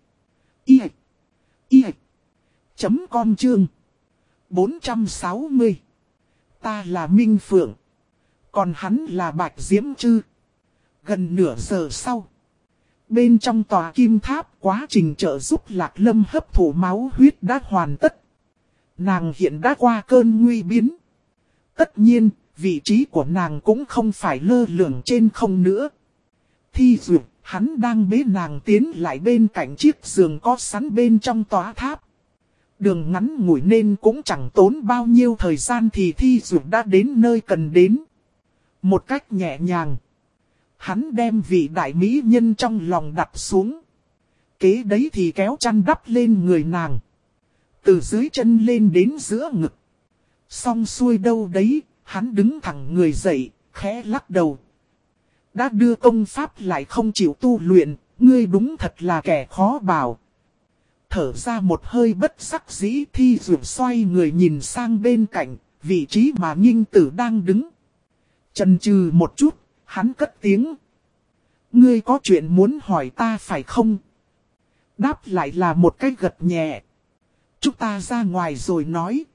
I. I. Chấm com chương. bốn trăm sáu mươi. Ta là Minh Phượng. Còn hắn là Bạch Diễm Trư. Gần nửa giờ sau. Bên trong tòa kim tháp quá trình trợ giúp Lạc Lâm hấp thụ máu huyết đã hoàn tất. Nàng hiện đã qua cơn nguy biến. Tất nhiên, vị trí của nàng cũng không phải lơ lửng trên không nữa. Thi Duyệt, hắn đang bế nàng tiến lại bên cạnh chiếc giường có sẵn bên trong tòa tháp. Đường ngắn ngủi nên cũng chẳng tốn bao nhiêu thời gian thì Thi Duyệt đã đến nơi cần đến. Một cách nhẹ nhàng. Hắn đem vị đại mỹ nhân trong lòng đặt xuống. Kế đấy thì kéo chăn đắp lên người nàng. Từ dưới chân lên đến giữa ngực. Xong xuôi đâu đấy, hắn đứng thẳng người dậy, khẽ lắc đầu. Đã đưa công pháp lại không chịu tu luyện, ngươi đúng thật là kẻ khó bảo. Thở ra một hơi bất sắc dĩ, Thi Duyệt xoay người nhìn sang bên cạnh, vị trí mà Nghinh Tử đang đứng. Chần chừ một chút, hắn cất tiếng. Ngươi có chuyện muốn hỏi ta phải không? Đáp lại là một cái gật nhẹ. Chúng ta ra ngoài rồi nói.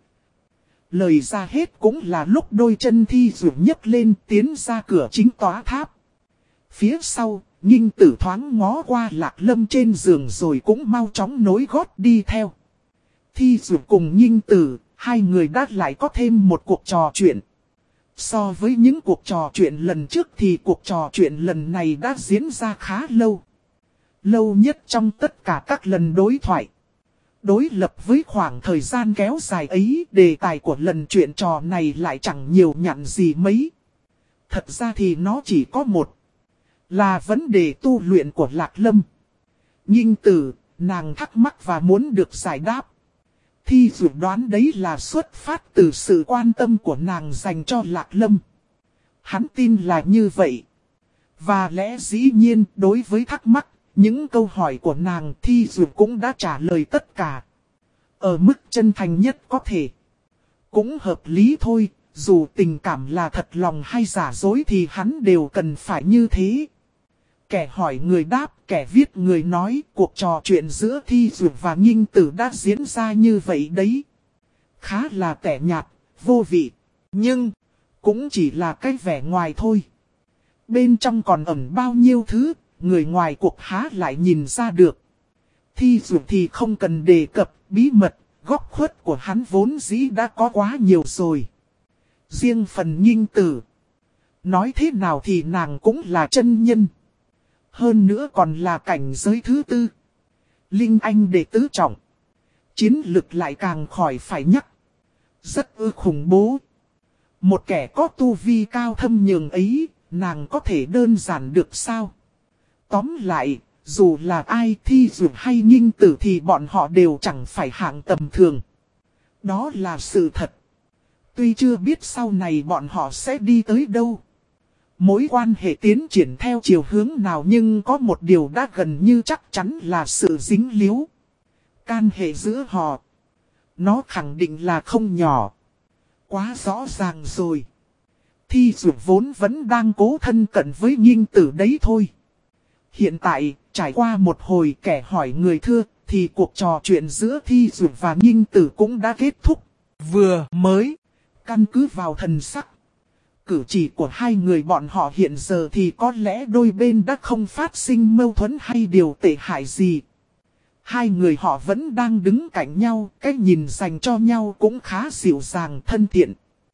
Lời ra hết cũng là lúc đôi chân Thi Duyệt nhấc lên tiến ra cửa chính tòa tháp. Phía sau, Nghinh Tử thoáng ngó qua Lạc Lâm trên giường rồi cũng mau chóng nối gót đi theo. Thi Duyệt cùng Nghinh Tử, hai người đã lại có thêm một cuộc trò chuyện. So với những cuộc trò chuyện lần trước thì cuộc trò chuyện lần này đã diễn ra khá lâu. Lâu nhất trong tất cả các lần đối thoại. Đối lập với khoảng thời gian kéo dài ấy, đề tài của lần chuyện trò này lại chẳng nhiều nhặn gì mấy. Thật ra thì nó chỉ có một. Là vấn đề tu luyện của Lạc Lâm. Nhinh Tử, nàng thắc mắc và muốn được giải đáp. Thi Dụ đoán đấy là xuất phát từ sự quan tâm của nàng dành cho Lạc Lâm. Hắn tin là như vậy. Và lẽ dĩ nhiên đối với thắc mắc, những câu hỏi của nàng Thi Dụ cũng đã trả lời tất cả. Ở mức chân thành nhất có thể. Cũng hợp lý thôi, dù tình cảm là thật lòng hay giả dối thì hắn đều cần phải như thế. Kẻ hỏi người đáp, kẻ viết người nói, cuộc trò chuyện giữa Thi Dụ và Nhinh Tử đã diễn ra như vậy đấy. Khá là tẻ nhạt, vô vị, nhưng cũng chỉ là cái vẻ ngoài thôi. Bên trong còn ẩn bao nhiêu thứ, người ngoài cuộc há lại nhìn ra được. Thi Dụ thì không cần đề cập, bí mật, góc khuất của hắn vốn dĩ đã có quá nhiều rồi. Riêng phần Nhinh Tử, nói thế nào thì nàng cũng là chân nhân. Hơn nữa còn là cảnh giới thứ tư. Linh Anh đệ tứ trọng. Chiến lực lại càng khỏi phải nhắc. Rất ư khủng bố. Một kẻ có tu vi cao thâm nhường ấy, nàng có thể đơn giản được sao? Tóm lại, dù là ai Thi Dụ hay Nhinh Tử thì bọn họ đều chẳng phải hạng tầm thường. Đó là sự thật. Tuy chưa biết sau này bọn họ sẽ đi tới đâu. Mối quan hệ tiến triển theo chiều hướng nào nhưng có một điều đã gần như chắc chắn là sự dính líu. Can hệ giữa họ. Nó khẳng định là không nhỏ. Quá rõ ràng rồi. Thi Dụ vốn vẫn đang cố thân cận với Nhinh Tử đấy thôi. Hiện tại, trải qua một hồi kẻ hỏi người thưa, thì cuộc trò chuyện giữa Thi Dụ và Nhinh Tử cũng đã kết thúc. Vừa mới, căn cứ vào thần sắc, cử chỉ của hai người bọn họ hiện giờ thì có lẽ đôi bên đã không phát sinh mâu thuẫn hay điều tệ hại gì. Hai người họ vẫn đang đứng cạnh nhau, cái nhìn dành cho nhau cũng khá dịu dàng thân thiện.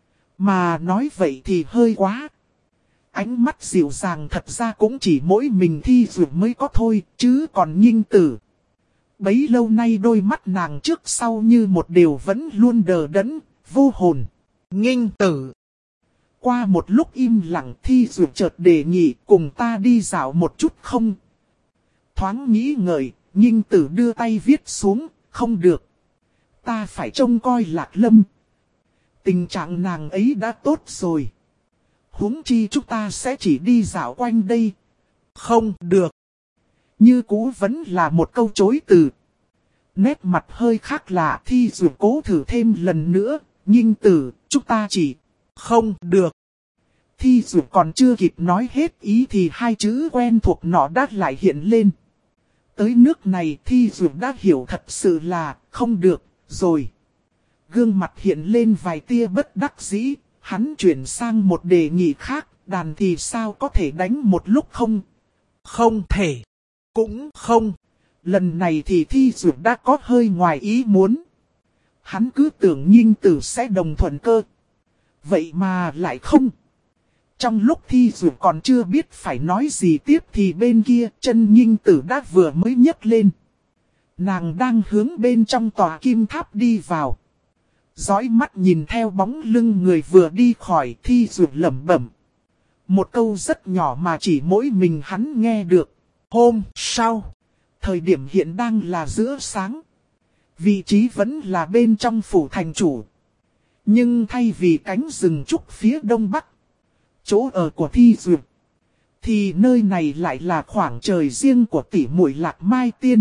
Mà nói vậy thì hơi quá. Ánh mắt dịu dàng thật ra cũng chỉ mỗi mình Thi Dụ mới có thôi, chứ còn Nhinh Tử. Bấy lâu nay đôi mắt nàng trước sau như một điều vẫn luôn đờ đẫn, vô hồn. Nhinh Tử. Qua một lúc im lặng Thi Dụ chợt đề nghị cùng ta đi dạo một chút không? Thoáng nghĩ ngợi, Nhinh Tử đưa tay viết xuống, không được. Ta phải trông coi Lạc Lâm. Tình trạng nàng ấy đã tốt rồi. Huống chi chúng ta sẽ chỉ đi dạo quanh đây. Không được. Như cũ vẫn là một câu chối từ. Nét mặt hơi khác lạ Thi Dụ cố thử thêm lần nữa. Nhinh Tử, chúng ta chỉ... Không được. Thi Dụ còn chưa kịp nói hết ý thì hai chữ quen thuộc nọ đã lại hiện lên. Tới nước này Thi Dụ đã hiểu thật sự là không được rồi. Gương mặt hiện lên vài tia bất đắc dĩ. Hắn chuyển sang một đề nghị khác. Đàn thì sao có thể đánh một lúc không? Không thể. Cũng không. Lần này thì Thi Dụ đã có hơi ngoài ý muốn. Hắn cứ tưởng Nhinh Tử sẽ đồng thuận cơ. Vậy mà lại không. Trong lúc Thi Dụ còn chưa biết phải nói gì tiếp thì bên kia chân Nhinh Tử đã vừa mới nhấc lên. Nàng đang hướng bên trong tòa kim tháp đi vào. Dõi mắt nhìn theo bóng lưng người vừa đi khỏi Thi Dụ lẩm bẩm. Một câu rất nhỏ mà chỉ mỗi mình hắn nghe được. Hôm sau, thời điểm hiện đang là giữa sáng. Vị trí vẫn là bên trong phủ thành chủ. Nhưng thay vì cánh rừng trúc phía đông bắc, chỗ ở của Thi Dụ, thì nơi này lại là khoảng trời riêng của tỷ muội Lạc Mai Tiên.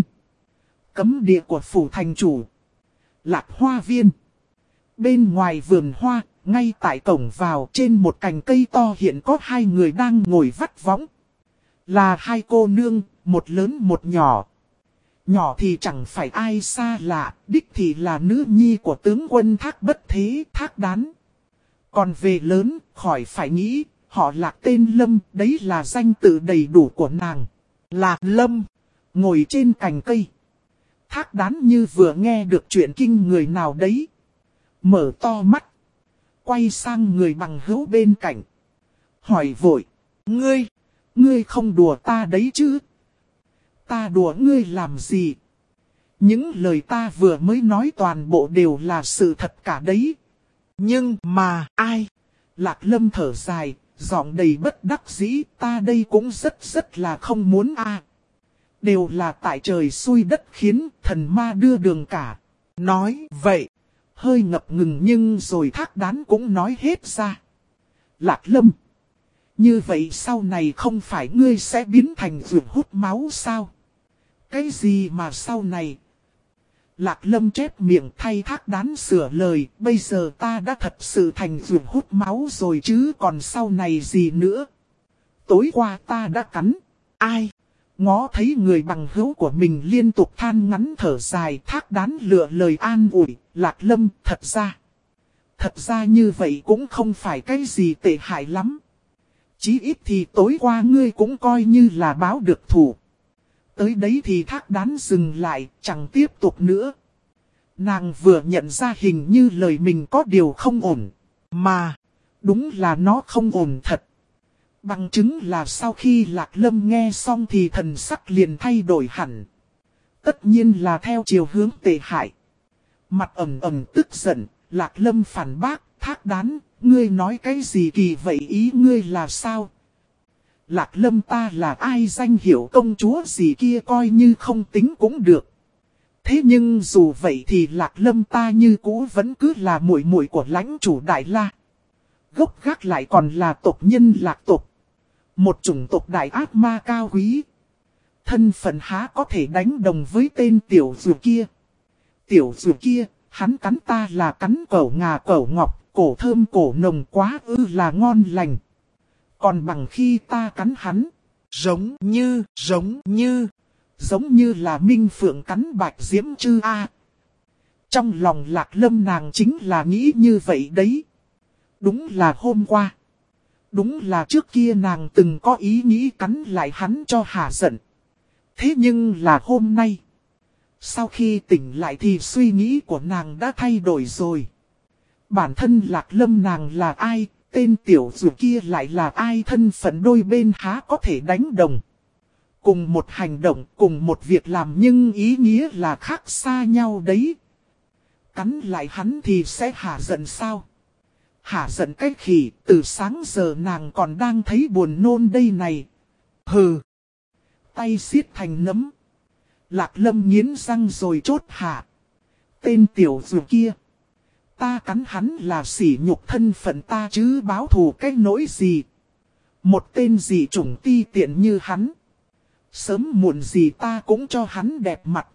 Cấm địa của phủ thành chủ, Lạc Hoa Viên. Bên ngoài vườn hoa, ngay tại cổng vào trên một cành cây to hiện có hai người đang ngồi vắt võng. Là hai cô nương, một lớn một nhỏ. Nhỏ thì chẳng phải ai xa lạ, đích thì là nữ nhi của tướng quân Thác Bất Thế, Thác Đán. Còn về lớn, khỏi phải nghĩ, họ Lạc tên Lâm, đấy là danh tự đầy đủ của nàng. Lạc Lâm, ngồi trên cành cây. Thác Đán như vừa nghe được chuyện kinh người nào đấy. Mở to mắt, quay sang người bằng hữu bên cạnh. Hỏi vội, ngươi, ngươi không đùa ta đấy chứ? Ta đùa ngươi làm gì? Những lời ta vừa mới nói toàn bộ đều là sự thật cả đấy. Nhưng mà ai? Lạc Lâm thở dài, Giọng đầy bất đắc dĩ, ta đây cũng rất rất là không muốn a. Đều là tại trời xui đất khiến, thần ma đưa đường cả. Nói vậy, hơi ngập ngừng nhưng rồi Thác Đán cũng nói hết ra. Lạc Lâm, như vậy sau này không phải ngươi sẽ biến thành vượt hút máu sao? Cái gì mà sau này? Lạc Lâm chép miệng thay Thác Đán sửa lời, bây giờ ta đã thật sự thành vượt hút máu rồi chứ còn sau này gì nữa? Tối qua ta đã cắn. Ai? Ngó thấy người bằng hữu của mình liên tục than ngắn thở dài, Thác Đán lựa lời an ủi, Lạc Lâm, thật ra. Thật ra như vậy cũng không phải cái gì tệ hại lắm. Chí ít thì tối qua ngươi cũng coi như là báo được thù. Tới đấy thì Thác Đán dừng lại, chẳng tiếp tục nữa. Nàng vừa nhận ra hình như lời mình có điều không ổn. Mà, đúng là nó không ổn thật. Bằng chứng là sau khi Lạc Lâm nghe xong thì thần sắc liền thay đổi hẳn. Tất nhiên là theo chiều hướng tệ hại. Mặt ẩm ẩm tức giận, Lạc Lâm phản bác, Thác Đán, ngươi nói cái gì kỳ vậy, ý ngươi là sao? Lạc Lâm, ta là ai, danh hiệu công chúa gì kia coi như không tính cũng được. Thế nhưng dù vậy thì Lạc Lâm ta như cũ vẫn cứ là muội muội của lãnh chủ Đại La. Gốc gác lại còn là tộc nhân Lạc tộc. Một chủng tộc đại ác ma cao quý. Thân phận há có thể đánh đồng với tên tiểu dù kia. Tiểu dù kia, hắn cắn ta là cắn cẩu ngà cẩu ngọc, cổ thơm cổ nồng quá ư là ngon lành. Còn bằng khi ta cắn hắn, giống như, giống như, giống như là Minh Phượng cắn Bạch Diễm Trư a. Trong lòng Lạc Lâm nàng chính là nghĩ như vậy đấy. Đúng là hôm qua. Đúng là trước kia nàng từng có ý nghĩ cắn lại hắn cho hả giận. Thế nhưng là hôm nay. Sau khi tỉnh lại thì suy nghĩ của nàng đã thay đổi rồi. Bản thân Lạc Lâm nàng là ai, tên tiểu dù kia lại là ai, thân phận đôi bên há có thể đánh đồng. Cùng một hành động, cùng một việc làm nhưng ý nghĩa là khác xa nhau đấy. Cắn lại hắn thì sẽ hả giận sao? Hả giận cái khỉ, từ sáng giờ nàng còn đang thấy buồn nôn đây này. Hừ. Tay siết thành nấm. Lạc Lâm nghiến răng rồi chốt hạ. Tên tiểu dù kia. Ta cắn hắn là sỉ nhục thân phận ta chứ báo thù cái nỗi gì. Một tên dị chủng ti tiện như hắn. Sớm muộn gì ta cũng cho hắn đẹp mặt,